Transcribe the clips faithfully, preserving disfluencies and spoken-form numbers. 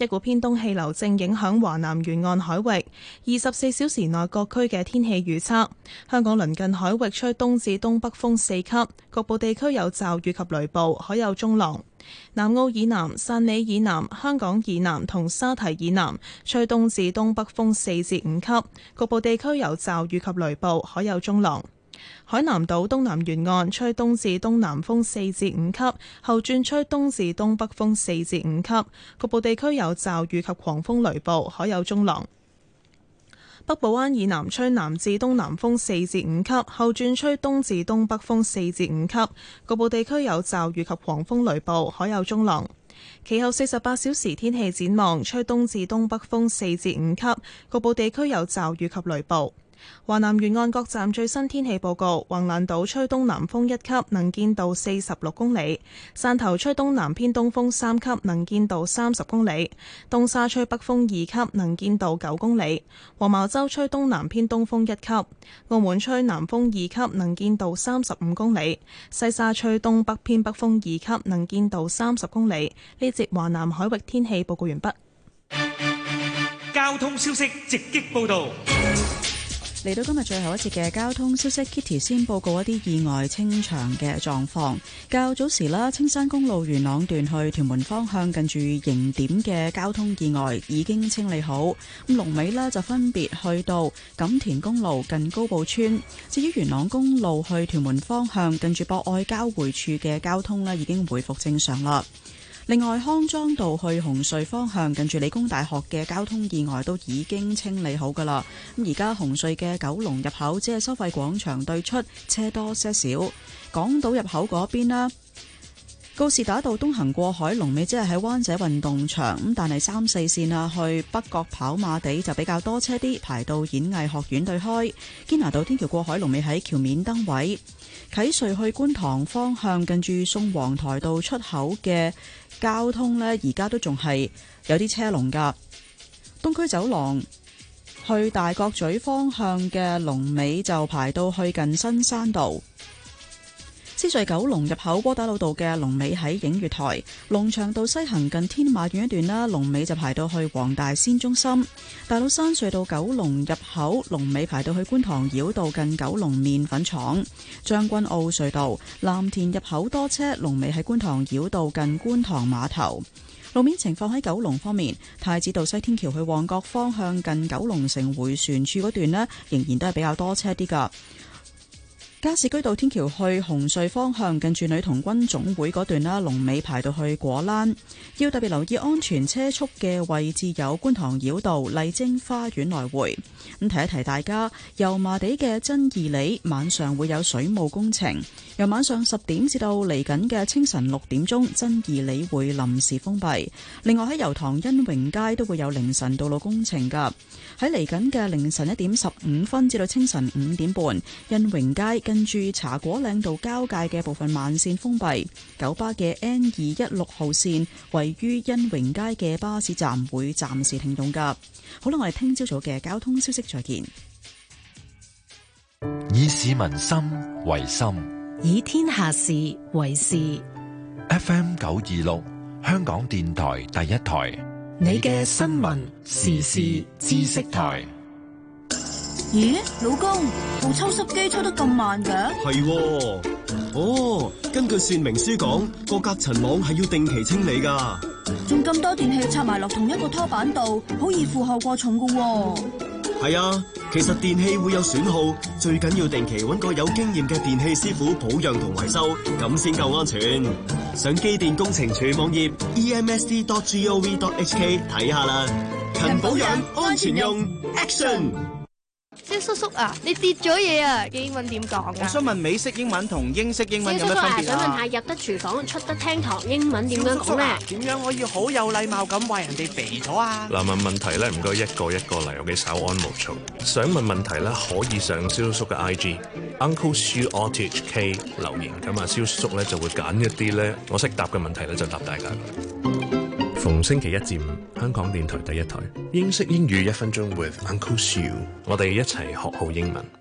一股偏東氣流正影響華南沿岸海域。二十四小時內各區嘅天氣預測：香港鄰近海域吹東至東北風四級，局部地區有驟雨及雷暴，海有中浪。南澳以南、汕尾以南、香港以南同沙堤以南吹東至東北風四至五級，局部地區有驟雨及雷暴，海有中浪。海南島東南沿岸吹東至東南風四至五級，後轉吹東至東北風四至五級，局部地區有驟雨及狂風雷暴，海有中浪。北部灣以南吹南至東南風四至五級，後轉吹東至東北風四至五級，局部地區有驟雨及狂風雷暴，海有中浪。其後四十八小時天氣展望，吹東至東北風四至五級，局部地區有驟雨及雷暴。華南沿岸各站最新天氣報告：橫瀾島吹東南風一級，能見度四十六公里；汕頭吹東南偏東風三級，能見度三十公里；東沙吹北風二級，能見度九公里；黃茅洲吹東南偏東風一級；澳門吹南風二級，能見度三十五公里；西沙吹東北偏北風二級，能見度三十公里。呢節華南海域天氣報告完畢。 交通消息直擊報道。 嚟到今日最後一節嘅交通消息 ，Kitty 先報告一啲意外清場嘅狀況。較早時啦，青山公路元朗段去屯門方向近住迎點嘅交通意外已經清理好。咁龍尾呢就分別去到錦田公路近高埔村。至於元朗公路去屯門方向近住博愛交匯處嘅交通呢已經回復正常啦。另外，康莊道去紅隧方向近住理工大學嘅交通意外都已經清理好噶啦。咁而家紅隧嘅九龍入口只係收費廣場對出車多些少。港島入口嗰邊啦，告士打道東行過海龍尾即係喺灣仔運動場，咁但係三四線啊去北角跑馬地就比較多車啲，排到演藝學院對開。堅拿道天橋過海龍尾喺橋面燈位。啟隧去觀塘方向近住宋皇台道出口嘅交通呢，而家都仲係有啲車龍噶。東區走廊去大角咀方向嘅龍尾就排到去近新山道。獅隧九龍入口窩打老道嘅龍尾喺映月台，龍翔道西行近天馬苑一段啦，龍尾就排到去黃大仙中心。大老山隧道九龍入口龍尾排到去觀塘繞道近九龍麵粉廠。將軍澳隧道藍田入口多車，龍尾喺觀塘繞道近觀塘碼頭。路面情況喺九龍方面，太子道西天橋去旺角方向近九龍城迴旋處嗰段呢，仍然都係比較多車啲噶。加士居道天橋去紅隧方向近住女童軍總會嗰段啦，龍尾排到去果欄。要特別留意安全車速嘅位置有觀塘繞道麗晶花園來回。咁提一提大家，油麻地嘅珍義里晚上會有水務工程，由晚上十點至到嚟緊嘅清晨六點鐘，珍義里會臨時封閉。另外喺油塘欣榮街都會有凌晨道路工程噶。喺嚟緊嘅凌晨一點十五分至到清晨五點半，欣榮街跟住茶果嶺道交界嘅部分慢線封閉。九巴嘅 N 二一六號線位於欣榮街嘅巴士站會暫時停用噶。好啦，我哋聽朝早嘅交通消息再見。 以市民心為心， 以天下事為事。 F M 九二六香港電台第一台， 你嘅新聞時事知識台。 咦，老公，部抽濕機抽得咁慢嘅？ 係喎，哦，根據說明書講，個隔塵網係要定期清理噶。 仲咁多電器插埋落同一個拖板度，好易負荷過重噶喎。 係啊，其實電器會有損耗，最緊要定期搵個有經驗嘅電器師傅保養同維修，咁先夠安全。上機電工程署網頁 e m s d dot gov dot h k 睇下啦。勤保養，安全用 ，Action！ 蕭叔叔啊，你跌咗嘢啊！英文點講啊？ 我想問美式英文同英式英文有咩分別啊？ 蕭叔叔啊，想問下入得廚房出得廳堂英文點樣講咧？ 點樣可以好有禮貌咁話人哋肥咗啊？ 嗱，問問題咧，唔該一個一個嚟，我嘅稍安無躁。想問問題咧，可以上蕭叔叔嘅 I G Uncle Siu R T H K 留言，咁啊，蕭叔叔咧就會揀一啲咧我識答嘅問題咧就答大家。逢星期一至五，香港電台第一台英式英語一分鐘 with Uncle Siu， 我哋一齊學好英文。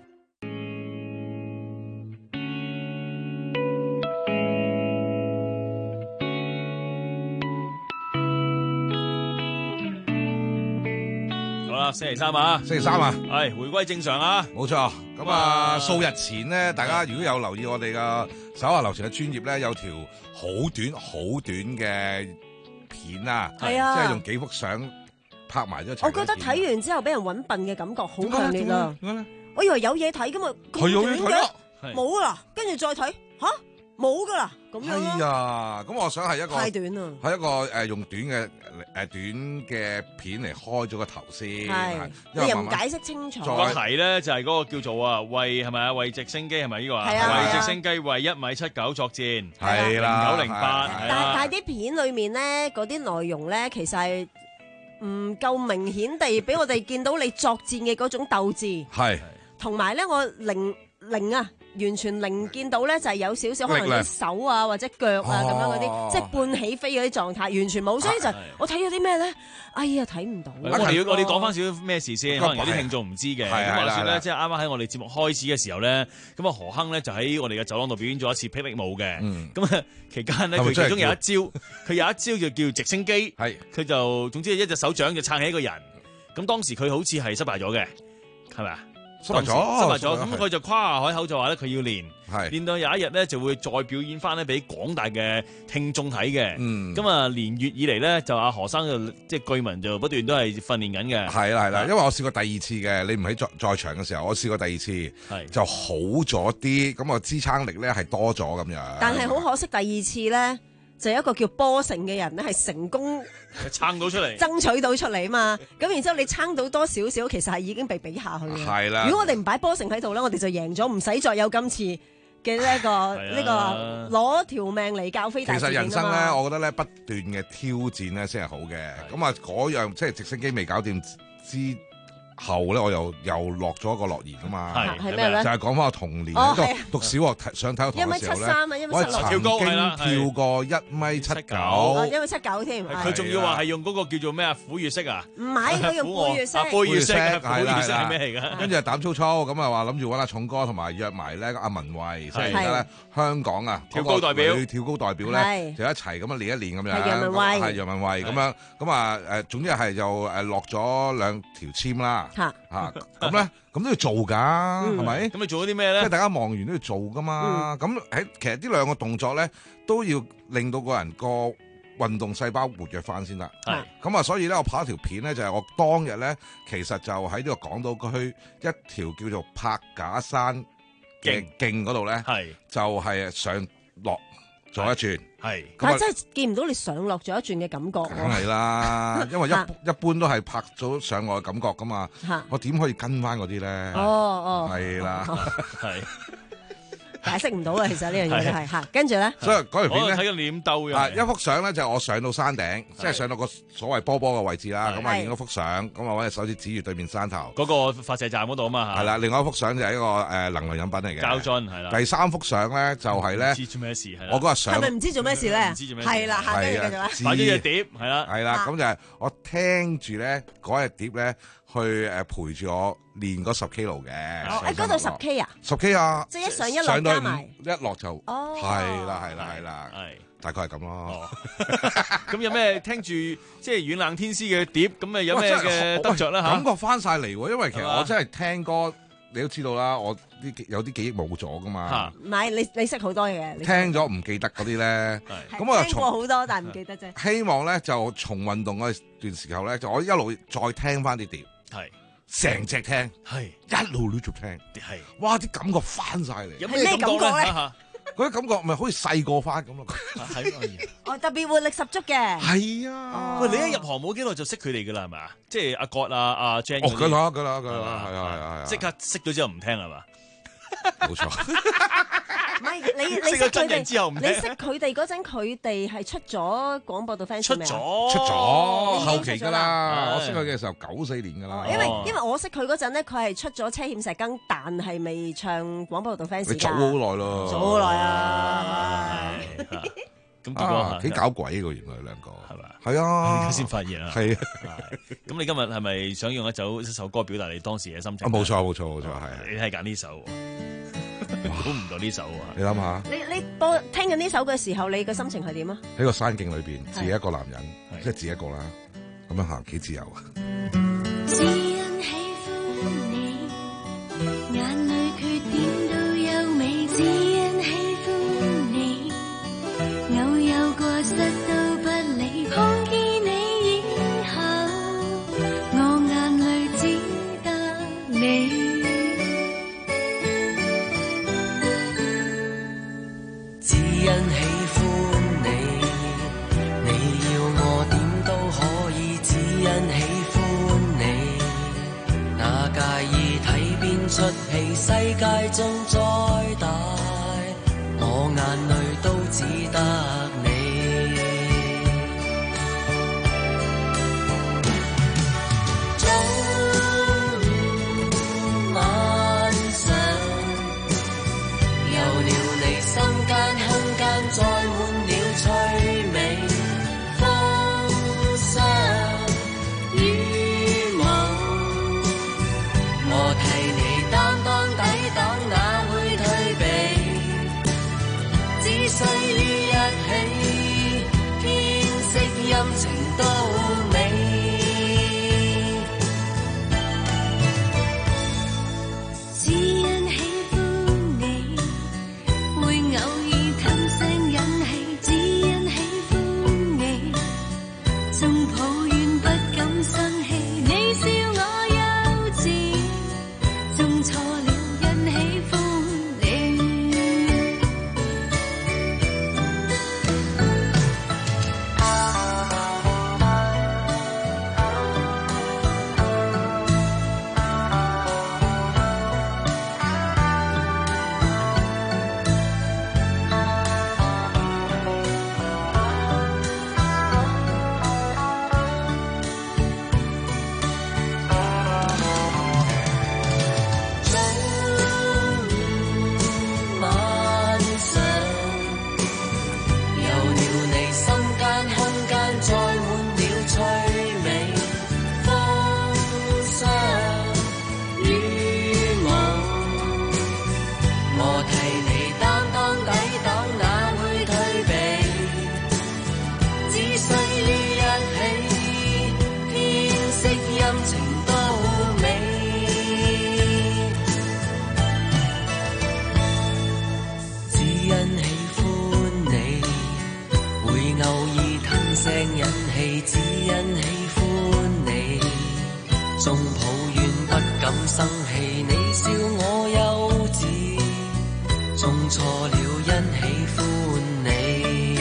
啦，星期三啊， 星期三啊， 係回歸正常啊， 冇錯。咁啊，數日前咧，大家如果有留意我哋嘅手下留情嘅專頁咧，有條好短好短嘅片啊， 係啊， 即係用幾幅相拍埋咗一齊。 我覺得睇完之後俾人搵笨嘅感覺好強烈啦。 點解咧？ 我以為有嘢睇噶嘛， 係有嘢睇啊， 冇啦，跟住再睇吓。冇噶啦，咁樣咯。 係啊，咁我想係一個太短啦， 係一個誒、呃、用短嘅誒、呃、短嘅片嚟開咗個頭先。 係，你又唔解釋清楚。 個題咧就係嗰個叫做啊，為係咪啊？為直升機係咪呢個啊？為直升機為一米七九作戰。 係啦， 零九零八。 但但係啲片裏面咧，嗰啲內容咧，其實係唔夠明顯地俾我哋見到你作戰嘅嗰種鬥志。 係。同埋咧，我零零啊。完全零見到咧，就係有少少可能啲手啊或者腳啊咁樣嗰啲，即係半起飛嗰啲狀態，完全冇。所以就我睇咗啲咩咧？哎呀，睇唔到。 我哋要我哋講翻少少咩事先，可能有啲聽眾唔知嘅。咁話説咧，即係啱啱喺我哋節目開始嘅時候咧，咁啊何亨咧就喺我哋嘅走廊度表演咗一次霹靂舞嘅。咁啊期間咧，佢其中有一招，佢有一招就叫直升機。係，佢就總之一隻手掌就撐起一個人。咁當時佢好似係失敗咗嘅，係咪啊？ 失敗咗， 失敗咗，咁佢就誇下海口就話咧，佢要練， 係練到有一日咧就會再表演翻咧俾廣大嘅聽眾睇嘅。嗯，咁啊年月以嚟咧，就阿何生就即係據聞就不斷都係訓練緊嘅。 係啦係啦，因為我試過第二次嘅，你唔喺在在場嘅時候，我試過第二次，係就好咗啲，咁我支撐力咧係多咗咁樣。 但係好可惜，第二次咧。就有一個叫波成嘅人咧，係成功撐到出嚟， 爭取到出嚟啊嘛！咁然之後你撐到多少少，其實係已經被比下去嘅。 係啦。 如果我哋唔擺波成喺度咧，我哋就贏咗，唔使再有今次嘅呢一個呢個攞條命嚟教飛大事件啊嘛。 其實人生咧，我覺得咧不斷嘅挑戰咧先係好嘅。咁啊，嗰樣即係直升機未搞掂之後咧，我又又落咗一個諾言啊嘛， 係咩咧？ 就係講翻我童年喺度讀小學上體育堂嘅時候咧，我曾經跳過一米七九， 一米七九添。 佢仲要話係用嗰個叫做咩啊？虎穴式啊？ 唔係，佢用背穴式。 背穴式，背穴式係咩嚟㗎？ 跟住就膽粗粗咁啊，話諗住揾阿重哥同埋約埋咧阿文慧，即係而家咧香港啊跳高代表， 跳高代表咧就一齊咁啊練一練咁樣。 係楊文慧， 係楊文慧咁樣咁啊誒，總之係就誒落咗兩條籤啦。吓吓咁咧，咁都要做噶，係咪？ 咁你做咗啲咩咧？ 即係大家望完都要做噶嘛。咁喺其實呢兩個動作咧，都要令到個人個運動細胞活躍翻先得。係咁啊，所以咧，我拍一條片咧，就係我當日咧，其實就喺呢個港島區一條叫做柏架山嘅徑嗰度咧，係就係上落咗一轉。係， 但係真係見唔到你上落咗一轉嘅感覺。 梗係啦，因為一一般都係拍咗上落嘅感覺噶嘛。我點可以跟翻嗰啲咧？ 哦哦， 係啦， 係解釋唔到啊！其實呢樣嘢都係嚇，跟住咧， 所以嗰條片咧睇個臉鬥嘅。 啊，一幅相咧就係我上到山頂，即係上到個所謂波波嘅位置啦。咁啊影咗幅相，咁啊揾隻手指指住對面山頭。 嗰個發射站嗰度啊嘛嚇。 係啦，另外一幅相就係一個誒能量飲品嚟嘅。 膠樽係啦。 第三幅相咧就係咧， 唔知做咩事係啦。 我嗰日上係咪唔知做咩事咧？ 唔知做咩事。 係啦，下邊繼續啦。 擺咗隻碟係啦。 係啦，咁就係我聽住咧嗰隻碟咧。去誒陪住我練嗰十 kilo 嘅， 誒嗰度十 K 啊， 十 K 啊， 即係一上一落加埋， 一落就係啦係啦係啦，係大概係咁咯。 咁有咩聽住即係軟硬天師嘅碟，咁啊有咩嘅得着啦嚇？ 感覺翻晒嚟喎，因為其實我真係聽歌，你都知道啦，我啲有啲記憶冇咗噶嘛。 唔係你你識好多嘢， 聽咗唔記得嗰啲咧，咁我又聽過好多，但係唔記得啫。 希望咧就從運動嗰段時候咧，就我一路再聽翻啲碟。係成隻聽，係一路都續聽，係哇啲感覺翻晒嚟， 有咩感覺咧？ 嗰啲感覺咪好似細個翻咁咯， 係哦特別活力十足嘅， 係啊！ 喂，你一入行冇幾耐就識佢哋噶啦，係咪啊？即係阿郭啊、阿 Jane 哦，噶啦噶啦噶啦，係啊係啊係啊！ 即刻識咗之後唔聽係嘛？ 冇錯。 唔係你你識佢哋之後唔聽，你識佢哋嗰陣，佢哋係出咗廣播道 fans 出咗出咗後期㗎啦。我識佢嘅時候九四年㗎啦。 因為因為我識佢嗰陣咧，佢係出咗車險石更，但係未唱廣播道 fans 㗎。 你早好耐咯， 早好耐啊！ 咁結果幾搞鬼㗎，原來兩個係嘛？ 係啊， 而家先發現啊。 係啊。 咁你今日係咪想用一首一首歌表達你當時嘅心情？ 冇錯冇錯冇錯，係。 你係揀呢首。估唔到呢首啊！ 你諗下， 你你播聽緊呢首嘅時候，你嘅心情係點啊？ 喺個山徑裏邊，自己一個男人，即係自己一個啦，咁樣行幾自由啊！ 只因喜歡你，哪介意睇邊出戲，世界中再大，我眼淚都只得你。再滿了趣味，風霜雨霧，我替你擔當抵擋，哪會退避？只需於一起，天色陰晴都美。只因喜歡你，會偶爾生氣，你笑我幼稚，種錯了因喜歡你。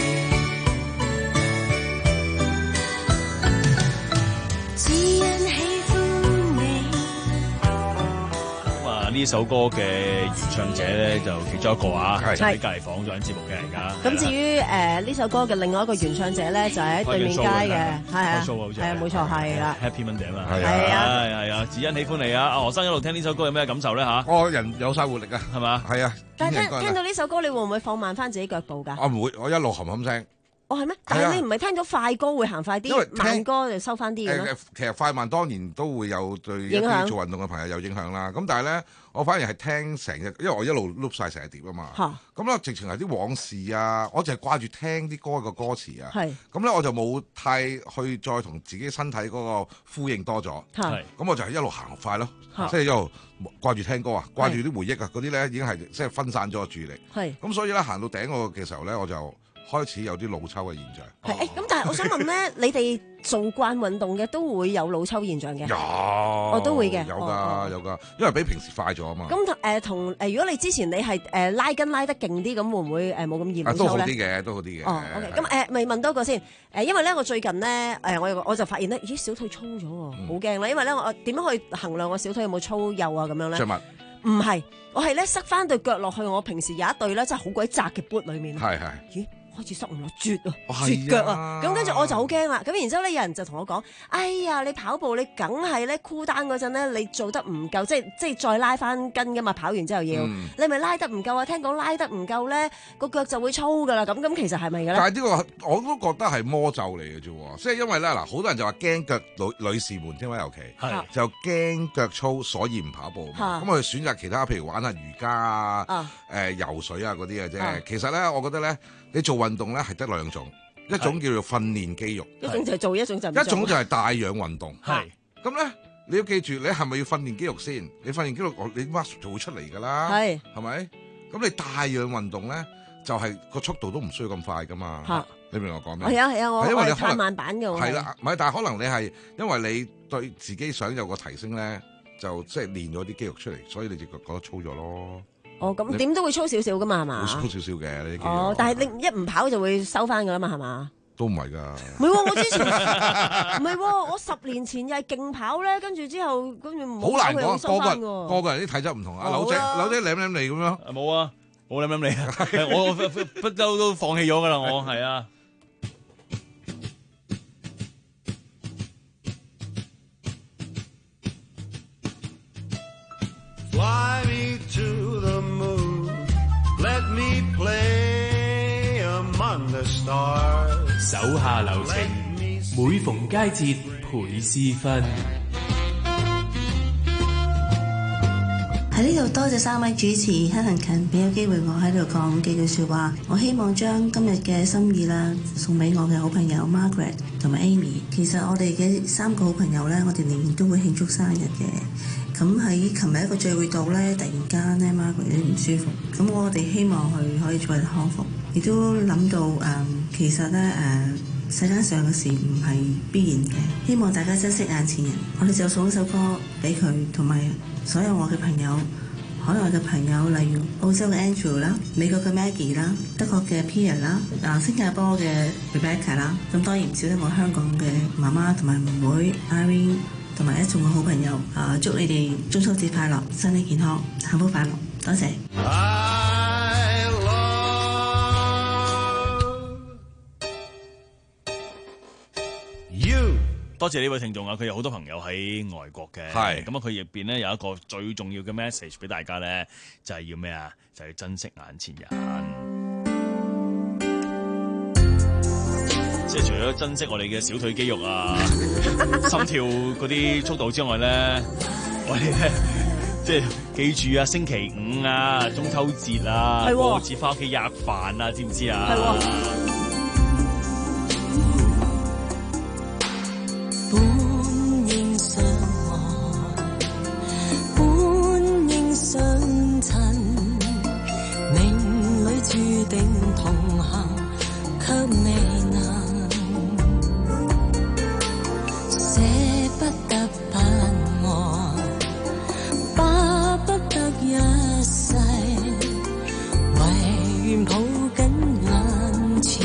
只因喜歡你。 咁啊，呢首歌嘅原唱者咧就其中一個啊，就喺隔離房做緊節目嘅而家。 咁至於誒呢首歌嘅另外一個原唱者咧，就喺對面街嘅，係啊，係啊，冇錯，係啦。 Happy Monday 啊嘛， 係啊， 係係啊，只因喜歡你啊！阿何生一路聽呢首歌有咩感受咧嚇？ 我人有晒活力啊， 係嘛？ 係啊。 但係聽聽到呢首歌，你會唔會放慢翻自己腳步㗎？ 我唔會，我一路冚冚聲。 哦，係咩？但係你唔係聽咗快歌會行快啲，慢歌就收翻啲嘅咩？ 其實快慢當然都會有對一啲做運動嘅朋友有影響啦。咁但係咧，我反而係聽成日，因為我一路碌晒成日碟啊嘛。咁咧，直情係啲往事啊，我淨係掛住聽啲歌嘅歌詞啊。咁咧，我就冇太去再同自己身體嗰個呼應多咗。咁我就係一路行快咯，即係一路掛住聽歌啊，掛住啲回憶啊，嗰啲咧已經係即係分散咗個注意力。咁所以咧，行到頂嗰個嘅時候咧，我就開始有啲老抽嘅現象。 係誒，咁但係我想問咧，你哋做慣運動嘅都會有老抽現象嘅？ 有， 我都會嘅， 有㗎有㗎，因為比平時快咗啊嘛。 咁誒同誒，如果你之前你係誒拉筋拉得勁啲，咁會唔會誒冇咁易老抽咧？ 都好啲嘅，都好啲嘅。 哦，OK，咁誒，咪問多個先誒，因為咧我最近咧誒，我我就發現咧，咦小腿粗咗喎，好驚啦！因為咧我點樣去衡量我小腿有冇粗幼啊？咁樣咧？ 著襪？ 唔係，我係咧塞翻對腳落去我平時有一對咧，真係好鬼窄嘅 boot 裡面。 係係。 咦？開始塞唔落，絕啊，絕腳啊！咁跟住我就好驚啦。咁然之後咧，有人就同我講：哎呀，你跑步你梗係咧 cool down嗰陣咧，你做得唔夠，即係即係再拉翻筋噶嘛。跑完之後要，嗯、你咪拉得唔夠啊？聽講拉得唔夠咧，個腳就會粗噶啦。咁咁其實係咪嘅咧？ 但係呢個我都覺得係魔咒嚟嘅啫，即係因為咧嗱，好多人就話驚腳女女士們，因為尤其係就驚腳粗，所以唔跑步。咁我哋選擇其他，譬如玩下瑜伽啊、誒、呃、游水啊嗰啲嘅啫。啊、其實咧，我覺得咧。你做運動咧係得兩種，一種叫做訓練肌肉， 一種就係做，一種就唔做。 一種就係帶氧運動。 係咁咧，你要記住，你係咪要訓練肌肉先？你訓練肌肉，你 muscle 就會出嚟㗎啦。係係咪？咁你帶氧運動咧，就係、是、個速度都唔需要咁快㗎嘛。嚇，你明我講咩？ 係啊係啊，我因為你我係慢板嘅喎。 係啦，唔係，但係可能你係因為你對自己想有個提升咧，就即係練咗啲肌肉出嚟，所以你隻腳覺得粗咗咯。 哦，咁點都會粗少少噶嘛，係嘛？ 會粗少少嘅呢啲肌肉。 哦，但係你一唔跑就會收翻噶啦嘛，係嘛？ 都唔係㗎。 唔係喎，我之前唔係喎，我十年前又係勁跑咧，跟住之後跟住冇好難講， 收翻個喎。 個個個人啲體質唔同啊。柳姐，柳姐舐舐你咁樣， 冇啊，冇舐舐你啊，我不嬲都放棄咗㗎啦，我係啊。 Fly me to the moon, let me play among the stars. 手下留情，每逢佳節倍思分。 喺呢度多謝三位主持黑恆勤俾個機會我喺度講幾句説話。我希望將今日嘅心意啦送俾我嘅好朋友 Margaret 同埋 Amy。其實我哋嘅三個好朋友呢，我哋年年都會慶祝生日嘅。咁喺琴日一個聚會度呢，突然間呢 Margaret 有啲唔舒服。咁我哋希望佢可以早日康復。亦都諗到誒、嗯，其實呢，誒、呃、世間上嘅事唔係必然嘅。希望大家珍惜眼前人。我哋就送一首歌俾佢同埋所有我嘅朋友，海外嘅朋友，例如澳洲嘅 Andrew 啦、美國嘅 Maggie 啦、德國嘅 Pierre 啦、啊新加坡嘅 Rebecca 啦，咁當然唔少得我香港嘅媽媽同埋妹妹 Irene 同埋一眾嘅好朋友。啊，祝你哋中秋節快樂，身體健康，幸福快樂，多謝。 多謝呢位聽眾啊！佢有好多朋友喺外國嘅，係咁啊！佢入邊咧有一個最重要嘅 message 俾大家咧，就係、是、要咩啊？就係、是、要珍惜眼前人。即係除咗珍惜我哋嘅小腿肌肉啊、心跳嗰啲速度之外咧，我哋咧即係記住啊，星期五啊、中秋節啊、過節翻屋企吔飯啊，知唔知啊？ 本應相愛，本應相襯，命裏注定同行，卻未能捨不得不愛，巴不得一世，唯願抱緊眼前。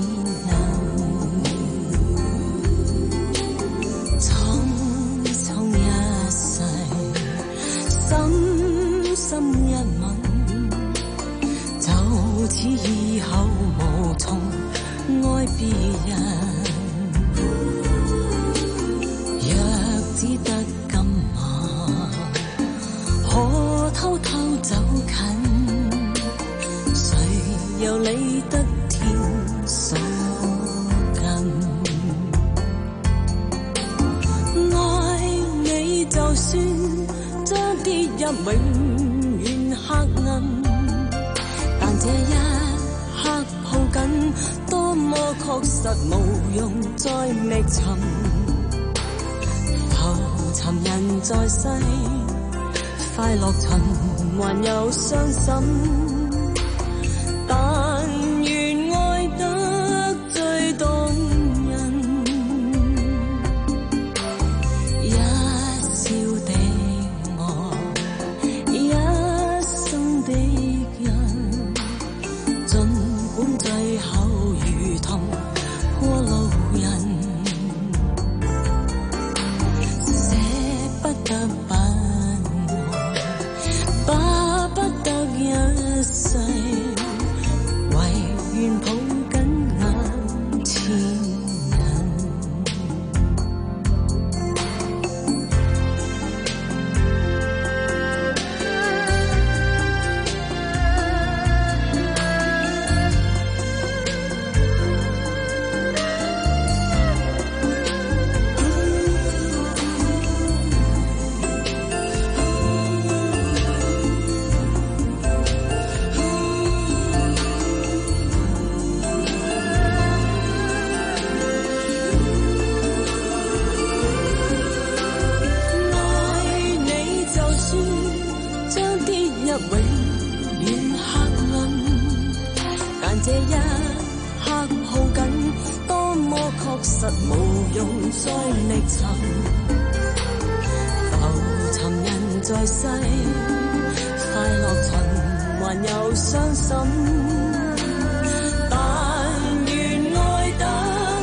深一吻，就似以後無從愛別人。若只得今晚，可偷偷走近，誰又理得天所近？愛你就算將跌入永遠黑暗，但這一刻抱緊，多麼確實無用再覓尋。浮沉人在世，快樂循環又傷心，但願愛得最動人，一笑的最後如同過路人，捨不得不愛，巴不得一世，唯願抱緊眼前人。但願愛得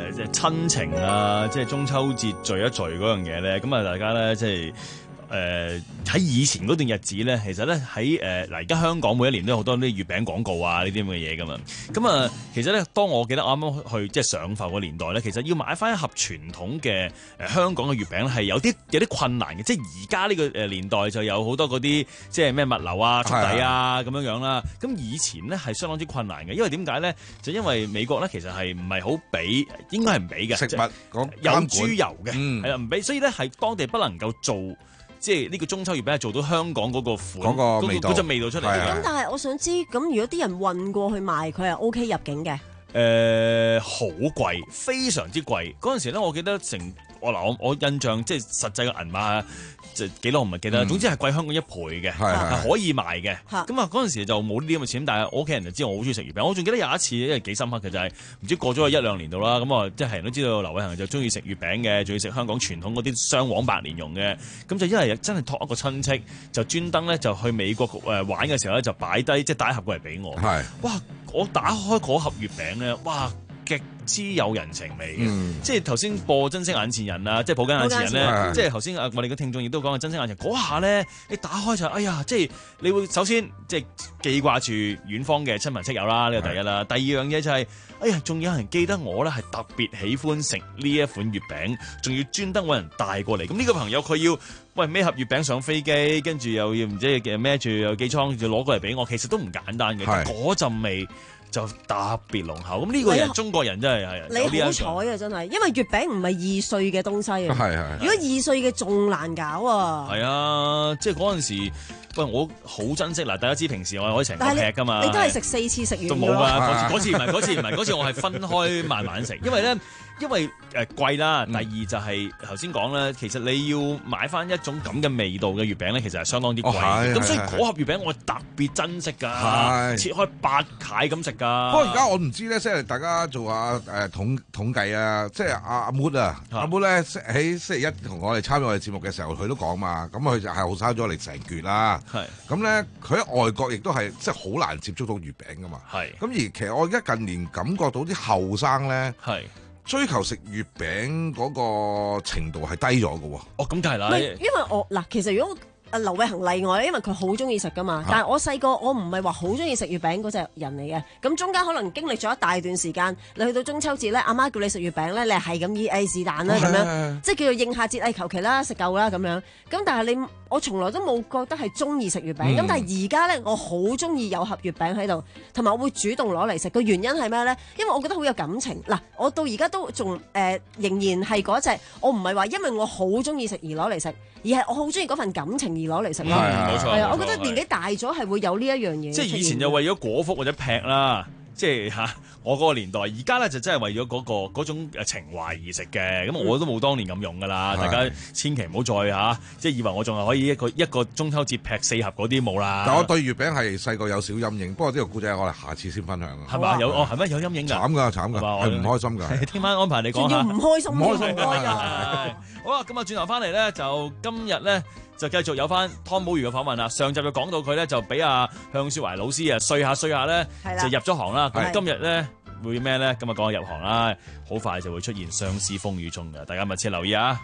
誒即係親情啊，即係中秋節聚一聚嗰樣嘢咧，咁啊大家咧即係。誒喺、呃、以前嗰段日子咧，其實咧喺誒嗱而家香港每一年都有好多啲月餅廣告啊呢啲咁嘅嘢噶嘛，咁啊其實咧當我記得啱啱去即係上浮個年代咧，其實要買翻一盒傳統嘅誒、呃、香港嘅月餅咧係有啲有啲困難嘅，即係而家呢個誒年代就有好多嗰啲即係咩物流啊、速遞啊咁樣樣啦，咁以前咧係相當之困難嘅，因為點解咧？就因為美國咧其實係唔係好俾，應該係唔俾嘅食物有豬油嘅，係啦唔俾，所以咧係當地不能夠做。即係呢個中秋月餅係做到香港嗰個款， 嗰個味道， 嗰隻味道出嚟。 咁但係我想知，咁如果啲人運過去賣，佢係 O K 入境嘅？ 誒，好貴，非常之貴。嗰陣時咧，我記得成我嗱，我我印象即係實際嘅銀碼就幾多，我唔係記得。總之係貴香港一倍嘅，係可以賣嘅。咁啊，嗰陣時就冇呢啲咁嘅錢，但係我屋企人就知我好中意食月餅。我仲記得有一次，因為幾深刻嘅就係唔知過咗一兩年度啦。咁啊，即係人都知道劉偉恒就中意食月餅嘅，中意食香港傳統嗰啲雙黃白蓮蓉嘅。咁就因為真係託一個親戚，就專登咧就去美國誒玩嘅時候咧，就擺低即係帶一盒過嚟俾我。係哇！我打開嗰盒月餅咧，哇！極之有人情味嘅，嗯、即係頭先播珍惜眼前人啊，即係抱緊眼前人咧，即係頭先啊，我哋嘅聽眾亦都講嘅珍惜眼前嗰下咧，你打開就哎呀，即係你會首先即係記掛住遠方嘅親朋戚友啦，呢個第一啦。第二樣嘢就係、是，哎呀，仲有人記得我咧係特別喜歡食呢一款月餅，仲要專登揾人帶過嚟。咁呢個朋友佢要喂孭盒月餅上飛機，跟住又要唔知孭住又機艙就攞過嚟俾我，其實都唔簡單嘅，嗰陣味。就特別濃厚，咁呢個人中國人真係係你好彩啊！真係，因為月餅唔係易碎嘅東西啊。 係係。 如果易碎嘅仲難搞啊。 係啊，即係嗰陣時，喂，我好珍惜嗱。大家知平時我係可以成個劈噶嘛。 你都係食四次食完。 都冇啊！嗰次唔係嗰次唔係嗰次，我係分開慢慢食，因為咧。因為誒貴啦，第二就係頭先講咧，其實你要買翻一種咁嘅味道嘅月餅咧，其實係相當之貴嘅。咁、哦、所以嗰盒月餅我特別珍惜㗎，切開八塊咁食㗎。 不過而家我唔知咧，即係大家做下誒統統計啊，即係阿阿 Mood 啊，阿 Mood 咧喺星期一同我哋參與我哋節目嘅時候，佢都講嘛，咁佢就係後生咗嚟成橛啦。係咁咧，佢喺外國亦都係即係好難接觸到月餅㗎嘛。係咁而其實我而家近年感覺到啲後生咧係。追求食月餅嗰個程度係低咗嘅喎。 哦，咁梗係啦。 因為我嗱，其實如果阿劉偉恒例外，因為佢好中意食噶嘛。啊、但係我細個我唔係話好中意食月餅嗰隻人嚟嘅。咁中間可能經歷咗一大段時間，你去到中秋節咧，阿媽叫你食月餅咧，你係咁意誒是但啦咁樣，即係叫做應下節誒求其啦食夠啦咁樣。咁但係你我從來都冇覺得係中意食月餅。咁、嗯、但係而家咧，我好中意有盒月餅喺度，同埋我會主動攞嚟食。個原因係咩咧？因為我覺得好有感情。嗱，我到而家都仲誒、呃、仍然係嗰隻，我唔係話因為我好中意食而攞嚟食，而係我好中意嗰份感情而攞嚟食咯。冇錯，係啊，我覺得年紀大咗係會有呢一樣嘢。 即係以前就為咗果腹或者劈啦。即係嚇、啊，我嗰個年代，而家咧就真係為咗嗰、嗰個嗰種情懷而食嘅，咁我都冇當年咁用噶啦。大家千祈唔好再嚇、啊，即係以為我仲係可以一個一個中秋節劈四盒嗰啲冇啦。 但我對月餅係細個有少陰影，不過呢個故仔我哋下次先分享啊。 係嘛？有哦係咩？有陰影㗎？ 慘㗎慘㗎，係唔開心㗎。 聽晚安排你講下。 要唔開心唔開心㗎。 好啦，咁啊轉頭翻嚟咧，就今日咧。就繼續有翻湯寶如嘅訪問啦。上集就講到佢咧就俾阿向雪懷老師啊碎下碎下咧就入咗行啦。咁今日咧會咩咧？今日講入行啦，好快就會出現相思風雨中嘅，大家密切留意啊！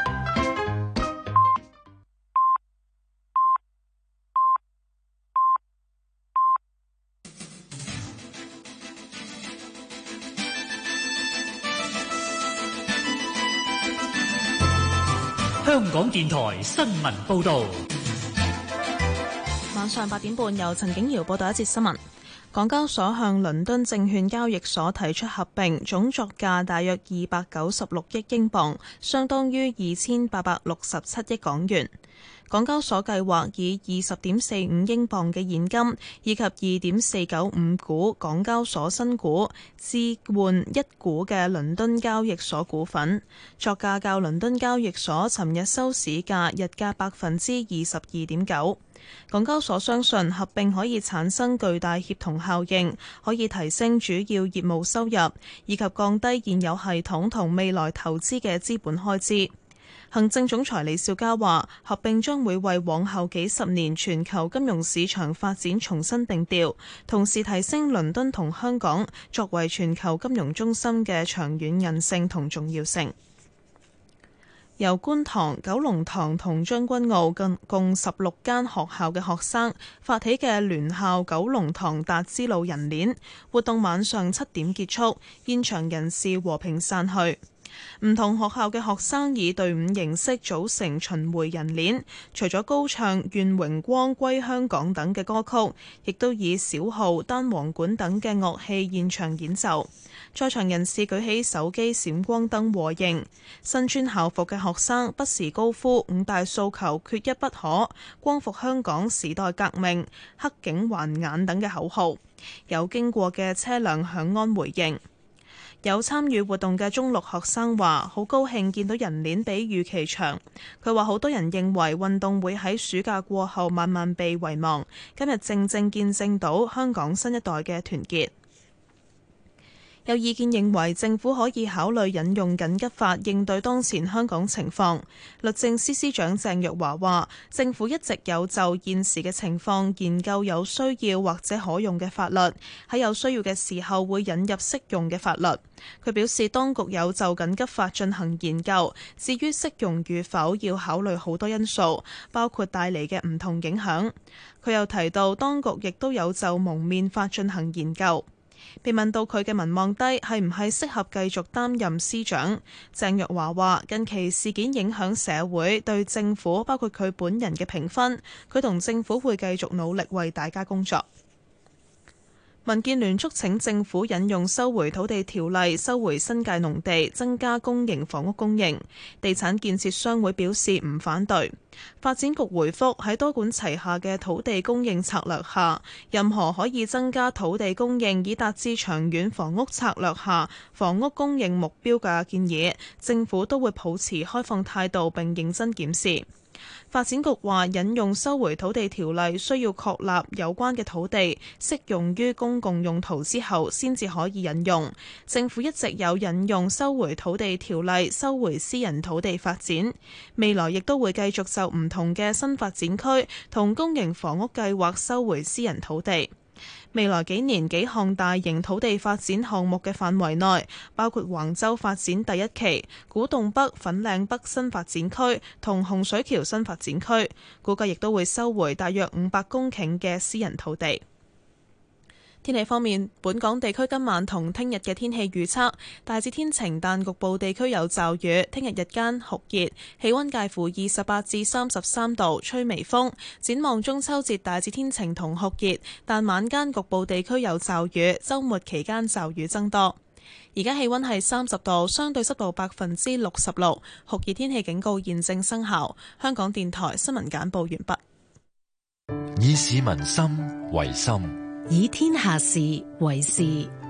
香港電台新聞報道。 晚上八點半，由陳景瑤報道一節新聞。港交所向倫敦證券交易所提出合併，總作價大約二百九十六億英鎊，相當於二千八百六十七億港元。港交所計劃以二十點四五英鎊嘅現金以及二點四九五股港交所新股置換一股嘅倫敦交易所股份，作價較倫敦交易所尋日收市價日價百分之二十二點九。港交所相信合併可以產生巨大協同效應，可以提升主要業務收入，以及降低現有系統同未來投資嘅資本開支。 行政總裁李小加話，合併將會為往後幾十年全球金融市場發展重新定調，同時提升倫敦同香港作為全球金融中心嘅長遠韌性同重要性。由觀塘、九龍塘同將軍澳共共十六間學校嘅學生發起嘅聯校九龍塘達之路人鏈活動，晚上七點結束，現場人士和平散去。唔同學校嘅學生以隊伍形式組成巡迴人鏈，除咗高唱《願榮光歸香港》等嘅歌曲，亦都以小號、單簧管等嘅樂器現場演奏。在場人士舉起手機閃光燈和應，身穿校服嘅學生不時高呼五大訴求缺一不可、光復香港、時代革命、黑警還眼等嘅口號，有經過嘅車輛響安回應。有參與活動嘅中六學生話：好高興見到人鏈比預期長。佢話好多人認為運動會喺暑假過後慢慢被遺忘，今日正正見證到香港新一代嘅團結。有意見認為政府可以考慮引用緊急法應對當前香港情況。律政司司長鄭若驊話：政府一直有就現時嘅情況研究有需要或者可用嘅法律，喺有需要嘅時候會引入適用嘅法律。佢表示，當局有就緊急法進行研究，至於適用與否要考慮好多因素，包括帶嚟嘅唔同影響。佢又提到，當局亦都有就蒙面法進行研究。被問到佢嘅民望低係唔係適合繼續擔任司長，鄭若驊話：近期事件影響社會對政府，包括佢本人嘅評分，佢同政府會繼續努力為大家工作。民建聯促請政府引用收回土地條例，收回新界農地，增加公營房屋供應。地產建設商會表示唔反對。發展局回覆，喺多管齊下嘅土地供應策略下，任何可以增加土地供應以達至長遠房屋策略下房屋供應目標嘅建議，政府都會抱持開放態度並認真檢視。發展局話，引用收回土地條例需要確立有關嘅土地適用於公共用途之後，先至可以引用。政府一直有引用收回土地條例收回私人土地發展，未來亦都會繼續就唔同嘅新發展區同公營房屋計劃收回私人土地。未來幾年幾項大型土地發展項目嘅範圍內，包括橫洲發展第一期、古洞北、粉嶺北新發展區同洪水橋新發展區，估計亦都會收回大約五百公頃嘅私人土地。天氣方面，本港地區今晚同聽日嘅天氣預測大致天晴，但局部地區有驟雨。聽日日間酷熱，氣溫介乎二十八至三十三度，吹微風。展望中秋節大致天晴同酷熱，但晚間局部地區有驟雨，週末期間驟雨增多。而家氣溫係三十度，相對濕度百分之六十六，酷熱天氣警告現正生效。香港電台新聞簡報完畢。 以市民心為心， 以天下事為事。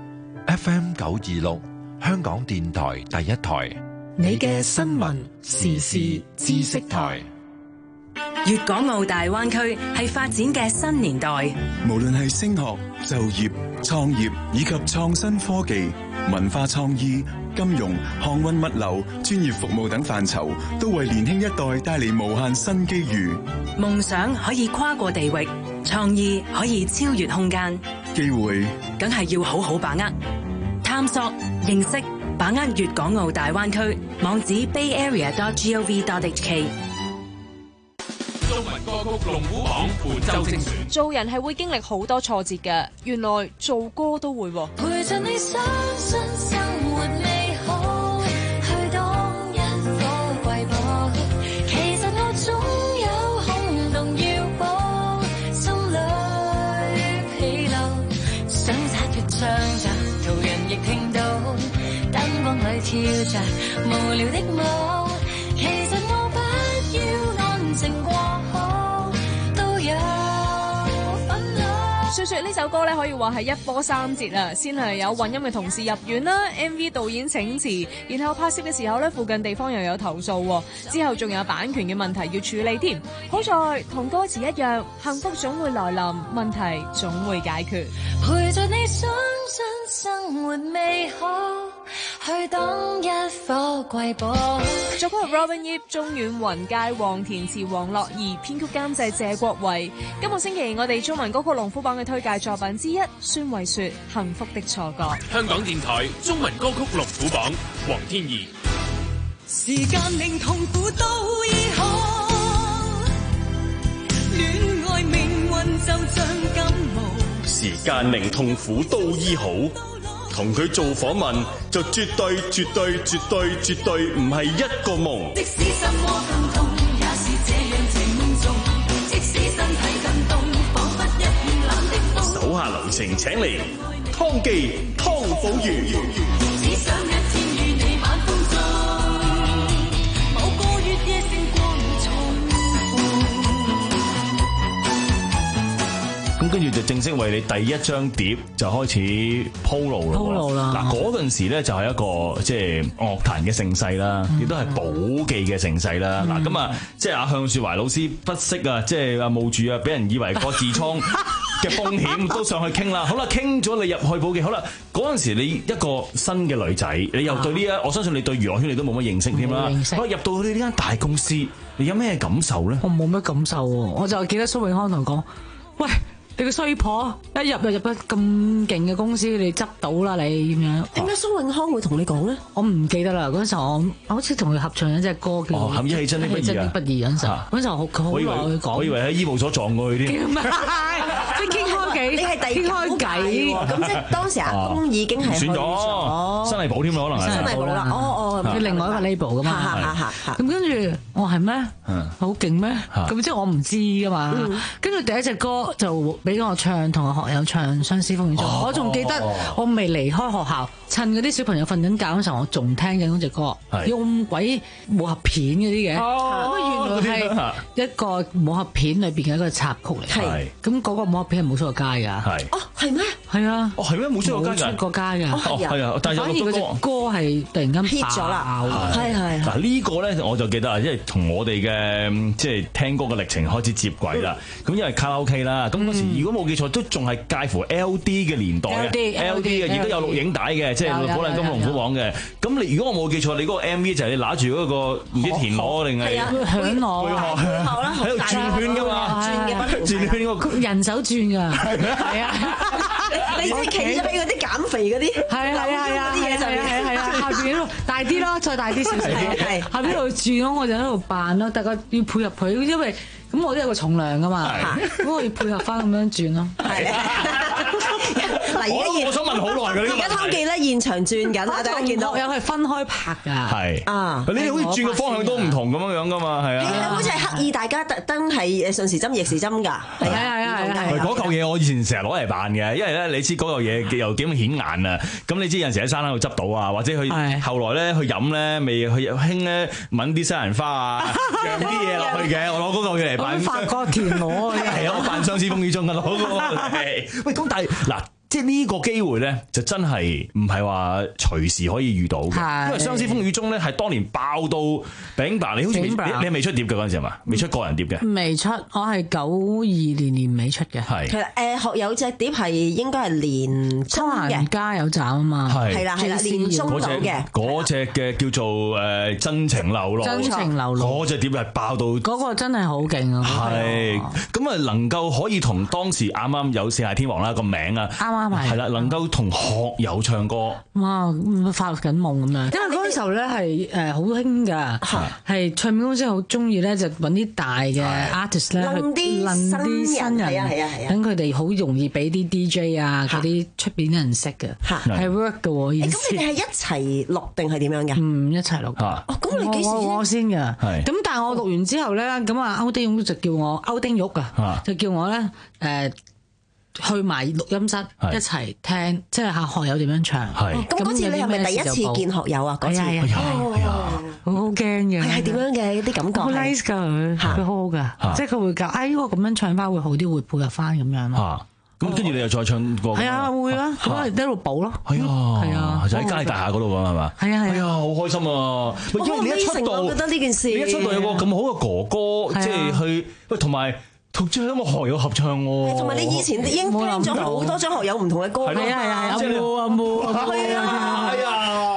F M 九二六，香港電台第一台， 你嘅新聞時事知識台。 粵港澳大灣區係發展嘅新年代， 無論係升學、就業、創業以及創新科技、文化創意、金融、航運物流、專業服務等範疇，都為年輕一代帶嚟無限新機遇。 夢想可以跨過地域，創意可以超越空間， 機會梗係要好好把握。探索、認識、把握粵港澳大灣區，網址 bay area dot gov dot h k。 中文歌曲龍虎榜伴奏精選。 做人係會經歷好多挫折嘅，原來做歌都會。 陪着你相信生活美好，去當一個瑰寶。其實我總有空洞要補，心裏疲勞，想擦脫唱着，途人亦聽到，燈光裏跳着無聊的舞。其實我不要安靜過。 說說呢首歌咧，可以話係一波三折啊！先係有混音嘅同事入院啦 ，M V 導演請辭，然後拍攝嘅時候咧，附近地方又有投訴，之後仲有版權嘅問題要處理添。好在同歌詞一樣，幸福總會來臨，問題總會解決。 陪着你相信生活美好。 去等一顆瑰寶。 作曲 Robin Yip、鍾遠雲、介黃填詞黃樂兒，編曲監製謝國維。今個星期我哋中文歌曲龍虎榜嘅推介作品之一，孫慧雪《幸福的錯覺》。 香港電台中文歌曲龍虎榜，黃天怡。 時間令痛苦都醫好，戀愛命運就像感冒。 時間令痛苦都醫好，同佢做訪問就絕對絕對絕對絕對唔係一個夢。 即使什麼更痛，也是這樣情重。即使身體更凍，彷彿一片冷的風。 手下留情，請嚟湯記湯寶如。 只想一天與你晚風中，某個月夜星光重咁跟住就正式為你第一張碟就開始鋪路啦。鋪路啦！嗱，嗰陣時咧就係一個即係樂壇嘅盛世啦，亦都係寶記嘅盛世啦。嗱咁啊，即係阿向雪懷老師不惜啊，即係啊冒住啊俾人以為個痔瘡嘅風險都上去傾啦。好啦，傾咗你入去寶記，好啦，嗰陣時你一個新嘅女仔，你又對呢一，我相信你對娛樂圈你都冇乜認識添啦。好，入到去呢間大公司，你有咩感受咧？ 我冇乜感受喎，我就記得蘇永康同我講：喂，你個衰婆一入就入得咁勁嘅公司，你執到啦你咁樣。 點解蘇永康會同你講咧？ 我唔記得啦，嗰陣時我好似同佢合唱一隻歌叫 《一起真的不易》啊！ 不易嗰陣時，嗰陣時好好耐佢講。 我以為喺醫務所撞過去添。 即係傾開偈， 你係第傾開偈喎。咁即係當時阿公已經係選咗新藝寶添啦，可能係新藝寶啦。哦哦， 佢另外一個 label 噶嘛。咁跟住我係咩？好勁咩？咁即係我唔知噶嘛。跟住第一隻歌就俾我唱，同我學友唱《相思風雨中》。我仲記得我未離開學校，趁嗰啲小朋友瞓緊覺嗰時候，我仲聽緊嗰隻歌，用鬼武俠片嗰啲嘅。咁原來係一個武俠片裏邊嘅一個插曲嚟。係。咁嗰個武俠片係冇出過街㗎。係。 哦，係咩？ 係啊。 哦，係咩？冇出過街㗎。 冇出過街㗎。 哦，係啊。但係有個歌歌係突然間 hit 咗啦。係係。 嗱呢個咧我就記得啊，因為同我哋嘅即係聽歌嘅歷程開始接軌啦。咁因為卡拉 OK 啦，咁嗰時如果冇記錯都仲係介乎 L D 嘅年代嘅 L D 嘅，亦都有錄影帶嘅，即係寶麗金龍虎榜嘅。咁你如果我冇記錯，你嗰個 M V 就係你揦住嗰個唔知田螺定係響螺喺度轉圈㗎嘛，轉嘅轉圈嗰個人手轉㗎，係啊！ 你即係企咗喺嗰啲減肥嗰啲， 係啊係啊係啊係啊係啊，下邊度大啲咯，再大啲少少，係下邊度轉咯，我就喺度扮咯，大家要配合佢，因為咁我都有個重量㗎嘛，咁我要配合翻咁樣轉咯。 嗱，而家我想問好耐㗎， 而家湯記咧現場轉緊啊！大家見到有係分開拍㗎， 係啊！ 你哋好似轉嘅方向都唔同咁樣樣㗎嘛，係啊！ 係啊，好似係刻意大家特登係誒順時針逆時針㗎，係啊係啊係啊！ 嗰嚿嘢我以前成日攞嚟扮嘅，因為咧你知嗰嚿嘢又幾咁顯眼啊！咁你知有陣時喺山度執到啊，或者佢後來咧去飲咧，未去興咧揾啲西蘭花啊，釀啲嘢落去嘅，我攞嗰嚿嘢嚟扮。 發覺田螺啊！ 係啊，我扮相思風雨中㗎攞嗰個。喂，咁但係嗱。即係呢個機會咧，就真係唔係話隨時可以遇到嘅，因為《相思風雨中》咧係當年爆到餅白，你好似未你你係未出碟嘅嗰陣時係嘛？未出個人碟嘅？ 未出，我係九二年年尾出嘅。係其實誒學友隻碟係應該係年中嘅， 加油站啊嘛。 係啦係啦，年中到嘅。 嗰隻嘅叫做誒真情流露， 真情流露嗰隻碟係爆到嗰個真係好勁啊！ 係咁啊，能夠可以同當時啱啱有四大天王啦個名啊， 啱啱。 係啦，能夠同學友唱歌， 哇，發緊夢咁樣。因為嗰陣時候咧係誒好興㗎，係唱片公司好中意咧，就揾啲大嘅 artist 咧去揾啲新人，等佢哋好容易俾啲 D J 啊嗰啲出邊啲人識嘅，係 work 嘅喎。 咁你哋係一齊錄定係點樣㗎？ 唔一齊錄。 哦，咁你幾時我先㗎？咁但係我錄完之後咧，咁啊歐丁玉就叫我歐丁玉啊，就叫我咧誒。去埋錄音室一齊聽，即係下學友點樣唱。 咁嗰次你係咪第一次見學友啊？嗰次係啊，好好驚嘅。 係係點樣嘅啲感覺？ 好 nice 㗎佢，佢好好㗎，即係佢會教，哎，如果咁樣唱翻會好啲，會配合翻咁樣咯。 咁跟住你又再唱歌？ 係啊，會啊，咁啊一路補咯。 係啊，係啊，就喺嘉利大廈嗰度講係嘛？係啊係啊，好開心啊！因為你一出道， 我覺得呢件事， 你一出道有個咁好嘅哥哥，即係去喂同埋。同張個學友合唱喎， 同埋你以前已經聽咗好多張學友唔同嘅歌， 係啊係啊，阿冇阿冇， 係啊係啊，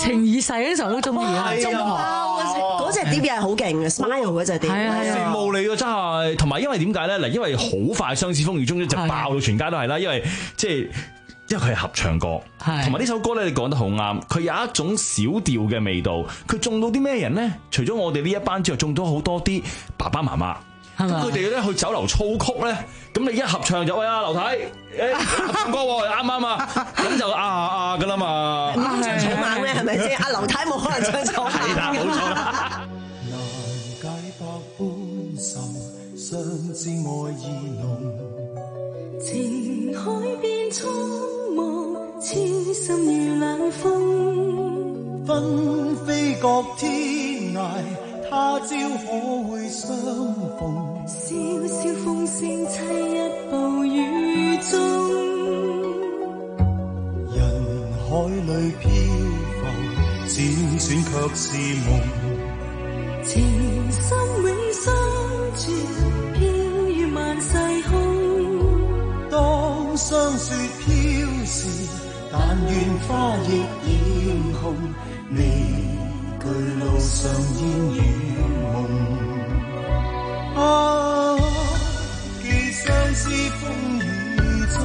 情已逝嗰時候都中意啊，中學嗰隻碟又係好勁嘅 ，Smile 嗰隻碟， 羨慕你嘅真係，同埋因為點解咧？嗱，因為好快《相思風雨中》就爆到全街都係啦，因為即係。因為佢係合唱歌，同埋呢首歌咧，你講得好啱。佢有一種小調嘅味道，佢中到啲咩人咧？除咗我哋呢一班之外，中到好多啲爸爸媽媽。咁佢哋咧去酒樓操曲咧，咁你一合唱就喂啊劉太，誒合唱歌喎，啱啱啊？咁就啊啊噶啦嘛。 唱草蜢咩？係咪先？阿劉太冇可能唱草蜢。 係啦，冇錯啦。 難解百般愁，相知愛意濃，情海變蒼茫，痴心如冷風，紛飛各天涯。他朝可會相逢？笑笑風聲凄一暴雨中，人海裏漂浮，輾轉卻是夢。情深永相絕，飄於萬世空。當霜雪飄時，但願花亦染紅。你巨路上煙雨夢，啊，寄相思風雨中，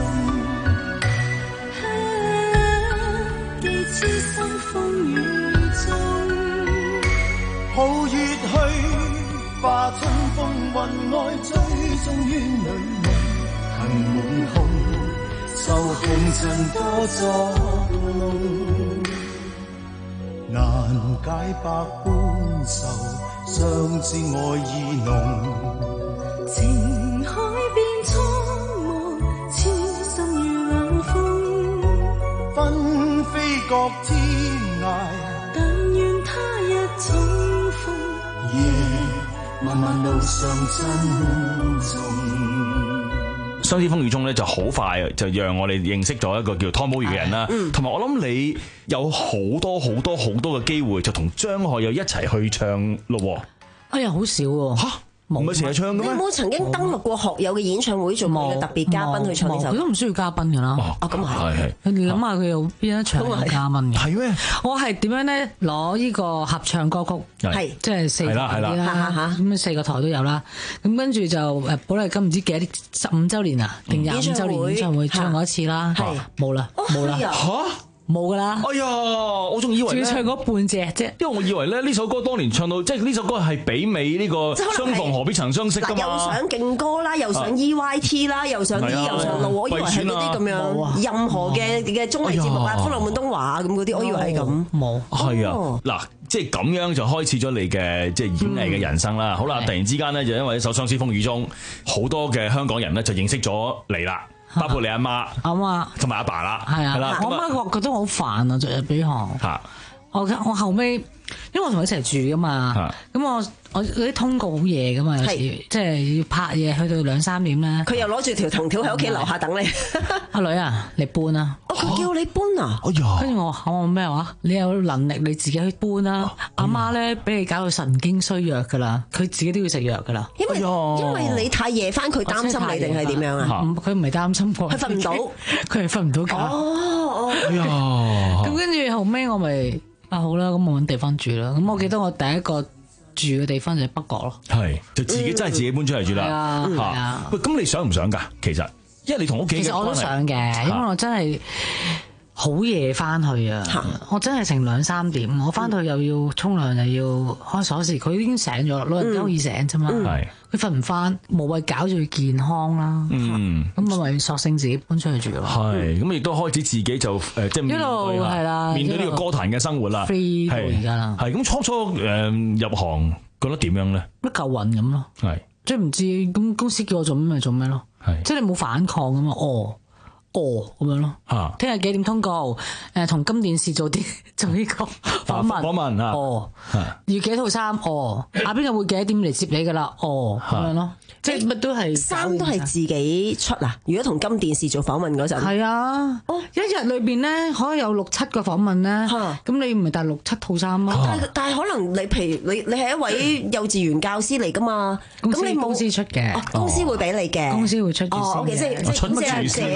啊，寄痴心風雨中。抱月去，化春風雲外，追蹤於女夢，恨滿空，受紅塵多作弄。難解百般愁，相知愛意濃。情海變蒼茫，痴心如冷風。紛飛各天涯，但願他日重逢。夜漫漫路上珍重。 相思風雨中咧就好快就讓我哋認識咗一個叫湯寶如嘅人啦，同埋、嗯、我諗你有好多好多好多嘅機會就同張學友一齊去唱咯。 哎呀，好少喎、啊！嚇， 唔係成日唱嘅咩？ 你有冇曾經登錄過學友嘅演唱會做佢嘅特別嘉賓去唱呢首歌？ 佢都唔需要嘉賓㗎啦。 啊，咁係。 係你諗下佢有邊一場有嘉賓嘅？ 係咩？ 我係點樣咧？攞呢個合唱歌曲，係即係四台啦，咁四個台都有啦。咁跟住就誒寶麗金唔知幾多十五週年啊，定廿五週年演唱會唱過一次啦。係冇啦，冇啦。嚇！冇噶啦！ 哎呀，我仲以為仲要唱嗰半隻啫， 因為我以為咧呢首歌當年唱到，即係呢首歌係媲美呢個相逢何必曾相識噶嘛。 又上勁歌啦，又上 E Y T 啦，又上 D 又上路，我以為係嗰啲咁樣，任何嘅嘅綜藝節目啊，歡樂滿東華咁嗰啲，我以為係咁。 冇。 係啊，嗱，即係咁樣就開始咗你嘅即係演藝嘅人生啦。好啦，突然之間咧就因為一首《相思風雨中》，好多嘅香港人咧就認識咗你啦。包括你阿媽、 阿媽同埋阿爸啦， 係啊，我阿媽覺覺得好煩啊，做日俾行。嚇，我我後尾，因為我同佢一齊住噶嘛，咁我我嗰啲通告好夜噶嘛，有時即係要拍嘢去到兩三點咧。 佢又攞住條藤條喺屋企樓下等你。 阿女啊，你搬啊！ 哦，佢叫你搬啊！ 哎呀！ 跟住我話我咩話？你有能力你自己去搬啦。阿媽咧俾你搞到神經衰弱噶啦，佢自己都要食藥噶啦。 因為因為你太夜翻，佢擔心你定係點樣啊？ 佢唔係擔心我， 佢瞓唔到， 佢係瞓唔到覺。 哦， 哎呀！ 咁跟住後尾我咪啊好啦，咁我揾地方住啦。咁我記得我第一個住嘅地方就係北角咯。 係，就自己真係自己搬出嚟住啦。係啊，係啊。喂，咁你想唔想㗎？其實，因為你同屋企其實我都想嘅，因為我真係好夜翻去啊！我真係成兩三點，我翻到去又要沖涼又要開鎖匙，佢已經醒咗啦，老人家好易醒啫嘛。係佢瞓唔翻，無謂搞住佢健康啦。嗯，咁我咪索性自己搬出去住咯。 係，咁亦都開始自己就誒即係面對係啦，面對呢個歌壇嘅生活啦。 free 到而家啦。係咁初初誒入行覺得點樣咧？ 一嚿雲咁咯。係即係唔知咁公司叫我做咩咪做咩咯。係即係你冇反抗咁嘛。哦。哦，咁樣咯，聽日幾點通告？誒，同金電視做啲做呢個訪問， 訪問啊， 哦，要幾套衫？哦，下邊又會幾多點嚟接你噶啦？哦，咁樣咯，即係乜都係衫都係自己出啊！如果同金電視做訪問嗰陣， 係啊，哦，一日裏邊咧可以有六七個訪問咧，咁你唔係帶六七套衫咯？ 但係但係可能你譬如你你係一位幼稚園教師嚟噶嘛？咁你冇公司出嘅， 公司會俾你嘅， 公司會出住先嘅，即係即係借晒。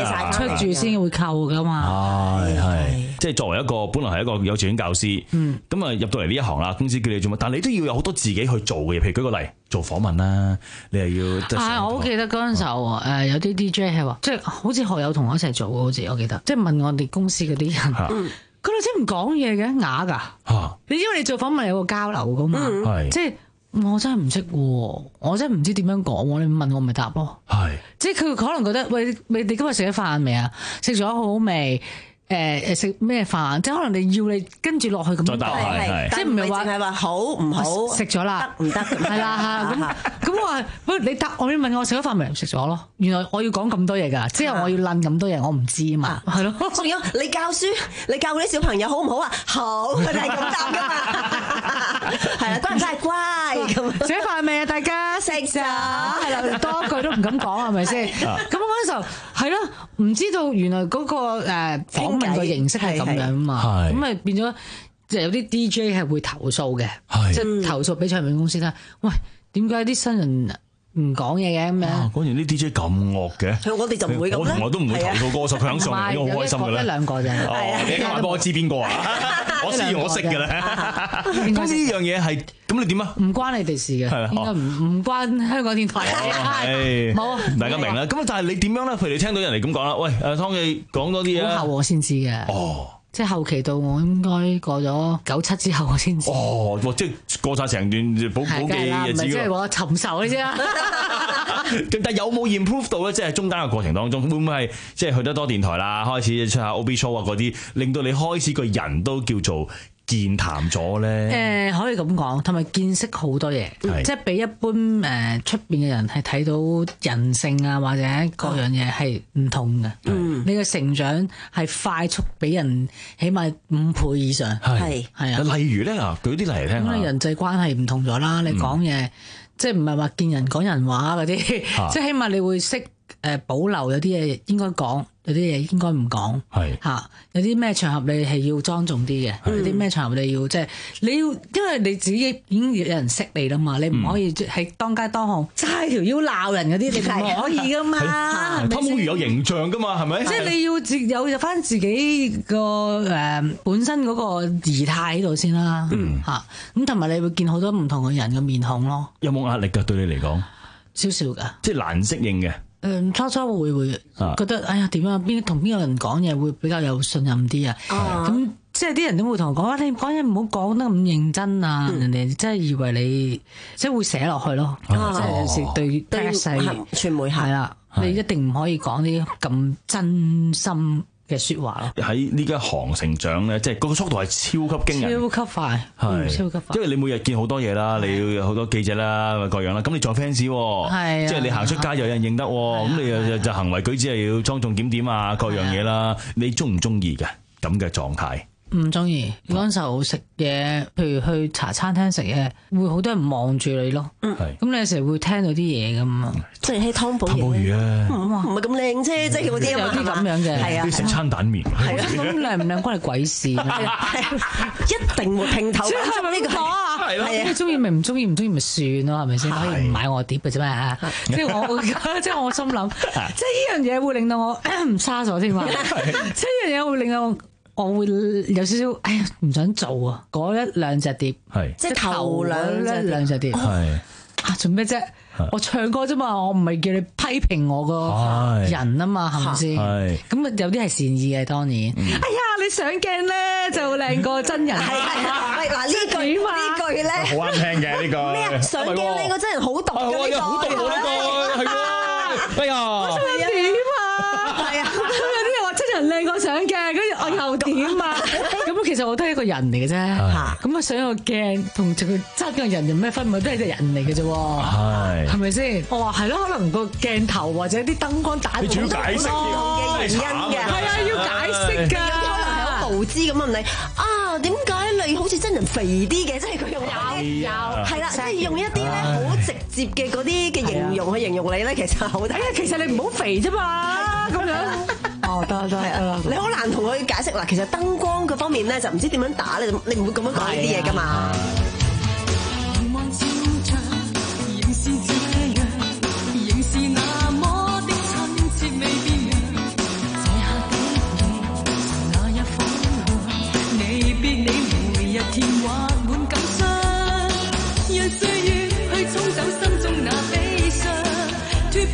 住先會扣噶嘛。 係係，即係作為一個本來係一個幼稚園教師，咁啊入到嚟呢一行啦，公司叫你做乜，但係你都要有好多自己去做嘅嘢，譬如舉個例，做訪問啦，你又要。 係，我好記得嗰陣時候誒有啲 D J 係話，即係好似學友同我一齊做嘅，好似我記得，即係問我哋公司嗰啲人，嗰女仔唔講嘢嘅，啞㗎。你因為你做訪問有個交流㗎嘛，即係。我真係唔識喎，我真係唔知點樣講喎。你問我咪答咯。係，即係佢可能覺得，喂，你你今日食咗飯未啊？食咗好好味。誒誒食咩飯？即係可能你要你跟住落去咁樣答，即係唔係話係話好唔好？食咗啦，得唔得？係啦咁咁我話喂，你答我，你問我食咗飯未？食咗咯。原來我要講咁多嘢㗎，之後我要論咁多嘢，我唔知啊嘛。係咯。 仲有你教書，你教嗰啲小朋友好唔好啊？好，佢哋係咁答㗎嘛。係啦，乖唔乖？乖咁。 食咗飯未啊？大家食咗。係啦，多句都唔敢講係咪先？咁嗰陣時候係咯，唔知道原來嗰個誒訪問個形式係咁樣嘛，咁咪變咗即係有啲 D J 係會投訴嘅，即係投訴俾唱片公司啦。喂，點解啲新人唔講嘢嘅咁樣？講完啲 D J 咁惡嘅， 我哋就唔會咁。 我從來都唔會投訴歌手，佢肯上嚟，我好開心嘅咧。 一兩個啫。 哦，你話俾我知邊個啊？我知我識嘅咧。咁呢樣嘢係咁你點啊？ 唔關你哋事嘅，應該唔唔關香港電台。係冇， 大家明啦。咁但係你點樣咧？譬如你聽到人哋咁講啦，喂，誒湯記講多啲啊。 好後我先知嘅。哦。即係後期到我應該過咗九七之後我先知。 哦，即係過晒成段保保記日子。 即係我尋仇嘅啫。 但係有冇 improve 到咧？即係中間嘅過程當中，會唔會係即係去得多電台啦，開始出下 O B show 啊嗰啲，令到你開始個人都叫做健談咗咧？誒、呃，可以咁講，同埋見識好多嘢，即係比一般誒出邊嘅人係睇到人性啊，或者各樣嘢係唔同嘅。嗯，你嘅成長係快速比人起碼五倍以上。係係啊，例如咧啊，舉啲例嚟聽下。咁你人際關係唔同咗啦，你講嘢。嗯即係唔係話見人講人話嗰啲，即係起碼你會識誒保留有啲嘢應該講，有啲嘢應該唔講。係嚇，有啲咩場合你係要莊重啲嘅，有啲咩場合你要即係你要，因為你自己已經有人識你啦嘛，你唔可以喺當街當巷叉條腰鬧人嗰啲，你唔可以噶嘛。湯姆魚有形象噶嘛，係咪？即係你要自有有翻自己個誒本身嗰個儀態喺度先啦。嚇，咁同埋你會見好多唔同嘅人嘅面孔咯。有冇壓力㗎？對你嚟講，少少㗎，即係難適應嘅。誒初初會會覺得哎呀點啊，邊同邊個人講嘢會比較有信任啲啊？咁即係啲人都會同我講啊，你講嘢唔好講得咁認真啊！人哋真係以為你即係會寫落去咯。即係有時對對傳媒係啦，你一定唔可以講啲咁真心嘅説話咯。喺呢一行成長咧，即係嗰個速度係超級驚人，超級快，係超級快。因為你每日見好多嘢啦，你要有好多記者啦，各樣啦。咁你做 fans，即係你行出街有人認得，咁你又就行為舉止係要莊重檢點啊，各樣嘢啦。你中唔中意嘅咁嘅狀態？唔中意嗰陣時候食嘢，譬如去茶餐廳食嘢，會好多人望住你咯。嗯，咁你有時會聽到啲嘢咁啊，即係喺湯寶魚啊，唔係咁靚啫，即係嗰啲有啲咁樣嘅，係啊，啲食餐蛋麵，係啊，咁靚唔靚關你鬼事？係一定會拼頭咁呢個啊，係咯，你中意咪唔中意，唔中意咪算咯，係咪先？可以唔買我碟嘅啫嘛，即係我即係我心諗，即係呢樣嘢會令到我唔沙咗添嘛，即係呢樣嘢會令到我。我會有少少，哎呀，唔想做啊！嗰一兩隻碟，係即係頭兩兩兩隻碟，係啊，做咩啫？我唱歌啫嘛，我唔係叫你批評我個人啊嘛，係咪先？係咁啊，有啲係善意嘅，當然。哎呀，你上鏡咧就靚過真人，係係嗱呢句呢句咧，好啱聽嘅呢個。咩啊？上鏡靚過真人好毒嘅呢個，好毒呢個係喎。哎呀，點啊？係啊。靚過上鏡，跟住我又點啊？咁其實我都係一個人嚟嘅啫，咁啊上個鏡同佢真嘅人有咩分別？都係隻人嚟嘅啫，係係咪先？我話係咯，可能個鏡頭或者啲燈光打到唔同嘅原因嘅，係啊，要解釋㗎，可能係好無知咁問你啊，點解你好似真人肥啲嘅？即係佢用有有係啦，即係用一啲咧好直接嘅嗰啲嘅形容去形容你咧，其實好。哎呀，其實你唔好肥啫嘛，咁樣。哦，得得係你好難同佢解釋嗱，其實燈光嗰方面咧就唔知點樣打咧，你唔會咁樣講呢啲嘢噶嘛。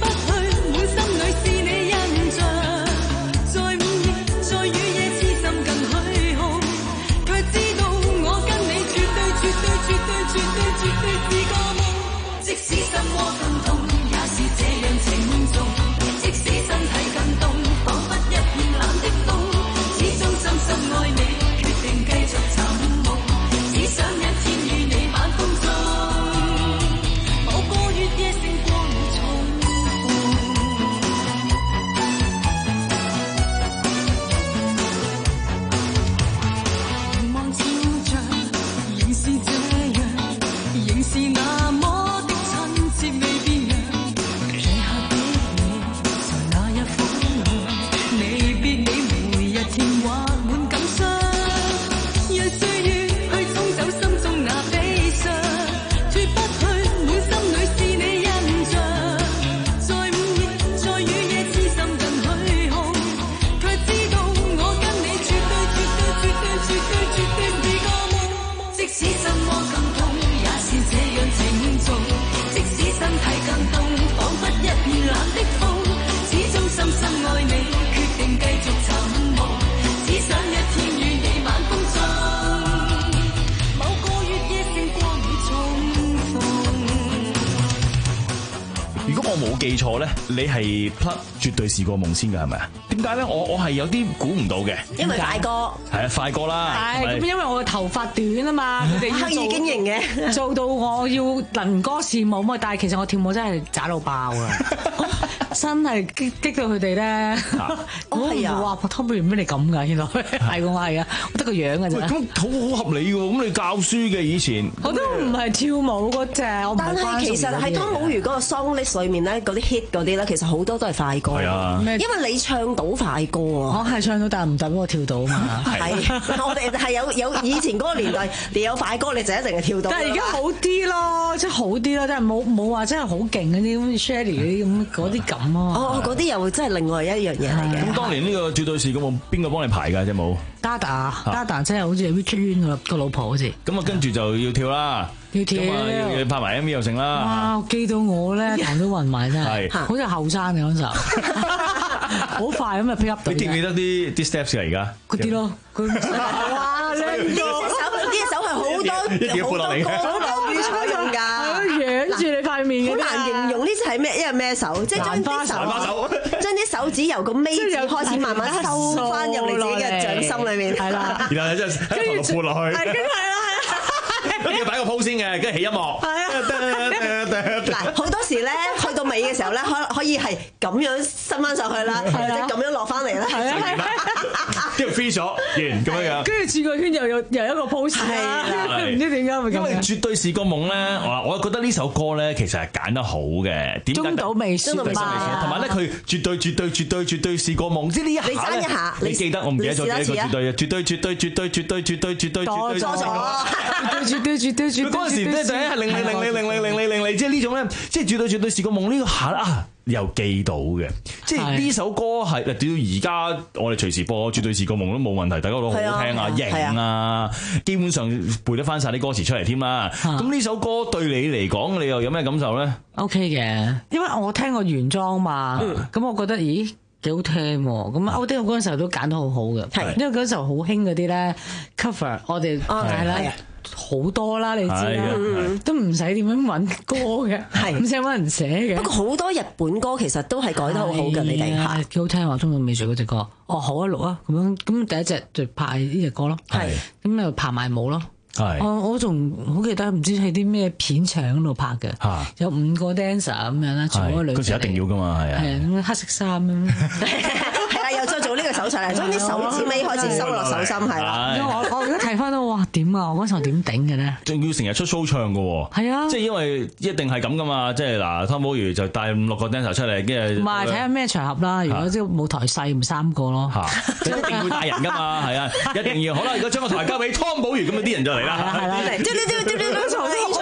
記錯咧，你係 Plug 絕對試過夢先㗎係咪啊？點解咧？我我係有啲估唔到嘅， 因為快歌係啊，快歌啦。 係咁，因為我嘅頭髮短啊嘛，佢哋刻意經營嘅， 做到我要能歌善舞嘛。但係其實我跳舞真係渣到爆啊！真係激激到佢哋咧，我係啊！哇，Tom 不如咩你咁㗎？原來係我係啊，我得個樣㗎咋。 咁好好合理喎！咁你教書嘅以前， 我都唔係跳舞嗰隻，我唔係關注嗰啲。 但係其實喺湯寶如嗰個 song list 裏面咧，嗰啲 hit 嗰啲咧，其實好多都係快歌。 係啊， 因為你唱到快歌啊， 我係唱到，但係唔代表我跳到啊嘛。 係，我哋係有有以前嗰個年代，你有快歌你就一定係跳到。 但係而家好啲咯，即係好啲咯，即係冇冇話真係好勁嗰啲，好似 Shelly 嗰啲咁嗰啲咁啊。 哦，嗰啲又真係另外一樣嘢嚟嘅。 咁當年呢個絕對是咁，邊個幫你排㗎隻舞 ？Dada，Dada 真係好似 Richard Yuen 個老婆好似。 咁啊，跟住就要跳啦， 要跳， 要拍埋 M V 又成啦。 哇！記到我咧，頭都暈埋真係，好似後生嘅嗰陣時候，好快咁就 pick up 到。 你記唔記得啲啲 steps 㗎而家？ 嗰啲咯，佢哇！呢隻手呢隻手係好多好多歌流於採用㗎， 養住你塊面嘅。 好難形容呢隻係咩？因為咩手？即係將啲手將啲手指由個尾指開始慢慢收翻入嚟自己嘅掌心裏面，係啦。 然後即係喺度撥落去。 係跟住係啦。 跟住要擺個 pose 先嘅，跟住起音樂。 係啊， 嗱，好多時咧，去到尾嘅時候咧，可可以係咁樣伸翻上去啦，或者咁樣落翻嚟啦。係啊， 跟住 free 咗完咁樣樣。 跟住轉個圈又有又一個 pose 啦，唔知點解會咁。 因為絕對是個夢咧，我我覺得呢首歌咧其實係揀得好嘅。點解？ 中島美雪嘛， 同埋咧佢絕對絕對絕對絕對是個夢，即係呢一下咧。 你爭一下， 你記得我唔記得咗幾個絕對嘅，絕對絕對絕對絕對絕對絕對絕對。 多咗。絕對絕對絕對。 嗰陣時咧就係零零零零零零零零零零，即係呢種咧，即係絕對絕對是個夢呢個下啊，又記到嘅。即係呢首歌係到而家我哋隨時播絕對是個夢都冇問題，大家都好好聽啊，型啊，基本上背得翻晒啲歌詞出嚟添啦。咁呢首歌對你嚟講，你又有咩感受咧 ？OK 嘅，因為我聽過原裝嘛，咁我覺得咦幾好聽喎。咁歐丁我嗰陣時候都揀得好好嘅，因為嗰陣時候好興嗰啲咧 cover， 我哋係啦。好多啦，你知啦，都唔使點樣揾歌嘅，唔使揾人寫嘅。 不過好多日本歌其實都係改得好好嘅，你哋係幾好聽話，中島美雪嗰隻歌。哦，好啊，錄啊，咁樣咁第一隻就拍呢隻歌咯，咁又拍埋舞咯。我我仲好記得，唔知喺啲咩片場嗰度拍嘅，有五個 dancer 咁樣啦，全部女仔嚟。嗰時一定要噶嘛，係啊，係黑色衫咁。 係啦，又再做呢個手勢啦，將啲手指尾開始收落手心，係啦。 我我而家睇翻到，哇點啊！我嗰時候點頂嘅咧？ 仲要成日出 show 唱嘅喎。係啊，即係因為一定係咁噶嘛，即係嗱，湯寶如就帶五六個 dancer 出嚟，跟住。唔係睇下咩場合啦，如果即係舞台細，咪三個咯。嚇！一定會帶人噶嘛，係啊，一定要。好啦，如果將個台交俾湯寶如咁，啲人就嚟啦。 係啦，係啦，嘟嘟嘟嘟嘟，從飛出就出嚟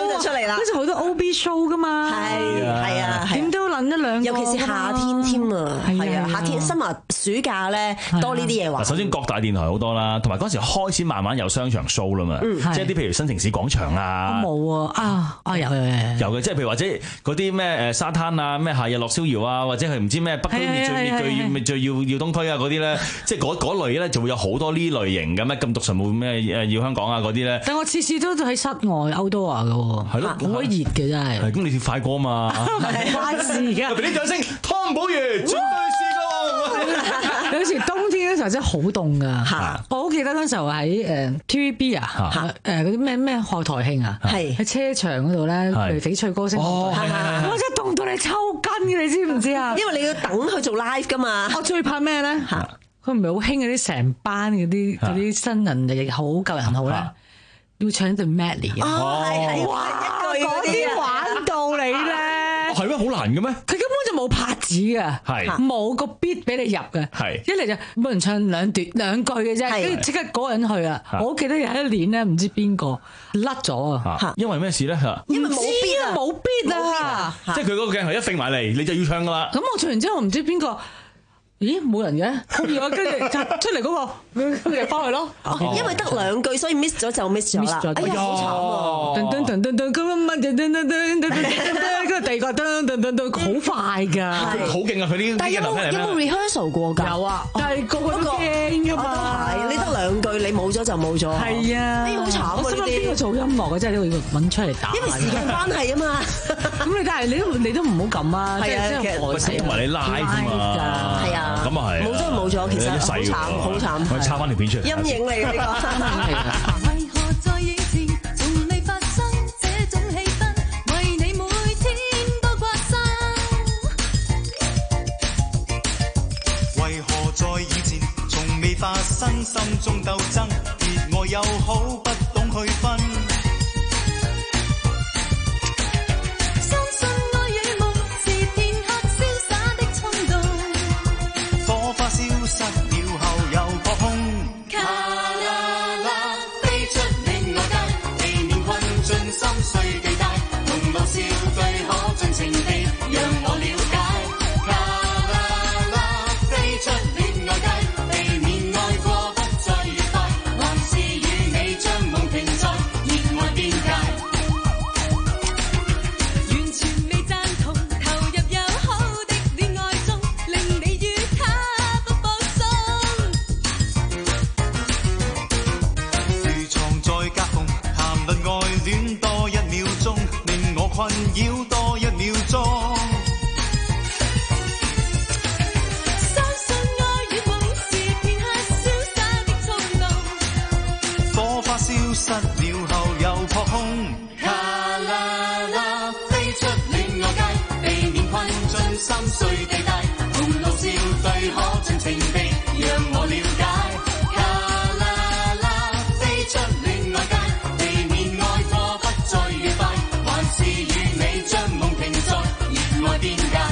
係啦， 嗰時好多 O B show 噶嘛， 係係啊， 點都撚一兩個， 尤其是夏天添啊，係啊，夏天、新埋暑假咧多呢啲嘢玩。 首先各大電台好多啦，同埋嗰時開始慢慢有商場 show 啦嘛，即係啲譬如新城市廣場啊， 冇啊啊啊有有有嘅，即係譬如或者嗰啲咩誒沙灘啊，咩夏日樂逍遙啊，或者係唔知咩北區滅罪滅罪滅罪耀耀東區啊嗰啲咧，即係嗰嗰類咧就會有好多呢類型嘅咩禁毒神務咩誒要香港啊嗰啲咧。 但我次次都喺室外 outdoor 嘅喎， 係咯， 好鬼熱嘅真係。 係咁你跳快歌嘛？ 快事而家。 俾啲掌聲，湯寶如絕對試過。 有時冬天嗰時候真係好凍㗎，我好記得嗰時候喺誒 T V B 啊，誒嗰啲咩咩賀台慶啊，喺車場嗰度咧，譬如翡翠歌星，我真係凍到你抽筋嘅，你知唔知啊？ 因為你要等佢做 live 㗎嘛。 我最怕咩咧？佢唔係好興嗰啲成班嗰啲嗰啲新人嚟好舊人好咧，要唱對 medley 嘅。 哦，係係， 哇！嗰啲玩到你咧， 係咩？好難嘅咩？ 佢根本就冇拍子嘅， 係冇個 beat 俾你入嘅， 係一嚟就冇人唱兩段兩句嘅啫，跟住即刻嗰個人去啊！我好記得有一年咧，唔知邊個甩咗啊！ 因為咩事咧？ 因為冇 beat 啊，冇 beat 啊！ 即係佢嗰個鏡頭一揈埋嚟，你就要唱噶啦。 咁我唱完之後，唔知邊個。咦，冇人嘅，空咗，跟住出嚟嗰個，跟住翻去咯。 因為得兩句，所以 miss 咗就 miss 咗啦。哎呀，好慘喎！ 噔噔噔噔噔咁乜？噔噔噔噔噔噔，跟住第二個噔噔噔噔，好快㗎， 好勁啊！佢啲但係有冇有冇 rehearsal 過㗎？ 有啊，但係個個都驚㗎嘛。 係，你得兩句，你冇咗就冇咗。 係啊， 哎，好慘啊！ 我心諗邊個做音樂嘅，真係都要揾出嚟打。 因為時間關係啊嘛。 咁你但係你都你都唔好咁啊！ 係啊，其實同埋你 live 㗎嘛。 係啊。 咁啊係， 冇咗就冇咗，其實好慘，好慘。 我抄翻條片出嚟， 陰影嚟嘅呢個。 為何在以前從未發生這種氣氛？為你每天都掛心。 為何在以前從未發生心中鬥爭？熱愛又好，不懂區分。困擾多一秒鐘， 相信愛與夢是片刻瀟灑的衝動， 火花消失了後又撲空，卡啦啦飛出戀愛街，避免困進心碎地帶，同路笑對可盡情地讓我了解，卡啦啦飛出戀愛街，避免愛過不再愉快。是與你將夢停在熱愛邊界。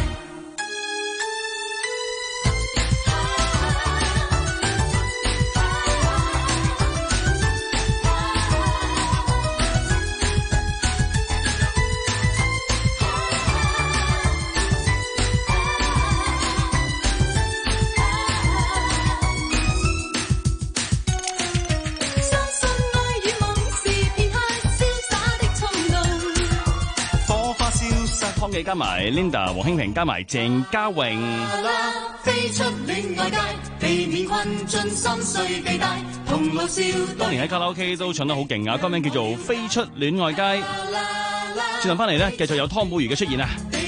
湯記加埋 Linda、黃興平加埋鄭嘉穎。 飛出戀愛街，避免困進心碎地帶，同路笑。 當年喺卡拉 OK 都唱得好勁啊！歌名叫做《飛出戀愛街》。轉頭翻嚟咧，繼續有湯寶如嘅出現啊！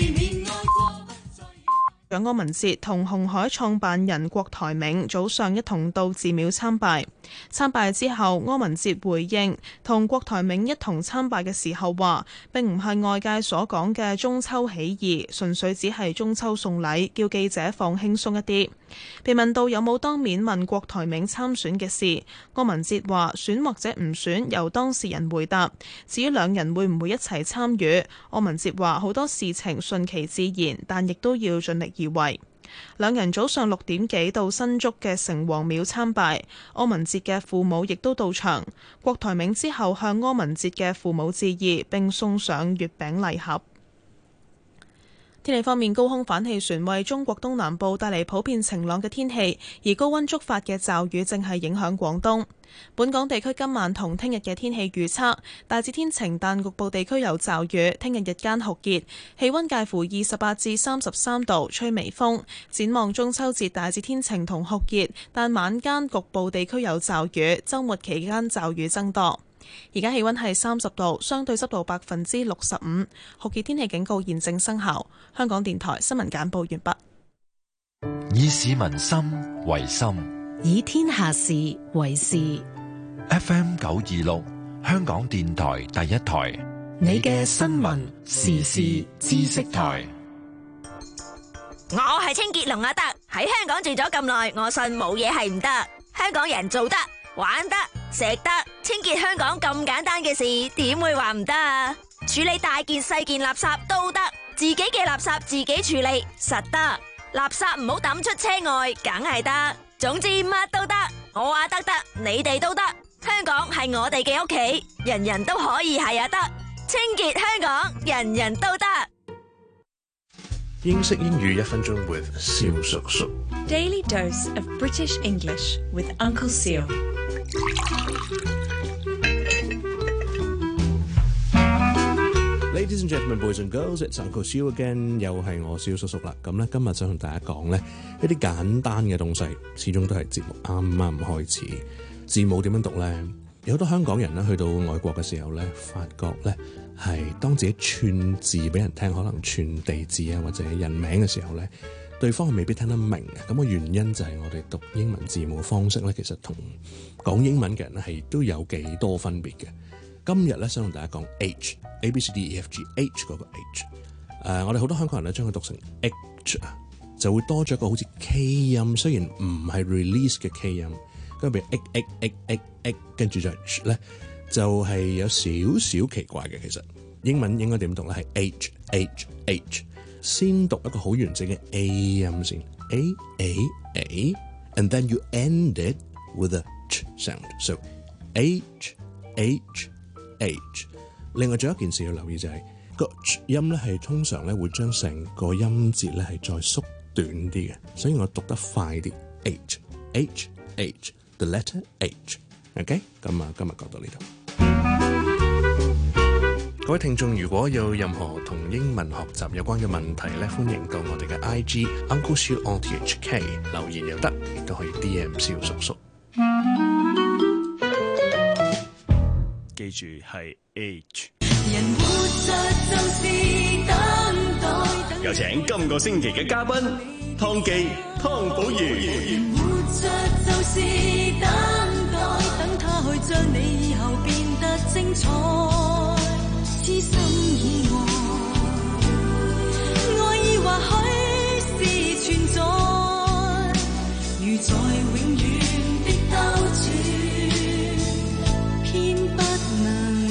柯文哲同鴻海創辦人郭台銘早上一同到寺廟參拜。參拜之後，柯文哲回應同郭台銘一同參拜嘅時候話，並唔係外界所講嘅中秋喜義，純粹只係中秋送禮，叫記者放輕鬆一啲。被問到有冇當面問郭台銘參選嘅事，柯文哲話選或者唔選由當事人回答。至於兩人會唔會一齊參與，柯文哲話好多事情順其自然，但亦都要盡力而為。 兩人早上六點幾到新竹嘅城隍廟參拜，柯文哲嘅父母亦都到場。郭台銘之後向柯文哲嘅父母致意，並送上月餅禮盒。天氣方面，高空反氣旋為中國東南部帶嚟普遍晴朗嘅天氣，而高溫觸發嘅驟雨正係影響廣東。本港地區今晚同聽日嘅天氣預測大致天晴，但局部地區有驟雨。聽日日間酷熱，氣溫介乎二十八至三十三度，吹微風。展望中秋節大致天晴同酷熱，但晚間局部地區有驟雨，週末期間驟雨增多。而家氣溫係三十度，相對濕度百分之六十五，酷熱天氣警告現正生效。香港電台新聞簡報完畢。 以市民心為心， 以天下事為事。 F M 九二六，香港電台第一台， 你嘅新聞時事知識台。 我係清潔龍阿德，喺香港住咗咁耐，我信冇嘢係唔得。香港人做得、玩得、食得，清潔香港咁簡單嘅事，點會話唔得啊？處理大件細件垃圾都得，自己嘅垃圾自己處理實得。垃圾唔好抌出車外，梗係得。總之乜都得，我話得得，你哋都得。香港係我哋嘅屋企，人人都可以係啊得。清潔香港，人人都得。 英式英語一分鐘 with 蕭叔叔。 Daily dose of British English with Uncle Seal。 Ladies and gentlemen, boys and girls, it's Uncle Seal again， 又係我蕭叔叔啦。咁咧，今日想同大家講咧一啲簡單嘅東西，始終都係節目啱啱開始。字母點樣讀咧？有好多香港人咧去到外國嘅時候咧，發覺咧係當自己串字俾人聽，可能串地址啊或者人名嘅時候咧，對方係未必聽得明嘅。咁個原因就係我哋讀英文字母嘅方式咧，其實同講英文嘅人咧係都有幾多分別嘅。今日咧想同大家講 H A B C D E F G H 嗰個 H， 誒、呃、我哋好多香港人咧將佢讀成 H 啊，就會多咗一個好似 K 音，雖然唔係 release 嘅 K 音，跟住譬如 H H H H 跟住就 H 咧，就係、是、有少少奇怪嘅。其實英文應該點讀咧？係 H H H， 先讀一個好完整嘅 A 音先 ，A A A，and then you end it with a ch sound，so H H H。另外仲有一件事要留意就係、是、個 ch 音咧係通常咧會將成個音節咧係再縮短啲嘅，所以我讀得快啲 H H H the letter H。OK， 咁啊今日講到呢度。各位聽眾，如果有任何同英文學習有關嘅問題咧，歡迎到我哋嘅 I G Uncle Seal on T H K 留言又得，亦都可以 D M 蕭叔叔。 記住係 H。 有請今個星期嘅嘉賓湯記湯寶如。 人活着就是等待，等他去將你以後變得精彩。痴心以外，愛意或許是存在，如在永遠的兜轉，偏不能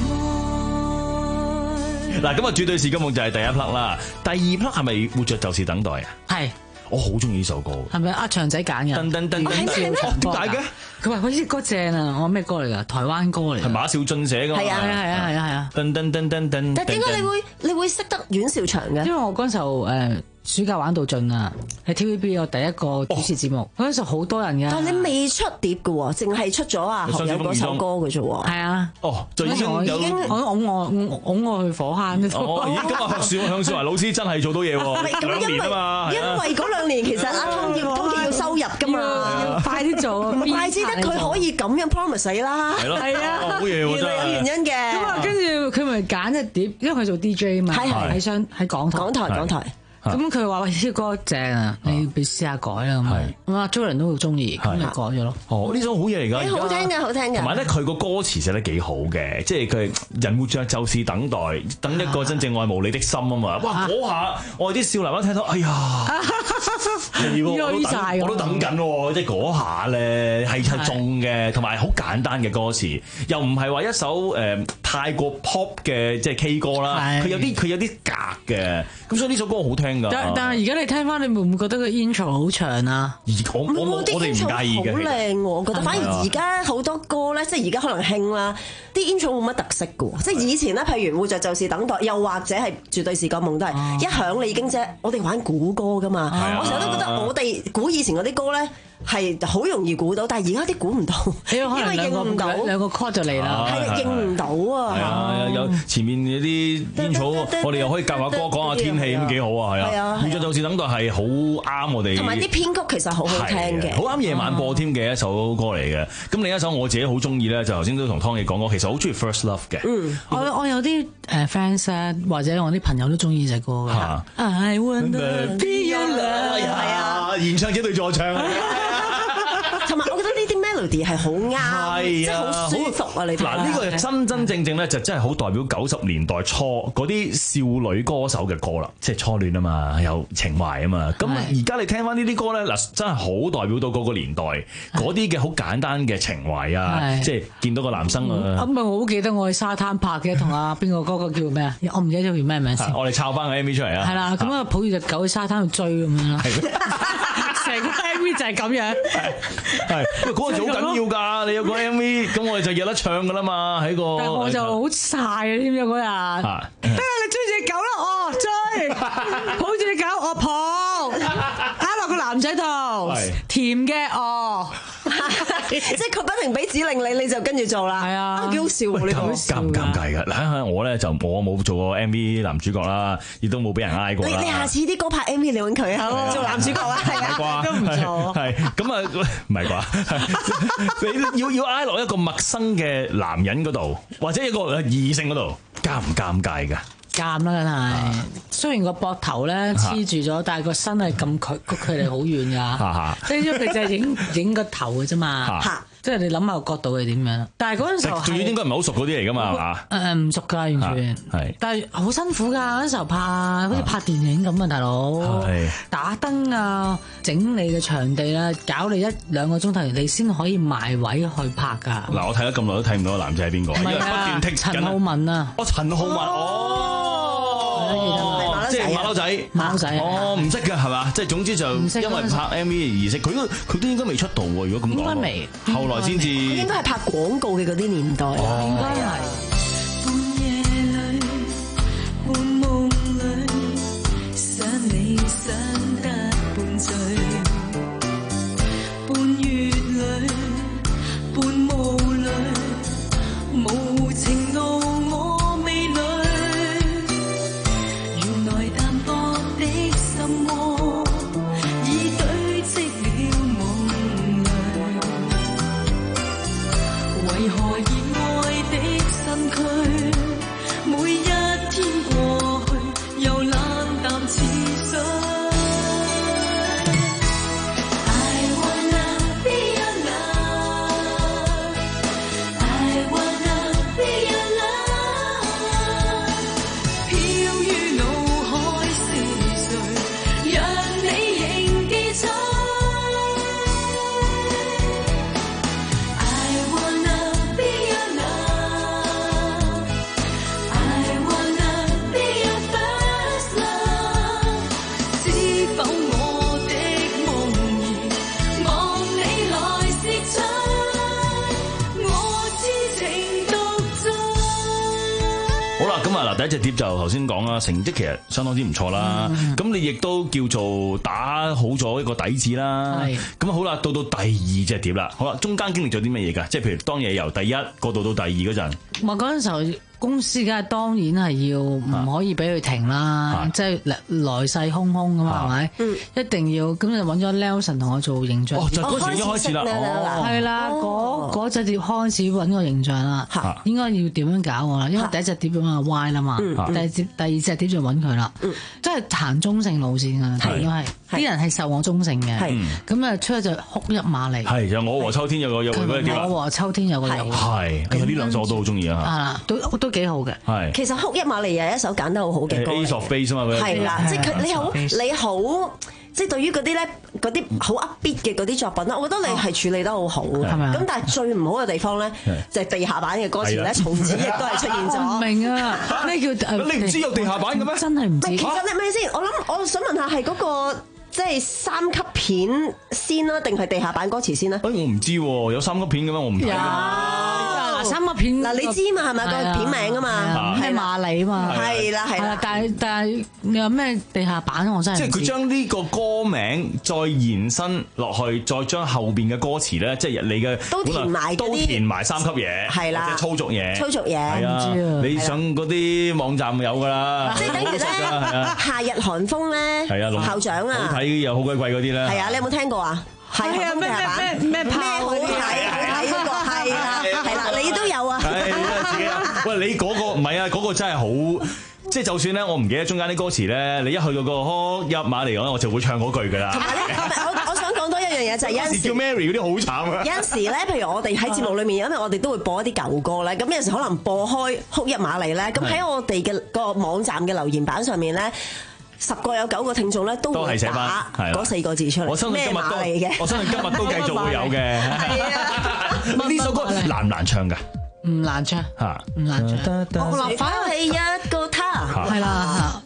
愛。 嗱，咁啊，絕對是金夢就係第一 part 啦。第二 part 係咪活着就是等待啊？ 係。 我好中意呢首歌， 係咪阿長仔揀嘅？ 噔噔噔噔，點解嘅？佢話嗰啲歌正啊！我話咩歌嚟㗎？台灣歌嚟。 係馬兆俊寫㗎嘛？ 係啊係啊係啊係啊！ 噔噔噔噔噔。 但係點解你會你會識得阮兆祥嘅？ 因為我嗰陣時候誒暑假玩到盡啊，喺 T V B 我第一個主持節目，嗰陣時候好多人㗎。 但係你未出碟㗎喎，淨係出咗啊學友嗰首歌嘅啫喎。係啊。 哦，就已經有。 已經我我我我我去火坑呢度。 哦，咦，咁啊，向向少華老師真係做到嘢喎，兩年啊嘛。 因為嗰兩年其實阿湯要湯要收入㗎嘛， 要快啲做。 唔怪之得佢可以咁樣 promise 你啦。 係咯。 係啊。 好嘢喎真係。 有原因嘅。 咁啊，跟住佢咪揀隻碟，因為佢做 D J 嘛，喺商喺港台。 港台港台。 咁佢話：喂，呢個歌正啊，你要試下改啦咁。咁啊，Jordan都好中意，咁就改咗咯。 哦，呢首好嘢嚟㗎， 好聽嘅，好聽嘅。 同埋咧，佢個歌詞寫得幾好嘅，即係佢人活着就是等待，等一個真正愛無你的心啊嘛。哇！嗰下我哋啲少男一聽到，哎呀， 係喎，我都等我都等緊喎，即係嗰下咧係係中嘅，同埋好簡單嘅歌詞，又唔係話一首誒太過 pop 嘅即係 K 歌啦，佢有啲佢有啲格嘅，咁所以呢首歌好聽㗎。 但但係而家你聽翻，你會唔會覺得個 intro 好長啊？ 我我我哋唔介意嘅， 好靚喎，我覺得。反而而家好多歌咧，即係而家可能興啦，啲 intro 冇乜特色嘅喎，即係以前咧，譬如活着就是等待，又或者係絕對是個夢都係一響你已經啫。我哋玩估歌㗎嘛，我成日都覺得我哋估以前嗰啲歌咧。係好容易估到，但係而家啲估唔到，因為認唔到兩個 chord 就嚟啦， 係啊，認唔到啊！ 係啊，有前面嗰啲煙草，我哋又可以夾下歌講下天氣咁幾好啊！係啊，活着就是等待係好啱我哋， 同埋啲編曲其實好好聽嘅， 好啱夜晚播添嘅一首歌嚟嘅。咁另一首我自己好中意咧，就頭先都同湯記講過，其實好中意 First Love 嘅。 嗯，我我有啲誒 fans 啊，或者我啲朋友都中意呢隻歌嘅。I wanna be your love， 係啊，現唱者對助唱。 同埋我覺得呢啲 melody 係好啱，即係好舒服啊！你嗱呢個真真正正咧就真係好代表九十年代初嗰啲少女歌手嘅歌啦，即係初戀啊嘛，有情懷啊嘛。咁而家你聽翻呢啲歌咧，嗱真係好代表到嗰個年代嗰啲嘅好簡單嘅情懷啊，即係見到個男生啊。 咁咪我好記得我去沙灘拍嘅，同阿邊個哥哥叫咩啊？我唔記得咗叫咩名先。 我哋抄翻個 M V 出嚟啊！ 係啦，咁啊抱住隻狗去沙灘度追咁樣啦。成個 M V 就係咁樣。 係，喂嗰陣時好緊要㗎，你有個 M V，咁我哋就有得唱㗎啦嘛，喺個。 但我就好曬啊！點樣嗰日？得啦，你追隻狗啦，哦追，抱住隻狗，我抱，打落個男仔度，甜嘅哦， 即係佢不停俾指令你，你就跟住做啦。係啊，幾好笑喎！你好尷唔尷尬㗎？嗱，我咧就我冇做過 M V 男主角啦，亦都冇俾人嗌過啦。 你下次啲歌拍 M V 你揾佢啊，做男主角啊，係啊，都唔做。 係咁啊，唔係啩？你要要挨落一個陌生嘅男人嗰度，或者一個異性嗰度，尷唔尷尬㗎？ 尷啦，梗係。雖然個膊頭咧黐住咗，但係個身係咁距個距離好遠㗎。即係因為佢就係影影個頭嘅啫嘛。即係你諗下個角度係點樣？但係嗰陣時候仲要應該唔係好熟嗰啲嚟㗎嘛，係嘛？ 誒唔熟㗎，完全。係。但係好辛苦㗎，嗰陣時候拍，好似拍電影咁啊，大佬。係。打燈啊，整理嘅場地啦，搞你一兩個鐘頭，你先可以埋位去拍㗎。 嗱，我睇咗咁耐都睇唔到個男仔係邊個，因為不斷剔緊。 陳浩民啊。 哦，陳浩民，哦。即係馬騮仔， 馬騮仔， 哦，唔識嘅係嘛？即係總之就因為拍 M V 而識，佢都佢都應該未出道喎。如果咁講， 應該未， 後來先至。 應該係拍廣告嘅嗰啲年代，應該係。 半夜裏，半夢裏，想你想得半醉，半月裏，半霧裏，無情路我未累。為何熱愛的身軀，每一天過去又冷淡似水。I wanna be your love, I wanna be your love。飄於腦海是誰，讓你仍記取。 第一隻碟就頭先講啦，成績其實相當之唔錯啦。咁、嗯、你亦都叫做打好咗一個底子啦。咁好啦，到到第二隻碟啦。好啦，中間經歷咗啲乜嘢㗎？即係譬如當嘢由第一過渡到第二嗰陣。 我嗰陣時候公司梗係當然係要唔可以俾佢停啦，啊、即係來來勢洶洶㗎嘛，係咪、啊？一定要咁就揾咗 Nelson 同我做形象。 哦，就嗰時已經開始啦。哦， 係啦，嗰嗰隻碟開始揾個形象啦。嚇，應該要點樣搞我啦？因為第一隻碟咁啊 Y 啦嘛，嗯、第二隻第二隻碟就揾佢啦。嗯，即係行中性路線啊，都係啲人係受我中性嘅。係，咁啊出咗就哭一馬嚟。係， 就我和秋天有個有個嗰隻碟啊。 我和秋天有個有。 係，咁呢兩首我都好中意啊。 啊，都都幾好嘅。 係， 其實哭一馬嚟又係一首揀得好好嘅歌。 Ace of Base 啊嘛， 係啦，即係佢你好你好即係對於嗰啲咧嗰啲好 upbeat 嘅嗰啲作品咧，我覺得你係處理得好好嘅。 係咪啊咁但係最唔好嘅地方咧，就係地下版嘅歌詞咧，從此亦都係出現咗。 我唔明啊，咩叫你唔知有地下版嘅咩？ 真係唔知。 其實你咪先，我諗我想問下係嗰個。即係三級片先啦，定係地下版歌詞先啦？ 哎，我唔知喎，有三級片嘅咩？我唔睇。 嗱，三級片嗱，你知嘛？係咪個片名啊嘛？ 係馬里啊嘛？ 係啦係啦。 但係但係你有咩地下版？我真係即係佢將呢個歌名再延伸落去，再將後邊嘅歌詞咧，即係你嘅都填埋都填埋三級嘢， 係啦， 或者粗俗嘢， 粗俗嘢。 係啊，你上嗰啲網站有㗎啦。 即係等於咧，夏日寒風咧， 係啊， 校長啊。 又好鬼貴嗰啲咧， 係啊！你有冇聽過啊？係啊！咩咩咩咩咩好睇好睇嗰個係啦係啦，你都有啊！ 係自己啊！喂，你嗰個唔係啊，嗰個真係好，即係就算咧，我唔記得中間啲歌詞咧，你一去到個呵入馬嚟講，我就會唱嗰句㗎啦。 同埋咧，我我想講多一樣嘢就係有陣時叫 Mary 嗰啲好慘啊！ 有陣時咧，譬如我哋喺節目裏面，因為我哋都會播一啲舊歌咧，咁有陣時可能播開哭一馬嚟咧，咁喺我哋嘅個網站嘅留言板上面咧。十個有九個聽眾咧都會打嗰四個字出嚟， 我相信今日都，我相信今日都繼續會有嘅。呢首歌難唔難唱㗎？ 唔難唱嚇，唔難唱。 我立反係一個他， 係啦。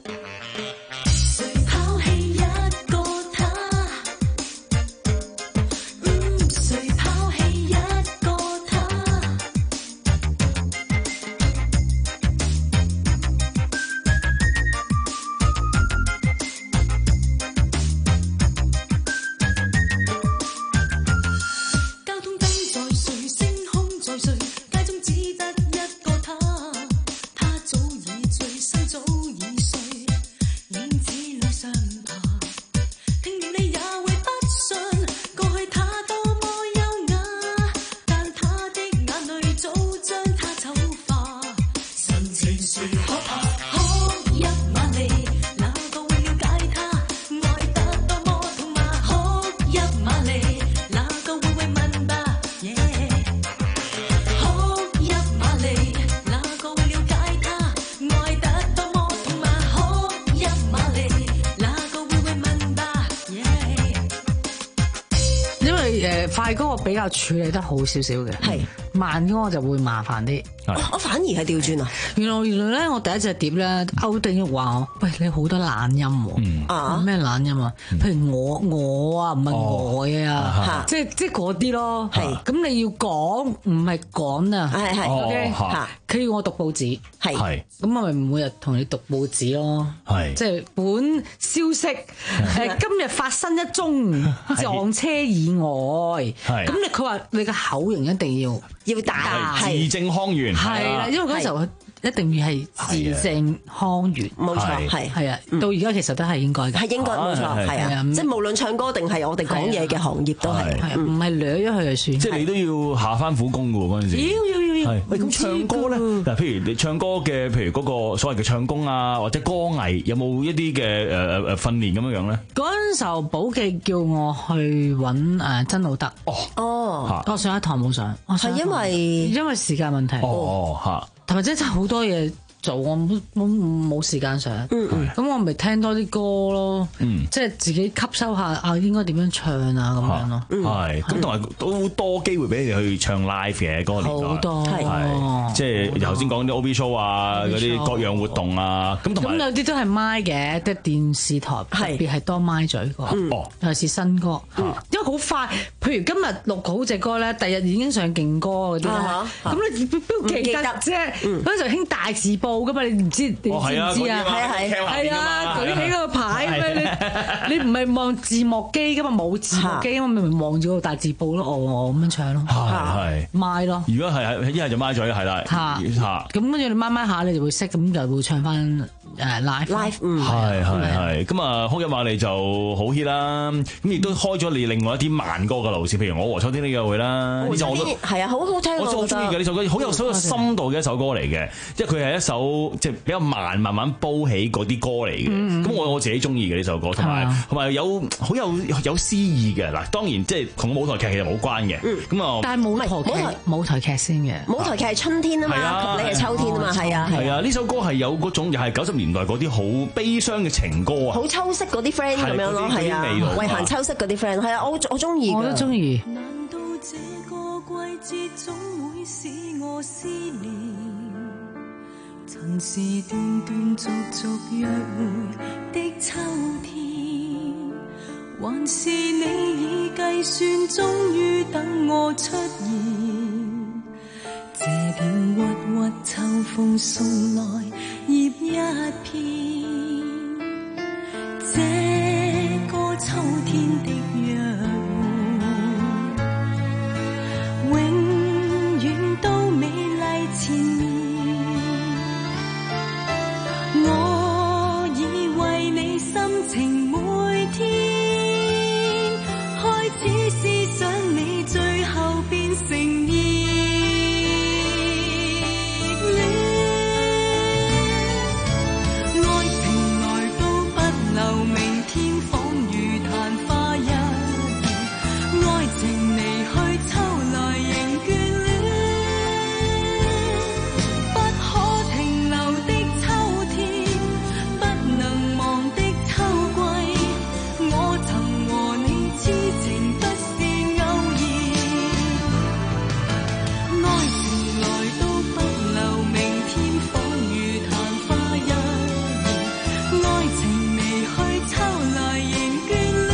快歌我比較處理得好少少嘅，係慢歌我就會麻煩啲。 我反而係調轉啊！ 原來原來咧，我第一隻碟咧，歐定話我，喂，你好多懶音喎，啊咩懶音啊？譬如我我啊，唔係我啊，即係即係嗰啲咯。係咁你要講，唔係講啊。係係 OK 嚇，佢要我讀報紙，係咁我咪每日同你讀報紙咯。係即係本消息誒，今日發生一宗撞車意外。係咁你佢話你嘅口型一定要要大， 字正腔圓。 係啦，因為嗰時候一定要係字正腔圓， 冇錯，係係啊，到而家其實都係應該嘅， 係應該冇錯，係啊，即係無論唱歌定係我哋講嘢嘅行業都係， 唔係掠咗佢就算。 即係你都要下翻苦功嘅喎嗰陣時。 要要要要。 喂，咁唱歌咧，嗱，譬如你唱歌嘅，譬如嗰個所謂嘅唱功啊，或者歌藝，有冇一啲嘅誒誒誒訓練咁樣樣咧？ 嗰陣時候寶記叫我去揾誒曾路德。 哦哦， 我上一堂冇上， 係因為因為時間問題。 哦嚇。 同埋真係好多嘢做，我冇冇冇時間上。嗯嗯。咁我咪聽多啲歌咯。嗯。即係自己吸收下啊，應該點樣唱啊咁樣咯。 係。咁同埋都多機會俾你去唱 live 嘅嗰個年代。 好多。 係。即係頭先講啲 O B show 啊，嗰啲各樣活動啊。咁同埋。 咁有啲都係麥嘅，即係電視台特別係多麥嘴歌。哦。尤其是新歌。因為好快，譬如今日錄好隻歌咧，第日已經上勁歌嗰啲啦。咁你邊記得啫？嗰陣時興大字報噶嘛，你唔知你知唔知啊？係啊係係啊，舉起個牌咩？你你唔係望字幕機噶嘛，冇字幕機咁咪咪望住個大字報咯，哦哦咁樣唱咯， 係麥咯。 如果係一係就麥嘴係啦，嚇咁跟住你麥麥下你就會識，咁就會唱翻誒 live live。 係係係，咁啊哭一馬嚟就好 hit 啦，咁亦都開咗你另外一啲慢歌嘅路線，譬如我和秋天的約會啦，呢首我都係啊，好好聽。 我好中意嘅呢首歌，好有好有深度嘅一首歌嚟嘅。即係佢係一首即係比較慢，慢慢煲起嗰啲歌嚟嘅。咁、嗯、我我自己中意嘅呢首歌，同埋同埋有好有有詩意嘅。嗱，當然即係同舞台劇其實冇關嘅。咁啊、嗯， 但係舞台劇舞台劇先嘅。 舞台劇係春天啊嘛，你係秋天啊嘛，係啊係啊。 呢首歌係有嗰種又係九十年年代嗰啲好悲傷嘅情歌啊， 好秋色嗰啲 friend 咁樣咯，係啊，為行秋色嗰啲 friend 係啊，我我中意， 我都中意。 難道這個季節總會使我思念？曾是斷斷續續約會的秋天，還是你已計算，終於等我出現？謝了鬱鬱秋風送來葉一片，這個秋天的約會，永遠都美麗纏綿。我已為你心情每天開始思想你，最後變成熱戀。愛情來到不留明天，仿如曇花一現，愛情離去秋來仍眷戀，不可停留的秋天，不能忘的秋季，我曾和你痴情不是偶然。愛情來到不留明天，仿如曇花一現，愛情離去秋來仍眷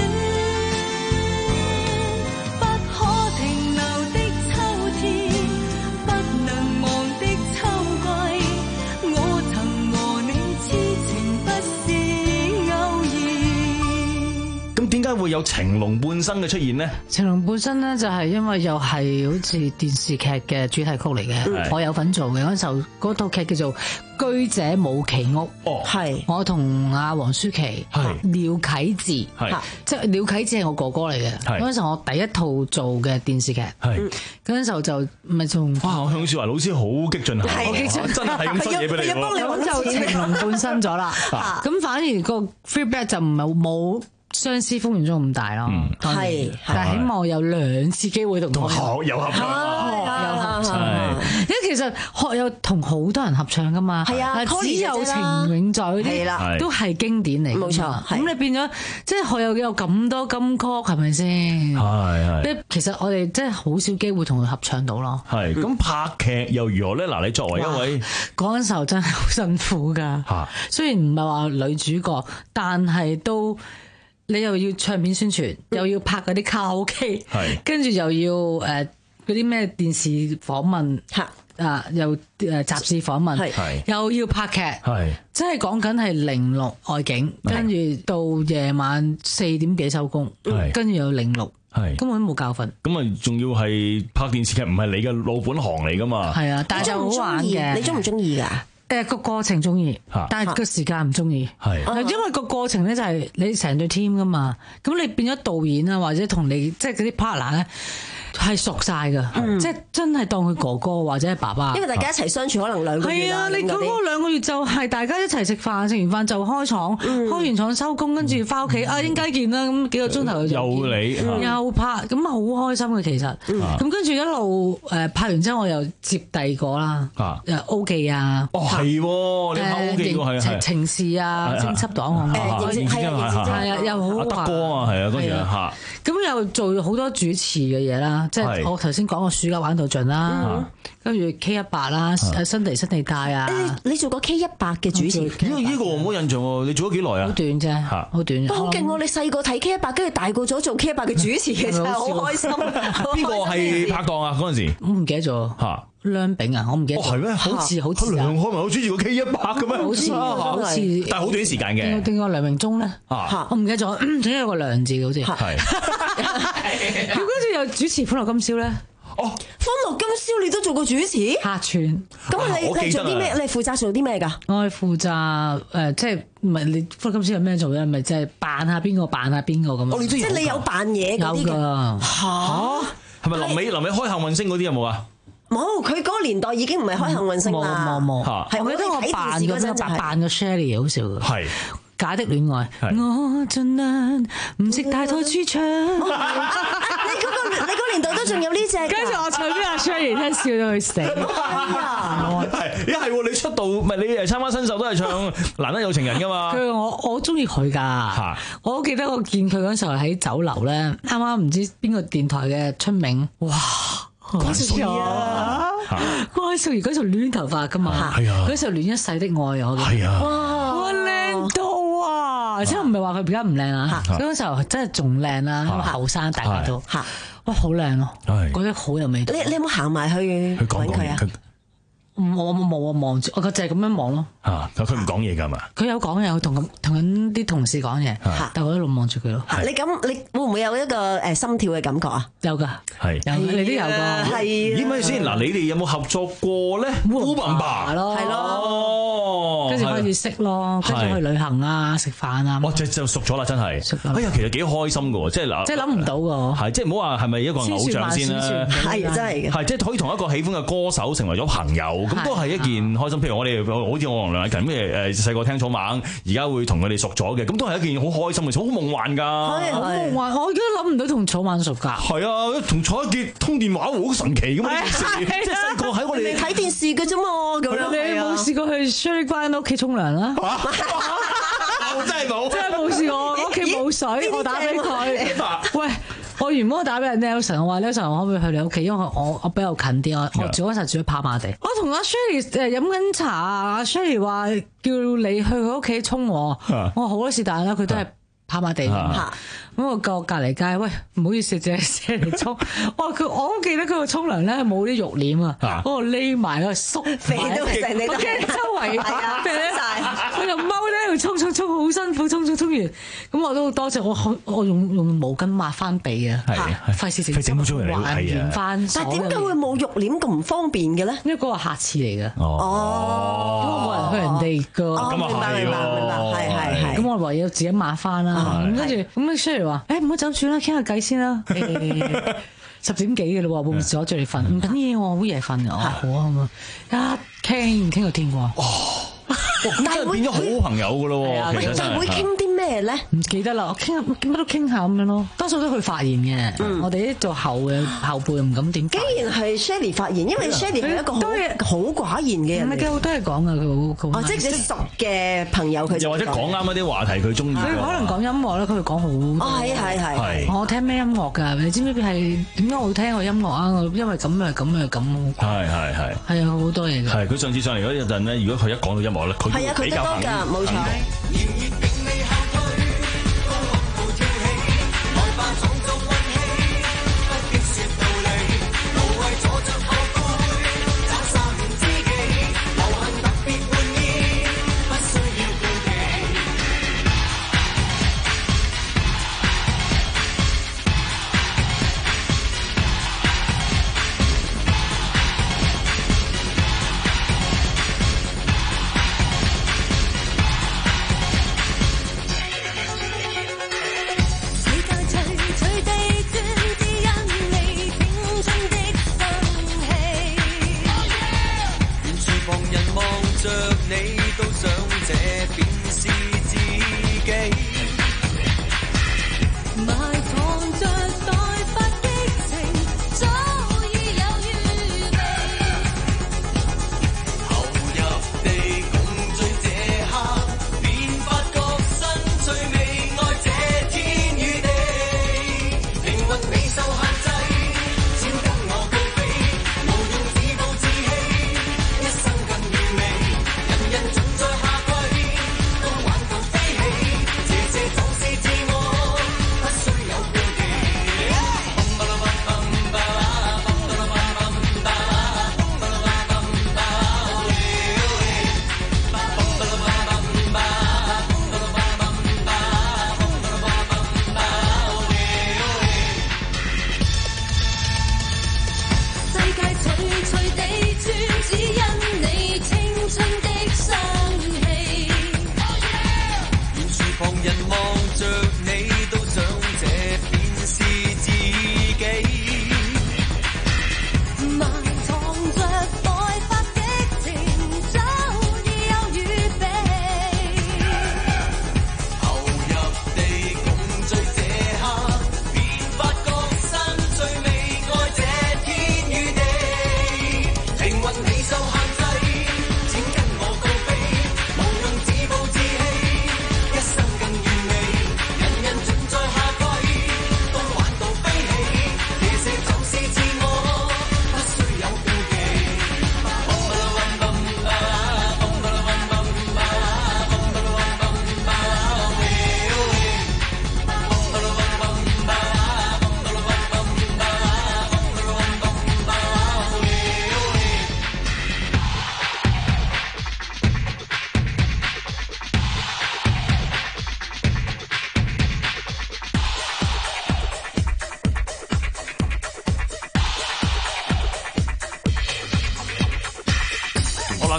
戀，不可停留的秋天，不能忘的秋季，我曾和你痴情不是偶然。 咁點解會有情濃半生嘅出現呢？ 情濃半生咧就係因為又係好似電視劇嘅主題曲嚟嘅， 係我有份做嘅嗰陣時候，嗰套劇叫做《居者冇其屋》， 哦， 係我同阿黃舒淇、廖啟智， 係即係廖啟智係我哥哥嚟嘅， 係嗰陣時候我第一套做嘅電視劇， 係嗰陣時候就咪仲哇！我向少華老師好激進下， 好激進真係咁塞嘢俾你喎， 咁就情濃半生咗啦。咁反而個 feedback 就唔係冇相思風雨中咁大咯，係，但係起碼有兩次機會同學友合唱， 有合唱，因為其實學友同好多人合唱噶嘛， 係啊， 只有情永在嗰啲都係經典嚟，冇錯。咁你變咗即係學友有咁多金曲係咪先？ 係係。 其實我哋真係好少機會同佢合唱到咯。 係咁拍劇又如何咧？嗱，你作為一位嗰陣時候真係好辛苦㗎。嚇，雖然唔係話女主角，但係都。你又要唱片宣傳，又要拍嗰啲卡拉 OK，跟住又要誒嗰啲咩電視訪問，啊又誒雜誌訪問，又要拍劇，即係講緊係零六外景，跟住到夜晚四點幾收工，跟住又零六，根本冇覺瞓。 咁啊，仲要係拍電視劇，唔係你嘅老本行嚟噶嘛？ 係啊，但係就好玩嘅。 你中唔中意㗎？ 誒個過程中意，但係個時間唔中意。係，因為個過程咧就係你成隊 team 噶嘛，咁你變咗導演啊，或者同你即係嗰啲 partner 咧係熟晒噶，即係真係當佢哥哥或者係爸爸。 因為大家一齊相處可能兩個月。係啊， 你嗰嗰兩個月就係大家一齊食飯，食完飯就開廠，開完廠收工，跟住翻屋企啊應該見啦，咁幾個鐘頭又你又拍，咁啊好開心嘅其實。咁跟住一路誒拍完之後，我又接第二個啦，誒 O 記啊。 係喎，你拍 O 記喎，係係情事啊，偵緝檔案啊，係啊，又好德哥啊，係啊，嗰時嚇。 咁又做好多主持嘅嘢啦，即係我頭先講個暑假玩到盡啦，跟住 K 一百啦，新地新地帶啊。 你做過 K 一百嘅主持？ 呢呢個我冇印象喎，你做咗幾耐啊？ 好短啫，好短。 好勁喎！你細個睇 K 一百，跟住大個咗做 K 一百嘅主持，其實好開心。 邊個係拍檔啊？嗰陣時我唔記得咗嚇。梁炳啊，我唔記得。 哦，係咩？ 好似好似梁開文好中意個 K 一百嘅咩？ 好似好似， 但係好短時間嘅。 定個梁榮忠咧？啊，我唔記得咗，總之有個梁字好似。係。咁跟住又主持《歡樂今宵》咧。 哦，《歡樂今宵》你都做過主持？ 客串。咁你你做啲咩？你負責做啲咩㗎？ 我係負責誒，即係唔係你《歡樂今宵》有咩做咧？咪即係扮下邊個扮下邊個咁樣。 即係你有扮嘢嗰啲㗎？ 嚇！ 係咪臨尾臨尾開幸運星嗰啲有冇啊？ 冇，佢嗰個年代已經唔係開幸運星啦。 冇冇冇，係我記得我扮嗰陣扮扮個 Shelly 好笑嘅。係假的戀愛，我盡量唔食大台豬腸。 你嗰個你嗰年代都仲有呢隻。 跟住我唱俾阿 Sherry 聽，笑到佢死。 係，一係喎，你出道唔係你誒參加新秀都係唱難得有情人噶嘛？ 佢我我中意佢㗎，我好記得我見佢嗰時候喺酒樓咧，啱啱唔知邊個電台嘅春茗，哇！關淑怡啊，關淑怡嗰時候亂頭髮㗎嘛， 係啊， 嗰時候亂一世的愛我嘅， 係啊， 哇靚到啊！即係唔係話佢而家唔靚啊？嗰時候真係仲靚啦，後生大家都嚇，哇好靚咯，覺得好有味道。 你你有冇行埋去揾佢啊？ 我我冇啊，望住我就係咁樣望咯。 啊，佢唔講嘢㗎嘛？ 佢有講嘢，佢同咁同緊啲同事講嘢，但係我一路望住佢咯。 你咁你會唔會有一個誒心跳嘅感覺啊？ 有㗎， 係有你都有㗎。 係。 點解先？嗱，你哋有冇合作過咧？烏笨爸咯， 係咯，跟住開始識咯，跟住去旅行啊、食飯啊。 哇！就就熟咗啦，真係。 熟哎呀，其實幾開心㗎喎，即係嗱， 即係諗唔到㗎。 係，即係唔好話係咪一個偶像先啦？ 係真係嘅。 係，即係可以同一個喜歡嘅歌手成為咗朋友，咁都係一件開心。譬如我哋好似我同梁禮勤咩誒細個聽草蜢，而家會同佢哋熟咗嘅，咁都係一件好開心嘅事，好夢幻㗎。 係好夢幻，我而家諗唔到同草蜢熟㗎。 係啊，同蔡一傑通電話好神奇㗎嘛！呢件事，即係細個喺我哋睇電視嘅啫嘛，咁樣。 你冇試過去 Sherry 關屋企沖涼啦？ 我真係冇， 真係冇試過。我屋企冇水，我打俾佢。喂，我原本我打俾人 Nelson，我話 Nelson 我可唔可以去你屋企？因為我我比較近啲，我我住嗰陣住喺跑馬地。我同阿 Sherry 誒飲緊茶，阿 Sherry 話叫你去佢屋企沖我，我話好多是但啦，佢都係跑馬地咁。咁我過隔離街，喂唔好意思，借借嚟沖。哇！佢我好記得佢個沖涼咧冇啲浴簾啊，嗰度匿埋嗰度縮肥到成你， 我驚周圍肥晒， 佢就踎咧喺度沖沖沖，好辛苦沖沖沖完，咁我都好多謝我我用用毛巾抹翻鼻啊，費事整整污糟人嚟還原翻。 但係點解會冇浴簾咁唔方便嘅咧？ 因為嗰個客廁嚟嘅。 哦， 因為冇人去人哋個。 咁啊係喎， 明白明白，係係係。 咁我唯有自己抹翻啦。咁跟住咁 Sherry 話：誒唔好走住啦，傾下偈先啦。十點幾嘅嘞喎，會唔會阻住你瞓？唔緊要，我好夜瞓嘅。好啊咁啊，一傾傾到天光。 咁真係變咗好朋友㗎咯喎，其實真係。 會傾啲咩咧？ 唔記得啦，我傾乜都傾下咁樣咯。多數都佢發言嘅，我哋啲做後嘅後輩唔敢點。 竟然係 Sherry 發言，因為 Sherry 係一個好好寡言嘅人。 唔係嘅，好多嘢講㗎，佢好。 哦，即係你熟嘅朋友，佢又或者講啱一啲話題，佢中意。 佢可能講音樂咧，佢會講好多。 哦，係係係。 我聽咩音樂㗎？你知唔知係點解我會聽個音樂啊？因為咁啊咁啊咁。 係係係。 係啊，好多嘢㗎。 係佢上次上嚟嗰陣咧，如果佢一講到音樂咧，佢都比較肯定。 冇錯。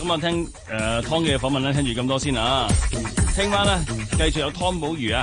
咁啊，聽誒湯嘅訪問咧，聽住咁多先啊。聽晚咧，繼續有湯寶如啊。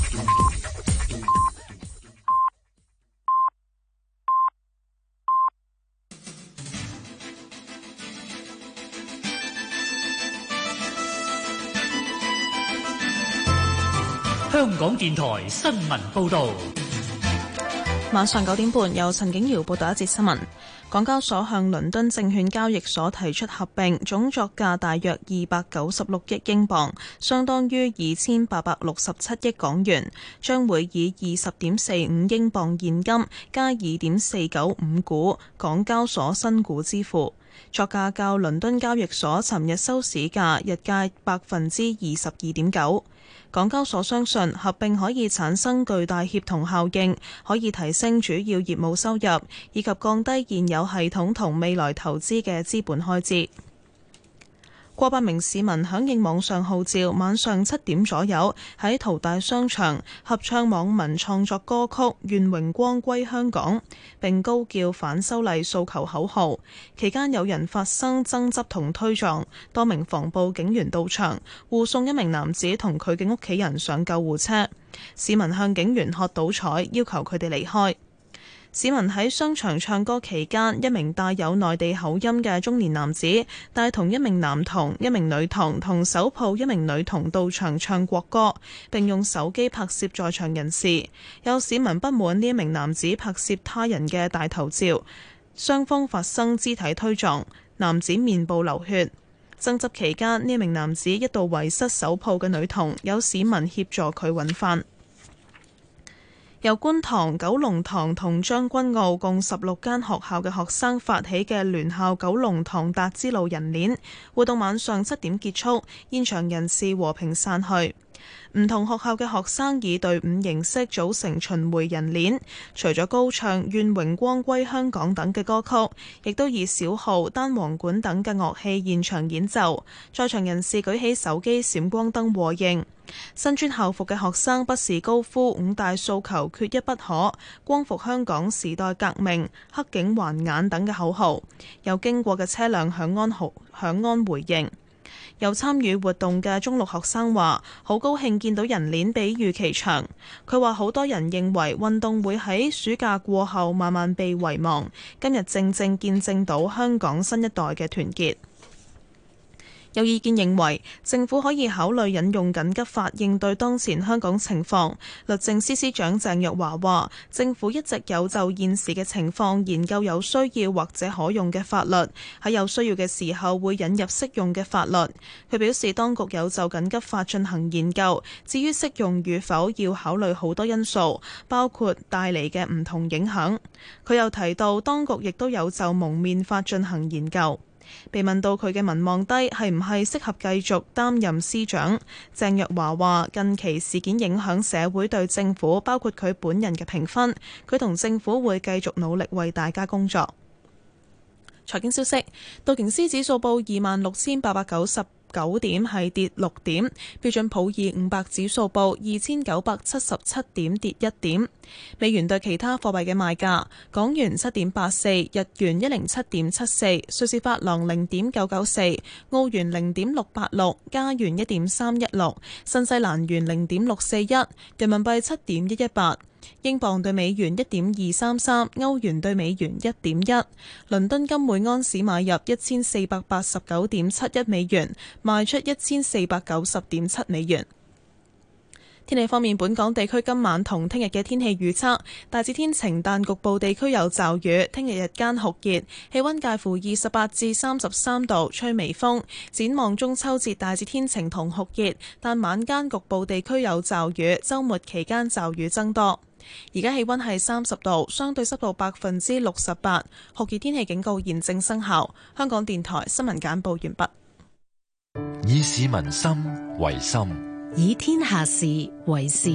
香港電台新聞報導。 晚上九點半，由陳景瑤報道一節新聞。港交所向倫敦證券交易所提出合併，總作價大約二百九十六億英鎊，相當於二千八百六十七億港元，將會以二十點四五英鎊現金加二點四九五股港交所新股支付。作價較倫敦交易所尋日收市價日價百分之二十二點九。港交所相信合併可以產生巨大協同效應，可以提升主要業務收入，以及降低現有系統同未來投資嘅資本開支。過百名市民響應網上號召，晚上七點左右喺淘大商場合唱網民創作歌曲《願榮光歸香港》，並高叫反修例訴求口號。期間有人發生爭執同推撞，多名防暴警員到場護送一名男子同佢嘅屋企人上救護車。市民向警員喝倒彩，要求佢哋離開。市民喺商場唱歌期間，一名帶有內地口音嘅中年男子帶同一名男童、一名女童同手抱一名女童到場唱國歌，並用手機拍攝在場人士。有市民不滿呢一名男子拍攝他人嘅大頭照，雙方發生肢體推撞，男子面部流血。爭執期間，呢名男子一度遺失手抱嘅女童，有市民協助佢揾返。由觀塘、九龍塘同將軍澳共十六間學校嘅學生發起嘅聯校九龍塘達之路人鏈活動，晚上七點結束，現場人士和平散去。唔同學校嘅學生以隊伍形式組成巡迴人鏈，除咗高唱《願榮光歸香港》等嘅歌曲，亦都以小號、單簧管等嘅樂器現場演奏。在場人士舉起手機閃光燈和應。身穿校服嘅學生不時高呼五大訴求缺一不可、光復香港、時代革命、黑警還眼等嘅口號。有經過嘅車輛響安號響安回應。有參與活動嘅中六學生話：好高興見到人鏈比預期長。佢話好多人認為運動會喺暑假過後慢慢被遺忘，今日正正見證到香港新一代嘅團結。有意見認為政府可以考慮引用緊急法應對當前香港情況。律政司司長鄭若驊話：政府一直有就現時嘅情況研究有需要或者可用嘅法律，喺有需要嘅時候會引入適用嘅法律。佢表示當局有就緊急法進行研究，至於適用與否要考慮好多因素，包括帶嚟嘅唔同影響。佢又提到當局亦都有就蒙面法進行研究。被問到佢嘅民望低係唔係適合繼續擔任司長，鄭若驊話：近期事件影響社會對政府，包括佢本人嘅評分，佢同政府會繼續努力為大家工作。財經消息，道瓊斯指數報二萬六千八百九十九點，係跌六點；標準普爾五百指數報二千九百七十七點，跌一點。美元對其他貨幣嘅賣價：港元七點八四，日元一零七點七四，瑞士法郎零點九九四，澳元零點六八六，加元一點三一六，新西蘭元零點六四一，人民幣七點一一八。英鎊對美元一點二三三，歐元對美元一點一。倫敦金每安士買入一千四百八十九點七一美元，賣出一千四百九十點七美元。天氣方面，本港地區今晚同聽日嘅天氣預測大致天晴，但局部地區有驟雨。聽日日間酷熱，氣溫介乎二十八至三十三度，吹微風。展望中秋節大致天晴同酷熱，但晚間局部地區有驟雨，週末期間驟雨增多。而家氣溫係三十度，相對濕度百分之六十八，酷熱天氣警告現正生效。香港電台新聞簡報完畢。 以市民心為心， 以天下事為事。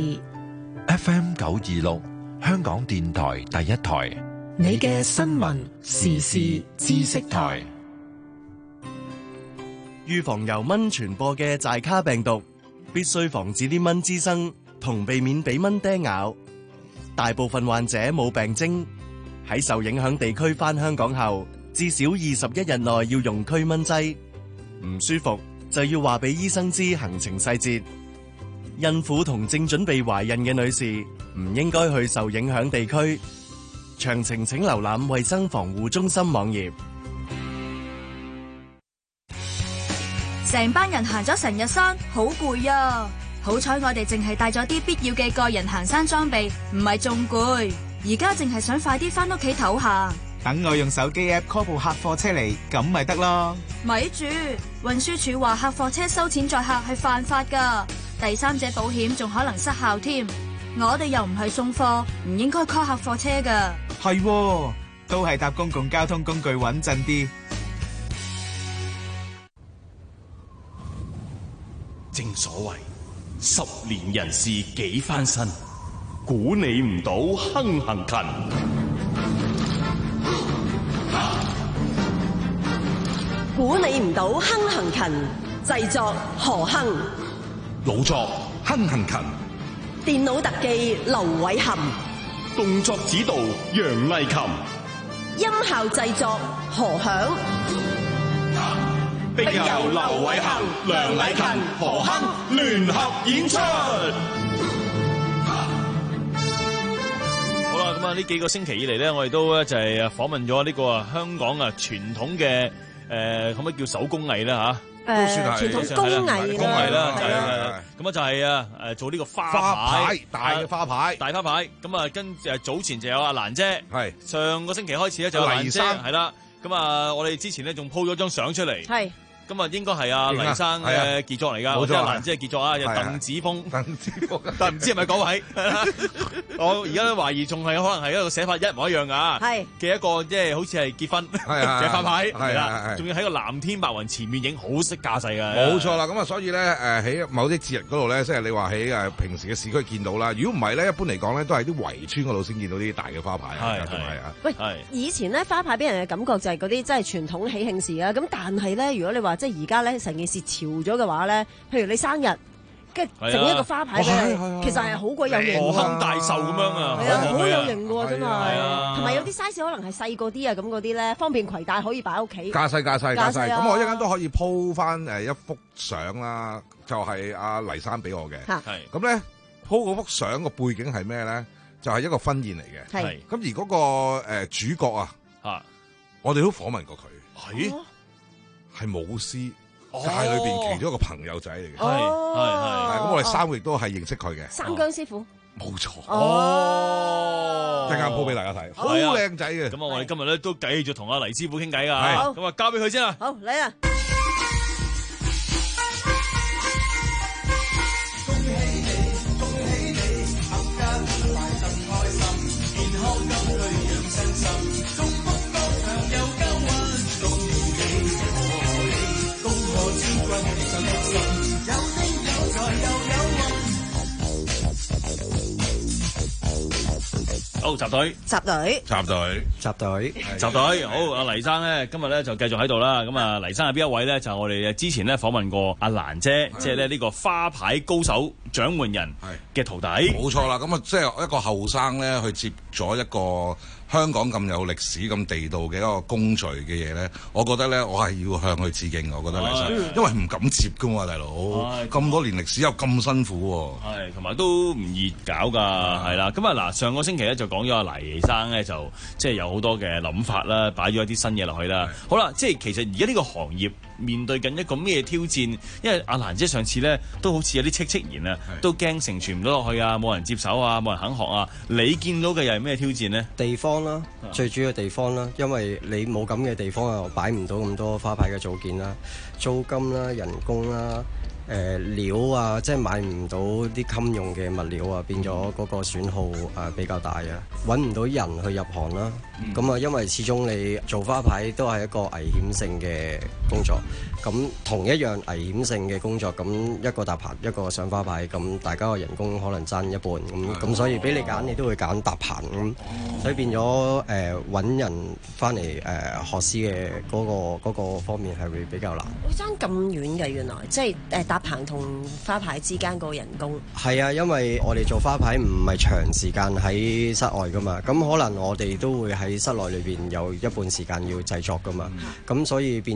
F M 九二六，香港電台第一台， 你嘅新聞時事知識台。 預防由蚊傳播嘅寨卡病毒，必須防止啲蚊滋生，同避免俾蚊叮咬。大部分患者冇病徵，喺受影響地區返香港後，至少二十一日內要用驅蚊劑。 唔舒服就要話俾醫生知行程細節。孕婦同正準備懷孕嘅女士唔應該去受影響地區。詳情請瀏覽衛生防護中心網頁。 成班人行咗成日山，好攰啊！好彩我哋淨係帶咗啲必要嘅個人行山裝備，唔係仲攰。而家淨係想快啲翻屋企唞下。 等我用手機 app call 部客貨車嚟，咁咪得咯。 咪住，運輸署話客貨車收錢載客係犯法噶，第三者保險仲可能失效添。我哋又唔係送貨，唔應該 call 客貨車噶。 係，都係搭公共交通工具穩陣啲。 正所謂十年人事幾番新，估你唔到亨行勤。 估你唔到亨行勤，製作何亨， 老作亨行勤， 電腦特技劉偉含， 動作指導楊麗琴， 音效製作何響。 並由劉偉恒、梁禮勤、何亨聯合演出。 好啦，咁啊呢幾個星期以嚟咧，我哋都咧就係訪問咗呢個啊香港啊傳統嘅誒，可唔可以叫手工藝啦嚇？ 誒傳統工藝工藝啦，係啊，咁啊就係啊誒做呢個花牌， 大嘅花牌， 大花牌。咁啊跟誒早前就有阿蘭姐， 係上個星期開始咧就有蘭姐，係啦。咁啊我哋之前咧仲 po 咗張相出嚟，係。咁啊，應該係阿黎生嘅傑作嚟㗎，或者蘭姐嘅傑作啊，有鄧子峰， 鄧子峰， 但係唔知係咪嗰位？我而家都懷疑仲係可能係一個寫法一模一樣㗎，係嘅一個即係好似係結婚嘅花牌，係啦，仲要喺個藍天白雲前面影，好識架勢㗎。 冇錯啦，咁啊，所以咧誒喺某啲節日嗰度咧，即係你話喺誒平時嘅市區見到啦。如果唔係咧，一般嚟講咧，都係啲圍村嗰度先見到啲大嘅花牌啊，仲係啊。 喂，以前咧花牌俾人嘅感覺就係嗰啲即係傳統喜慶事啊，咁但係咧，如果你話即係而家咧成件事潮咗嘅話咧，譬如你生日，跟住整一個花牌俾你，其實係好鬼有型， 何亨大壽咁樣啊， 係啊，好有型嘅喎，真係。同埋有啲 size 可能係細個啲啊，咁嗰啲咧方便攜帶，可以擺喺屋企。 架勢架勢架勢，咁我一陣間都可以鋪翻誒一幅相啦，就係阿黎生俾我嘅。係咁咧，鋪嗰幅相個背景係咩咧？就係一個婚宴嚟嘅。係咁而嗰個誒主角啊，嚇，我哋都訪問過佢。係。係舞獅界裏邊其中一個朋友仔嚟嘅，係係係，咁我哋三個亦都係認識佢嘅。 三姜師傅， 冇錯。哦，一陣間鋪俾大家睇，好靚仔嘅。 咁啊，我哋今日咧都繼續同阿黎師傅傾偈噶，咁啊交俾佢先啦。 好，嚟啊！恭喜你，恭喜你，合家大陣開心，健康金句養身心，祝福歌唱有交運，恭喜你。有精有財又有運。 好，集隊， 集隊， 集隊， 集隊， 集隊。好，阿黎生咧，今日咧就繼續喺度啦。咁啊，黎生係邊一位咧？就係我哋之前咧訪問過阿蘭姐，即係咧呢個花牌高手掌門人嘅徒弟。 冇錯啦，咁啊，即係一個後生咧去接咗一個香港咁有歷史、咁地道嘅一個工序嘅嘢咧，我覺得咧，我係要向佢致敬。我覺得黎生，因為唔敢接噶嘛，大佬咁多年歷史又咁辛苦喎， 係同埋都唔易搞㗎，係啦。咁啊嗱，上個星期咧就講咗阿黎生咧，就即係有好多嘅諗法啦，擺咗一啲新嘢落去啦。好啦，即係其實而家呢個行業面對緊一個咩挑戰？因為阿蘭姐上次咧都好似有啲戚戚然啊，都驚承傳唔到落去啊，冇人接手啊，冇人肯學啊。你見到嘅又係咩挑戰呢？ 地方啦，最主要地方啦，因為你冇咁嘅地方又擺唔到咁多花牌嘅組件啦，租金啦、人工啦、誒、呃、料啊，即係買唔到啲襟用嘅物料啊，變咗嗰個損耗誒比較大啊，揾唔到人去入行啦。咁啊、嗯，因為始終你做花牌都係一個危險性嘅工作，咁同一樣危險性嘅工作，咁一個搭棚，一個上花牌，咁大家個人工可能爭一半，咁咁、哦、所以俾你揀，你都會揀搭棚咁，哦、所以變咗誒揾人翻嚟誒學師嘅嗰個嗰個方面係會比較難。 會爭咁遠嘅原來，即係誒搭棚同花牌之間個人工。係啊，因為我哋做花牌唔係長時間喺室外噶嘛，咁可能我哋都會喺喺室內裏邊有一半時間要製作噶嘛，咁、嗯、所以變咗你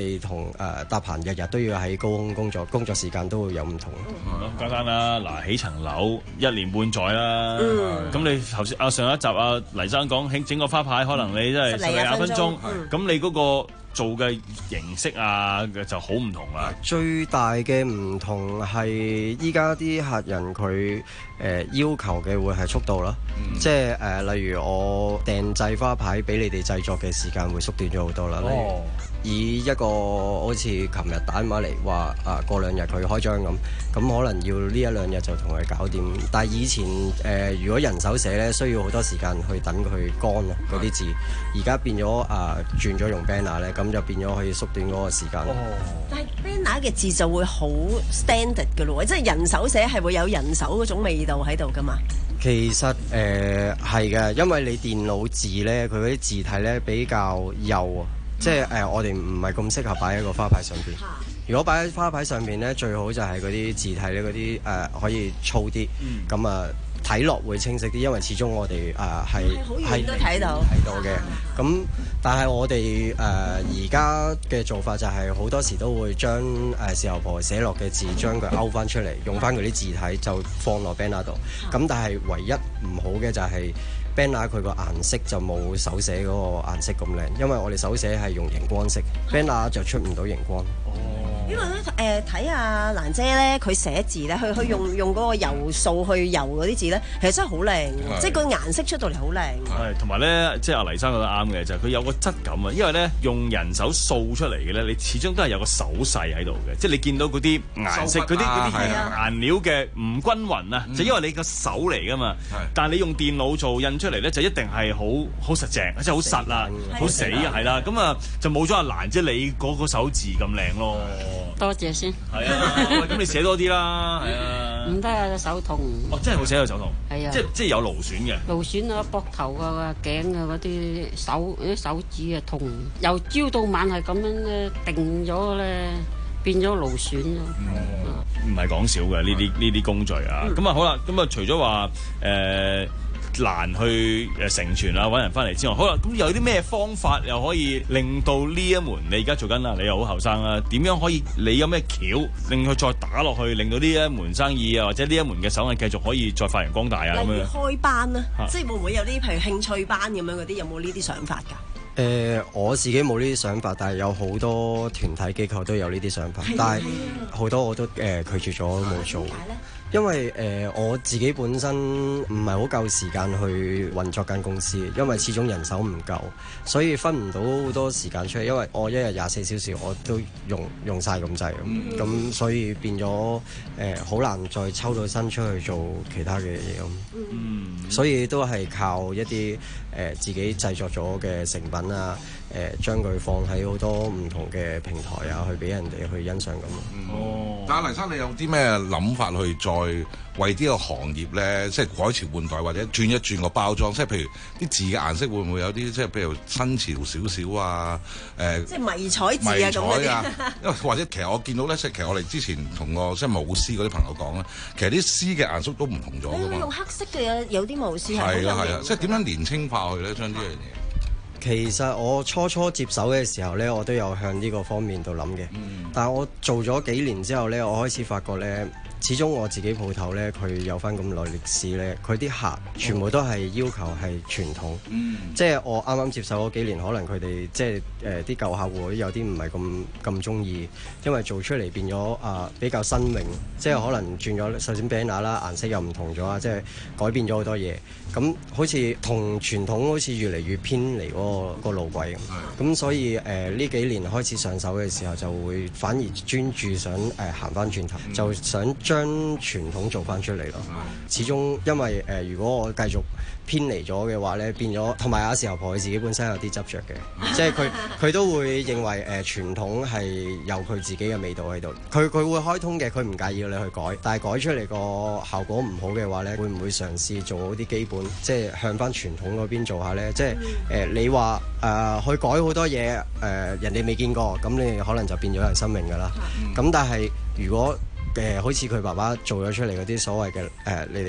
哋同誒搭棚日日都要喺高空工作，工作時間都會有唔同。 簡單啦，嗱，起層樓一年半載啦，咁、嗯、你頭先啊上一集啊黎生講起整個花牌，可能你真係十零廿分鐘，咁、嗯、你嗰個做嘅形式啊就好唔同啦。 最大嘅唔同係依家啲客人佢誒、呃、要求嘅會係速度啦，嗯、即係誒、呃、例如我訂製花牌俾你哋製作嘅時間會縮短咗好多啦。例如以一個好似琴日打電話嚟話啊，過兩日佢開張咁，咁可能要呢一兩日就同佢搞掂。但係以前誒、呃，如果人手寫咧，需要好多時間去等佢乾啊嗰啲字，而家變咗啊轉咗用 banner 咧，咁就變咗可以縮短嗰個時間。哦， 但係 banner 嘅字就會好 standard 嘅咯，即係人手寫係會有人手嗰種味道喺度噶嘛。 其實誒係嘅，因為你電腦字咧，佢嗰啲字體咧比較幼啊。即係誒、呃，我哋唔係咁適合擺喺個花牌上邊。如果擺喺花牌上邊咧，最好就係嗰啲字體咧，嗰啲誒可以粗啲，咁啊睇落會清晰啲。因為始終我哋誒係係都睇到睇到嘅。咁但係我哋誒而家嘅做法就係好多時都會將誒事頭婆寫落嘅字，將佢勾翻出嚟，用翻佢啲字體就放落 banner 度。咁但係唯一唔好嘅就係、是。banner 佢個顏色就冇手寫嗰個顏色咁靚，因為我哋手寫係用熒光色 ，banner 就出唔到熒光。 因為咧誒睇阿蘭姐咧，佢寫字咧，佢佢用用嗰個油素去油嗰啲字咧，其實真係好靚，即係個顏色出到嚟好靚。係，同埋咧，即係阿黎生覺得啱嘅就係、是、佢有個質感啊，因為咧用人手掃出嚟嘅咧，你始終都係有個手勢喺度嘅，即係你見到嗰啲顏色、嗰啲嗰啲顏料嘅唔均勻啊，就因為你個手嚟噶嘛。但係你用電腦做印出嚟咧，就一定係好好實淨，即係好實啊，好死啊，係啦，咁啊就冇咗阿蘭姐你嗰個手字咁靚咯。 多謝先。 係啊，咁你寫多啲啦，係啊。 唔得啊，隻手痛。 哦，真係會寫到手痛。係啊。即係即係有勞損嘅。勞損啊，膊頭啊、頸啊嗰啲手啲手指啊痛，由朝到晚係咁樣咧，定咗咧，變咗勞損咯。唔係講少嘅呢啲呢啲工序啊。咁啊、嗯、好啦，咁啊除咗話誒難去誒成傳啊，揾人翻嚟之外，好啦，咁有啲咩方法又可以令到呢一門你而家做緊啦，你又好後生啦，點樣可以你有咩橋令佢再打落去，令到呢一門生意啊，或者呢一門嘅手藝繼續可以再發揚光大啊咁樣？例如開班啊，即係會唔會有啲譬如興趣班咁樣嗰啲，有冇呢啲想法㗎？ 誒、呃，我自己冇呢啲想法，但係有好多團體機構都有呢啲想法，但係好多我都誒、呃、拒絕咗冇做。因為誒、呃、我自己本身唔係好夠時間去運作間公司，因為始終人手唔夠，所以分唔到好多時間出嚟。因為我一日廿四小時我都用用曬咁滯，咁咁、嗯、所以變咗誒好難再抽到身出去做其他嘅嘢咁。嗯，所以都係靠一啲誒、呃、自己製作咗嘅成品啊，誒、呃、將佢放喺好多唔同嘅平台啊，去俾人哋去欣賞咁。 哦，但係黎生，你有啲咩諗法去再為呢個行業咧，即係改朝換代或者轉一轉個包裝？即係譬如啲字嘅顏色會唔會有啲即係譬如新潮少少啊？誒、呃，即係迷彩字啊咁嗰啲。因為或者其實我見到咧，即係其實我哋之前同個即係舞獅嗰啲朋友講咧，其實啲獅嘅顏色都唔同咗㗎嘛。用黑色嘅有有啲舞獅係。係啊係啊，即係點樣年青化佢咧？將呢樣嘢。 其實我初初接手嘅時候呢，我都有向呢個方面度諗嘅。嗯、但係我做咗幾年之後呢，我開始發覺呢，始終我自己鋪頭呢，佢有翻咁耐歷史呢，佢啲客全部都係要求係傳統。嗯、即係我啱啱接手嗰幾年，可能佢哋即係誒啲舊客戶有啲唔係咁咁中意，因為做出嚟變咗啊、呃、比較新穎，即係可能轉咗首先 banner 啦，顏色又唔同咗啊，即係改變咗好多嘢。咁好似同傳統好似越嚟越偏離嗰、嗰個、嗰個路軌咁，咁所以誒呢、呃、幾年開始上手嘅時候，就會反而專注想誒、呃、行翻轉頭，嗯、就想將傳統做翻出嚟咯。嗯、始終因為誒、呃、如果我繼續偏離咗嘅話咧，變咗同埋阿時候婆佢自己本身有啲執着嘅，嗯、即係佢佢都會認為誒、呃、傳統係有佢自己嘅味道喺度。佢佢會開通嘅，佢唔介意你去改，但係改出嚟個效果唔好嘅話咧，會唔會嘗試做好啲基本？即係向翻傳統嗰邊做下咧，即係誒、呃、你話誒、呃、去改好多嘢，誒、呃、人哋未見過，咁你可能就變咗人生命㗎啦。咁、嗯、但係如果誒、呃、好似佢爸爸做咗出嚟嗰啲所謂嘅誒、呃，你哋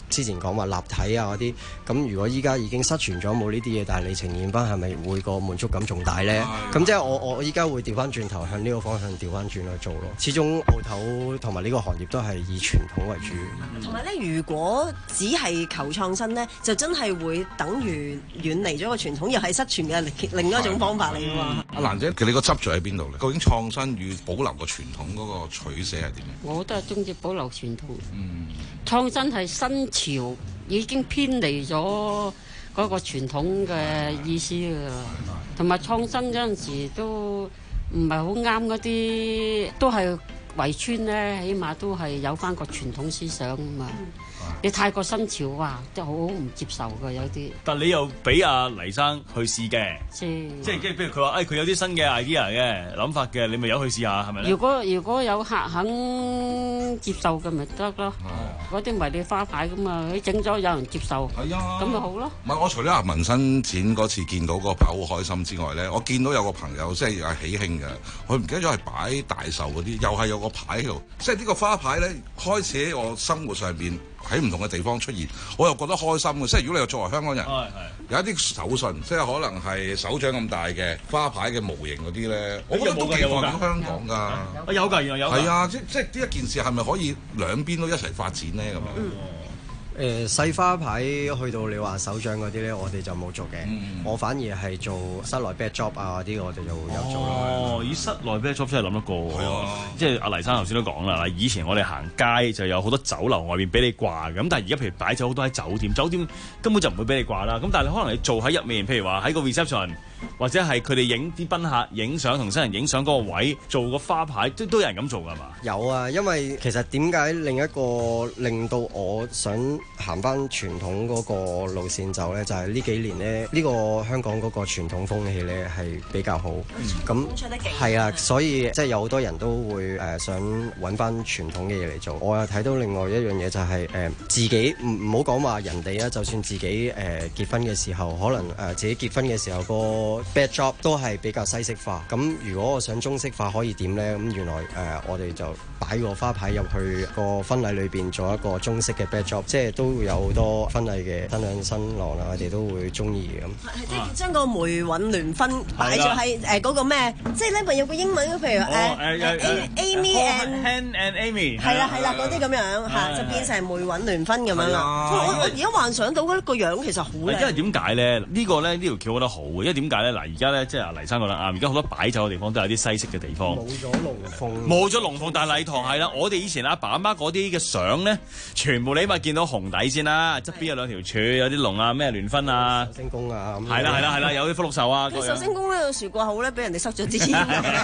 之前講話立體啊嗰啲，咁如果依家已經失傳咗冇呢啲嘢，但係你呈現翻係咪會個滿足感仲大咧？咁即係我我依家會調翻轉頭向呢個方向調翻轉去做咯。始終鋪頭同埋呢個行業都係以傳統為主。 同埋咧，如果只係求創新咧，就真係會等於遠離咗個傳統，又係失傳嘅另另一種方法嚟嘅喎。 阿蘭姐，其實你個執著喺邊度咧？究竟創新與保留個傳統嗰個取捨係點？ 我都係中意保留傳統。嗯，創新係新潮，已經偏離咗嗰個傳統嘅意思㗎啦。同埋創新嗰陣時都唔係好啱嗰啲，都係圍村咧，起碼都係有翻個傳統思想啊嘛。你太過新潮啊，即係好唔接受㗎有啲。 但你又俾阿黎生去試嘅， 即即係即係，譬如佢話誒佢有啲新嘅 idea 嘅諗法嘅，你咪由佢試下係咪咧？ 如果如果有客肯接受嘅咪得咯，嗰啲迷你花牌咁啊，佢整咗有人接受， 係啊， 咁咪好咯。 唔係我除咗阿紋身展嗰次見到嗰個牌好開心之外咧，我見到有個朋友即係係喜慶嘅，佢唔記得咗係擺大壽嗰啲，又係有個牌喺度，即係呢個花牌咧開始喺我生活上邊。喺唔同嘅地方出現，我又覺得開心嘅。即係如果你又作為香港人，有一啲手信，即係可能係手掌咁大嘅花牌嘅模型嗰啲咧，我覺得都幾代表香港㗎。 啊有㗎，原來有。 係啊，即即係呢一件事係咪可以兩邊都一齊發展咧？咁樣。 嗯誒細、呃、花牌去到你話手掌嗰啲咧，我哋就冇做嘅。嗯、我反而係做室內 backdrop 啊嗰啲，我哋就有做咯。 哦，以室內 backdrop 真係諗得過喎。即係阿黎生頭先都講啦，以前我哋行街就有好多酒樓外面俾你掛嘅，咁但係而家譬如擺咗好多喺酒店，酒店根本就唔會俾你掛啦。咁但係你可能你做喺入面，譬如話喺個 reception。或者係佢哋影啲賓客影相同新人影相嗰個位做個花牌，都都有人咁做㗎嘛？ 有啊，因為其實點解另一個令到我想行翻傳統嗰個路線走咧，就係、是、呢幾年咧，呢、這個香港嗰個傳統風氣咧係比較好。咁出得勁係啊，所以即係有好多人都會誒、呃、想揾翻傳統嘅嘢嚟做。我又睇到另外一樣嘢就係、是、誒、呃、自己唔唔好講話人哋啊，就算自己誒、呃、結婚嘅時候，可能誒、呃、自己結婚嘅時候個 backdrop 都係比較西式化，咁如果我想中式化可以點呢？咁原來誒、呃、我哋就擺個花牌入去個婚禮裏邊做一個中式嘅 backdrop， 即係都會有好多婚禮嘅新娘新郎啊，我哋都會中意嘅咁。 即係將個梅韻聯婚擺咗喺誒嗰個咩？即係咧咪有個英文，譬如誒、哦呃、Amy and and Amy 係啦係啦嗰啲咁樣嚇，就變成梅韻聯婚咁樣啦。我我而家幻想到嗰個樣其實好靚。 因為點解咧？呢、呢個咧呢條橋覺得好嘅，因為點解咧？嗱，而家咧即係阿黎生覺得啱，而家好多擺酒嘅地方都有啲西式嘅地方。 冇咗龍鳳， 冇咗龍鳳，但係禮堂係啦。我哋以前阿爸阿媽嗰啲嘅相咧，全部你咪見到紅底先啦，側邊有兩條柱，有啲龍啊，咩聯婚啊， 壽星公啊， 係啦係啦係啦，有啲福祿壽啊。 壽星公咧有樹掛號咧，俾人哋塞咗支煙。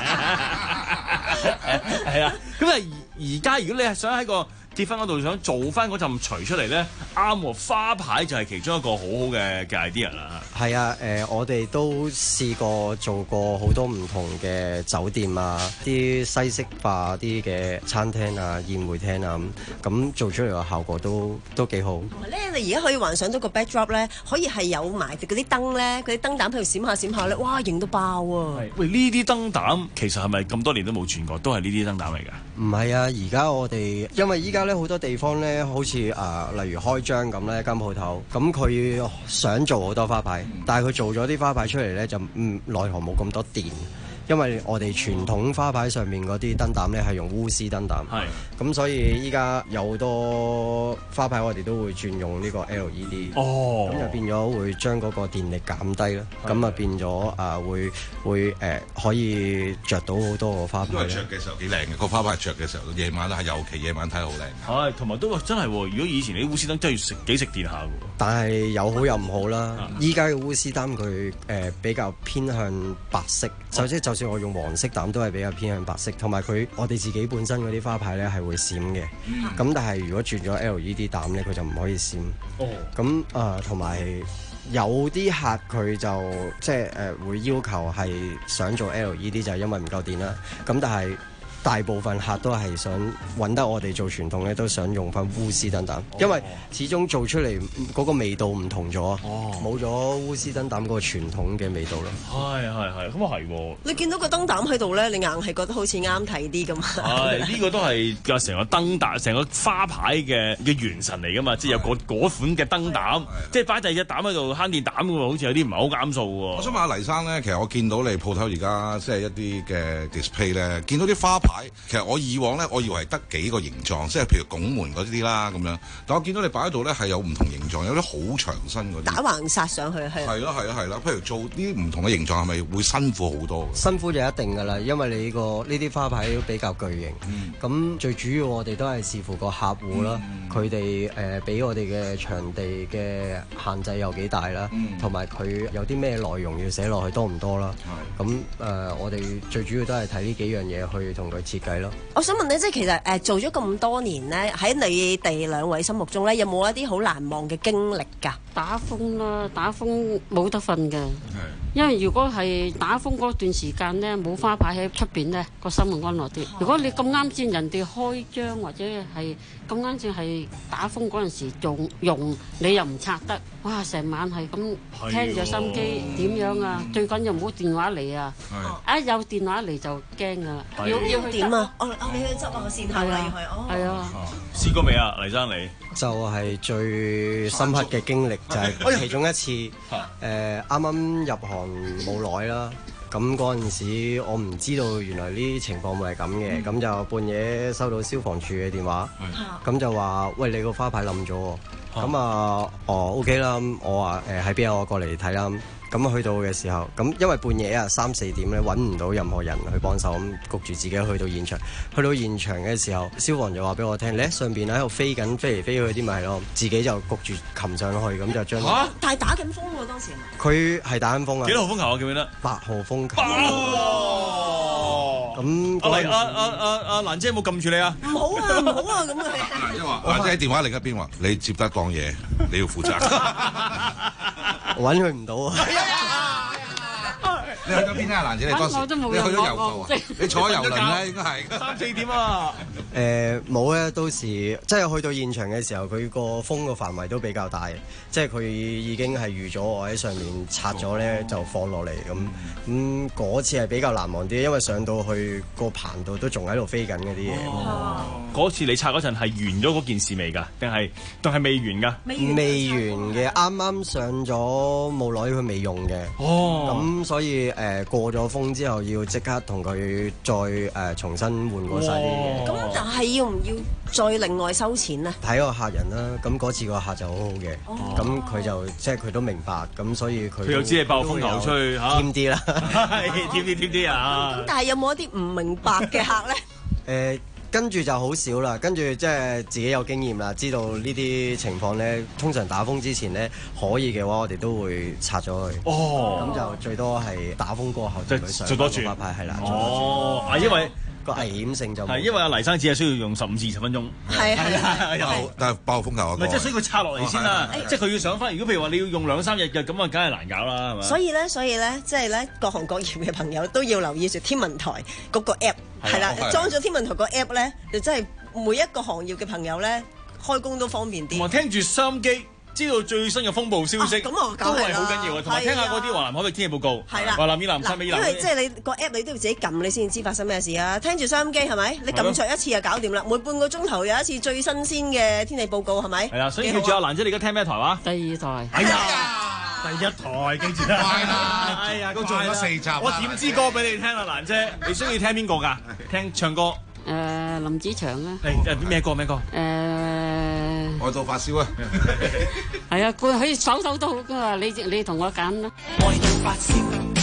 係啊，咁啊而家如果你係想喺個結婚嗰度想做翻嗰陣除出嚟咧，啱喎，花牌就係其中一個好好嘅嘅 idea 啦。 係啊，誒、呃，我哋都試過做過好多唔同嘅酒店啊，啲西式化啲嘅餐廳啊、宴會廳啊咁，咁做出嚟嘅效果都都幾好。 同埋咧，你而家可以幻想到個 backdrop 咧，可以係有埋嗰啲燈咧，嗰啲燈膽喺度閃下閃下咧，哇，型到爆啊！ 喂，呢啲燈膽其實係咪咁多年都冇轉過？都係呢啲燈膽嚟㗎？ 唔係啊，而家我哋因為依家咧好多地方咧，好似啊、呃，例如開張咁咧間鋪頭，咁佢想做好多花牌，嗯、但係佢做咗啲花牌出嚟咧，就嗯奈何冇咁多電。因為我哋傳統花牌上面嗰啲燈膽咧係用鎢絲燈膽，咁所以依家有好多花牌我哋都會轉用呢個 L E D，咁就變咗會將嗰個電力減低啦，咁啊變咗啊會會誒、呃、可以着到好多個花牌。因為着嘅時候幾靚嘅，個花牌着嘅時候，夜晚係尤其夜晚睇好靚。 係，同埋都真係，如果以前啲鎢絲燈真係要食幾食電下嘅。 但係有好有唔好啦。依家嘅鎢絲燈佢誒比較偏向白色，就即係就。就算我用黃色膽都係比較偏向白色，同埋佢我哋自己本身嗰啲花牌咧係會閃嘅，咁、嗯、但係如果轉咗 L E D 膽咧，佢就唔可以閃。哦，咁啊，同埋有啲客佢就即係誒會要求係想做 L E D，就係因為唔夠電啦。咁但係大部分客都係想揾得我哋做傳統咧，都想用翻鎢絲燈膽，因為始終做出嚟嗰個味道唔同咗，冇咗鎢絲燈膽嗰個傳統嘅味道咯。 係係係，咁啊係喎。 你見到個燈膽喺度咧，你硬係覺得好似啱睇啲咁。 係呢個都係個成個燈膽、成個花牌嘅嘅元神嚟噶嘛，即係有嗰嗰款嘅燈膽，即係擺第二隻膽喺度慳電膽嘅喎，好似有啲唔係好啱數喎。 我想問下黎生咧，其實我見到你鋪頭而家即係一啲嘅 display 咧，見到啲花牌，其實我以往咧，我以為係得幾個形狀，即係譬如拱門嗰啲啦咁樣，但我見到你擺喺度咧係有唔同形狀，有啲好長身嗰啲。 打橫殺上去係。 係咯係咯係咯，譬如做啲唔同嘅形狀係咪會辛苦好多？ 辛苦就一定㗎啦，因為你呢、這個呢啲花牌都比較巨型，咁、嗯、最主要我哋都係視乎個客戶啦，佢哋誒俾我哋嘅場地嘅限制有幾大啦，同埋佢有啲咩內容要寫落去多唔多啦。咁誒、呃，我哋最主要都係睇呢幾樣嘢去同佢設計咯。 我想問你，即係其實誒、呃、做咗咁多年咧，喺你哋兩位心目中咧，有冇一啲好難忘嘅經歷㗎？ 打風啦，打風冇得瞓嘅。因為如果係打風嗰段時間咧，冇花牌喺出邊咧，個心會安樂啲。如果你咁啱先人哋開張或者係咁啱先係打風嗰陣時用用，你又唔拆得，哇！成晚係咁聽住心機點樣啊？最緊要唔好電話嚟啊！一有電話嚟就驚噶啦。 要要點啊？哦哦，你去執下個線頭啦，要去哦。係啊。 試過未啊，黎生你？ 就係最深刻嘅經歷，就係其中一次誒啱啱入行冇耐啦。咁嗰陣時我唔知道原來呢啲情況會係咁嘅，咁、嗯、就半夜收到消防處嘅電話，咁、嗯、就話喂，你個花牌冧咗喎，咁啊哦 OK 啦，我話誒喺邊啊，我過嚟睇啦。咁去到嘅時候，咁因為半夜啊三四點咧揾唔到任何人去幫手，咁焗住自己去到現場。去到現場嘅時候，消防就話俾我聽，你喺上邊喺度飛緊飛嚟飛去啲咪係咯，自己就焗住擒上去，咁就將。嚇、啊！ 但係打緊風喎當時。 佢係打緊風啊！ 幾多號風球啊？記唔記得？ 八號風球。咁、 嗯、阿黎阿阿阿阿蘭姐有冇撳住你啊？ 唔好啊唔好啊咁啊！ 因為蘭姐喺電話另一邊話：你接得當嘢，你要負責。 揾佢唔到啊！ 你去咗邊啊，蘭姐？你當時你去咗遊渡啊？你坐遊輪咧，應該係三四點啊！ 誒冇咧，到時即係去到現場嘅時候，佢個風個範圍都比較大，即係佢已經係預咗我喺上面拆咗咧，就放落嚟咁。咁嗰次係比較難忘啲，因為上到去個棚度都仲喺度飛緊嗰啲嘢。 嗰次你拆嗰陣係完咗嗰件事未㗎？定係定係未完㗎？ 未完嘅，啱啱上咗冇耐，佢未用嘅。哦，咁所以誒、呃、過咗風之後，要即刻同佢再誒、呃、重新換過晒啲嘢。 咁但係要唔要再另外收錢啊？ 睇個客人啦，咁嗰次個客就好好嘅，咁、哦、佢就即係佢都明白，咁所以佢佢又知你爆風球出去嚇， 添啲啦， 添啲添啲啊！ 咁但係有冇一啲唔明白嘅客咧？誒、 呃。跟住就好少啦，跟住即係自己有經驗啦，知道呢啲情況咧，通常打風之前咧可以嘅話，我哋都會拆咗佢。哦，咁就最多係打風過後就佢上多轉花牌係啦。哦， 啊，因為個危險性就係因為阿黎生只係需要用十五至二十分鐘。 係係係，但係爆風球啊！ 唔係即係所以佢拆落嚟先啦，即係佢要上翻。如果譬如話你要用兩三日嘅，咁啊梗係難搞啦，係咪？ 所以咧，所以咧，即係咧，各行各業嘅朋友都要留意住天文台嗰個 app。係啦，裝咗天文台個 app 咧，就真係每一個行業嘅朋友咧，開工都方便啲。 同埋聽住收音機，知道最新嘅風暴消息， 咁啊， 都係好緊要嘅。同埋聽下嗰啲華南海域天氣報告， 係啦， 華南以南、汕尾以南。 因為即係你個 app 你都要自己撳，你先知發生咩事啊！聽住收音機係咪？你撳着一次就搞掂啦。每半個鐘頭有一次最新鮮嘅天氣報告係咪？ 係啦，所以記住阿蘭姐，你而家聽咩台話？ 第二台。 哎呀！第一台記住啦， 快啦！ 哎呀， 都做咗四集， 我點支歌俾你聽啊，蘭姐？你中意聽邊個㗎？聽唱歌。 誒，林子祥啊。 係誒咩歌咩歌？ 誒， 愛到發燒啊！ 係啊，佢可以首首都好㗎，你你同我揀啦。 愛到發燒，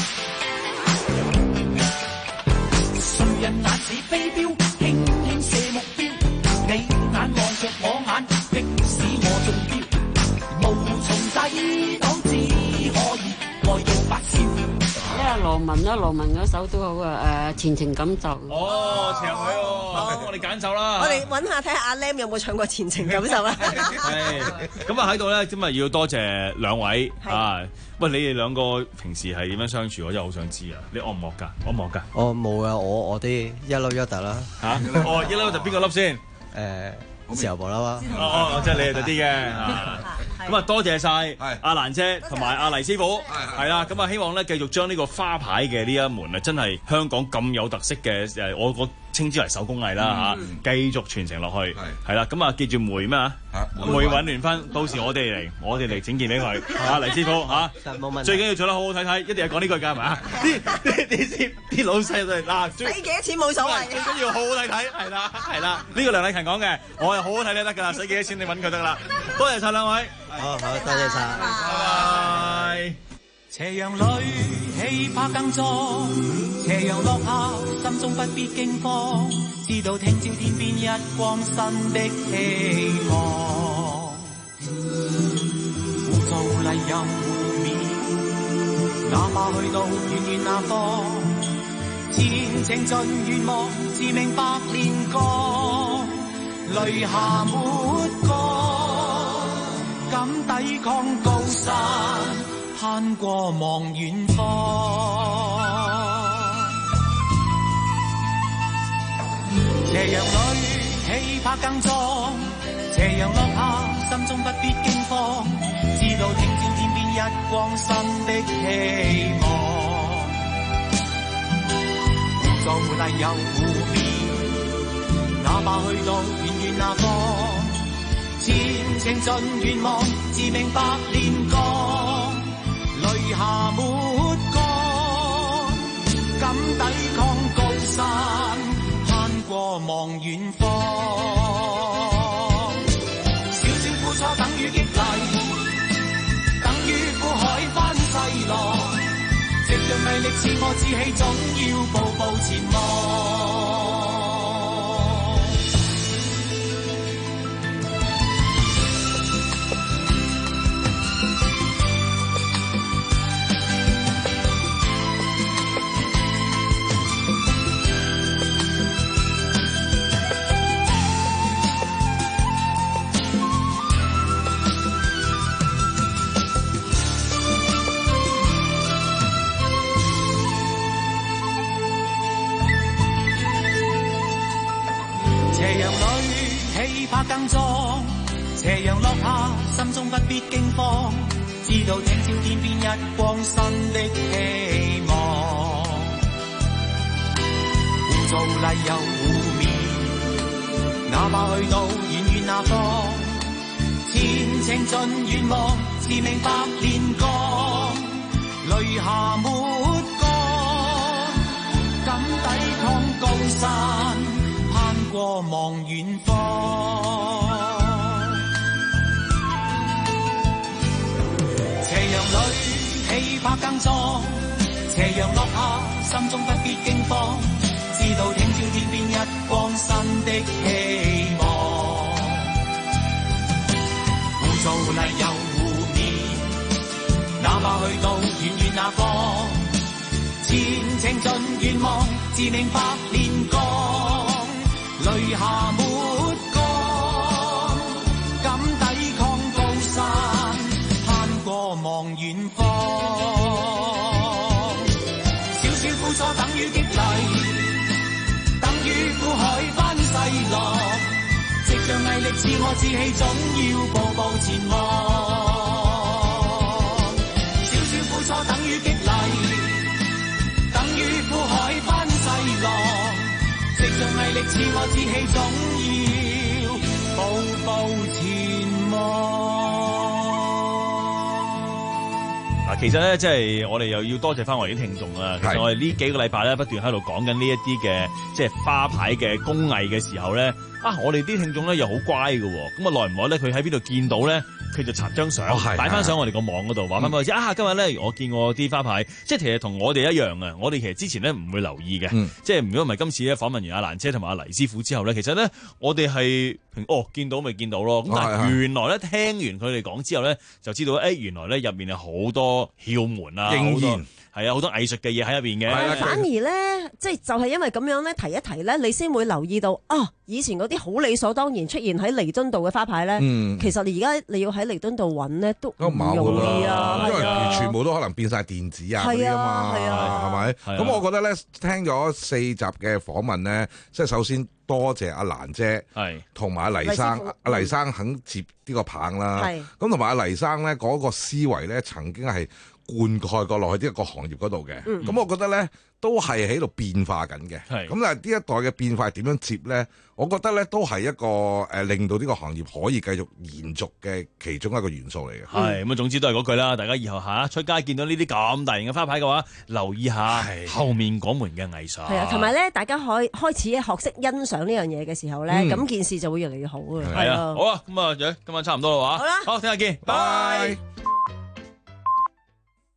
誰人眼似飛鏢，輕輕射目標，你眼望着我眼，迫使我中標，無從抵擋，只可以愛到發燒。 因為羅羅文啦，羅文嗰首都好啊，誒前程感受。 哦，唱佢喎，好，我哋揀首啦。 我哋揾下睇下阿 Lam 有冇唱過前程感受啊？ 係，咁啊喺度咧，今日要多謝兩位啊！喂，你哋兩個平時係點樣相處？我真係好想知啊！你惡唔惡㗎？惡唔惡㗎？ 我冇啊，我我啲一粒一突啦。 嚇？哦，一粒一突邊個粒先？ 誒。自由步啦嘛， 哦哦，即係你係嗰啲嘅，咁啊多謝晒阿蘭姐同埋阿黎師傅，係啦，咁啊希望咧繼續將呢個花牌嘅呢一門啊，真係香港咁有特色嘅誒，我我稱之為手工藝啦嚇，繼續傳承落去，係啦，咁啊記住梅咩啊？梅韻聯婚，到時我哋嚟，我哋嚟整件俾佢，啊黎師傅嚇，最緊要做得好好睇睇，一定係講呢句㗎係咪啊？啲啲啲啲老細都係嗱， 使幾多錢冇所謂， 最緊要好好睇睇，係啦係啦，呢個梁禮勤講嘅，我係好好睇你得㗎啦，使幾多錢你揾佢得啦，多謝晒兩位， 好好多謝晒， 拜拜。 斜陽裏氣魄更壯，斜陽落下心中不必驚慌，知道聽朝天邊一光新的希望。污糟泥任污蔑，哪怕去到遠遠那方，前程盡願望，自命百年光，淚下沒乾，敢抵抗高山。攀過望遠方，斜陽裏氣魄更壯，斜陽落下心中不必驚慌，知道聽朝天邊一光新的希望。污糟泥又污蔑，哪怕去到遠遠那方，前程盡願望，自命百年光。淚下沒乾，敢抵抗高山，攀過望遠方。少少苦楚等於激勵，等於苦海翻細浪。藉着毅力自我志氣，總要步步前望。更壯，斜陽落下，心中不必驚慌，知道聽朝天邊一光新的希望。污糟泥又污蔑，哪怕去到遠遠那方，前程盡願望，自命百年光，淚下沒乾，敢抵抗高山，攀過望遠方。斜陽裏氣魄更壯，斜陽落下心中不必驚慌，知道聽朝天邊一光新的希望。污糟泥又污蔑，哪怕去到遠遠那方，前程盡願望，自命百年光。淚下沒乾，敢抵抗高山，攀過望遠方。少少苦楚等於激勵，等於苦海翻細浪。藉着毅力自我志氣，總要步步前望。少少苦楚等於激勵，等於苦海翻細浪。藉着毅力自我志氣，總要步步前望。 嗱，其實咧，即係我哋又要多謝翻我哋啲聽眾啦。其實我哋呢幾個禮拜咧，不斷喺度講緊呢一啲嘅即係花牌嘅工藝嘅時候咧，啊，我哋啲聽眾咧又好乖嘅喎。咁啊，耐唔耐咧，佢喺邊度見到咧，佢就插張相，擺翻上我哋個網嗰度，話翻俾我知啊。今日咧，我見過啲花牌，即係其實同我哋一樣啊。我哋其實之前咧唔會留意嘅，嗯、即係如果唔係今次咧訪問完阿蘭姐同埋阿黎師傅之後咧，其實咧我哋係哦見到咪見到咯。咁但係原來咧聽完佢哋講之後咧，就知道誒、哎、原來咧入面有好多竅門啊，好多係啊，好多藝術嘅嘢喺入邊嘅。 反而咧，即係就係因為咁樣咧，提一提咧，你先會留意到啊，以前嗰啲好理所當然出現喺彌敦道嘅花牌咧，嗯、其實而家你要喺彌敦道揾咧都唔容易啊， 因為全部都可能變晒電子啊嗰啲啊嘛，係咪？咁我覺得咧，聽咗四集嘅訪問咧，即係首先多謝阿蘭姐，同埋阿黎生，阿黎生肯接呢個棒啦。咁同埋阿黎生咧嗰個思維咧，曾經係灌溉過落去呢一個行業嗰度嘅。咁、嗯、我覺得咧，都係喺度變化緊嘅。咁但係呢一代嘅變化點樣接咧？我覺得咧都係一個誒、呃、令到呢個行業可以繼續延續嘅其中一個元素嚟嘅。 係咁啊，總之都係嗰句啦。大家以後嚇出街見到呢啲咁大型嘅花牌嘅話，留意下後面嗰門嘅藝術。 係啊，同埋咧，大家可以開始學識欣賞呢樣嘢嘅時候咧，咁、嗯、件事就會越嚟越好啊。 係啊，好啊，咁啊，今晚差唔多啦喎。 好啦， 好，聽日見，拜。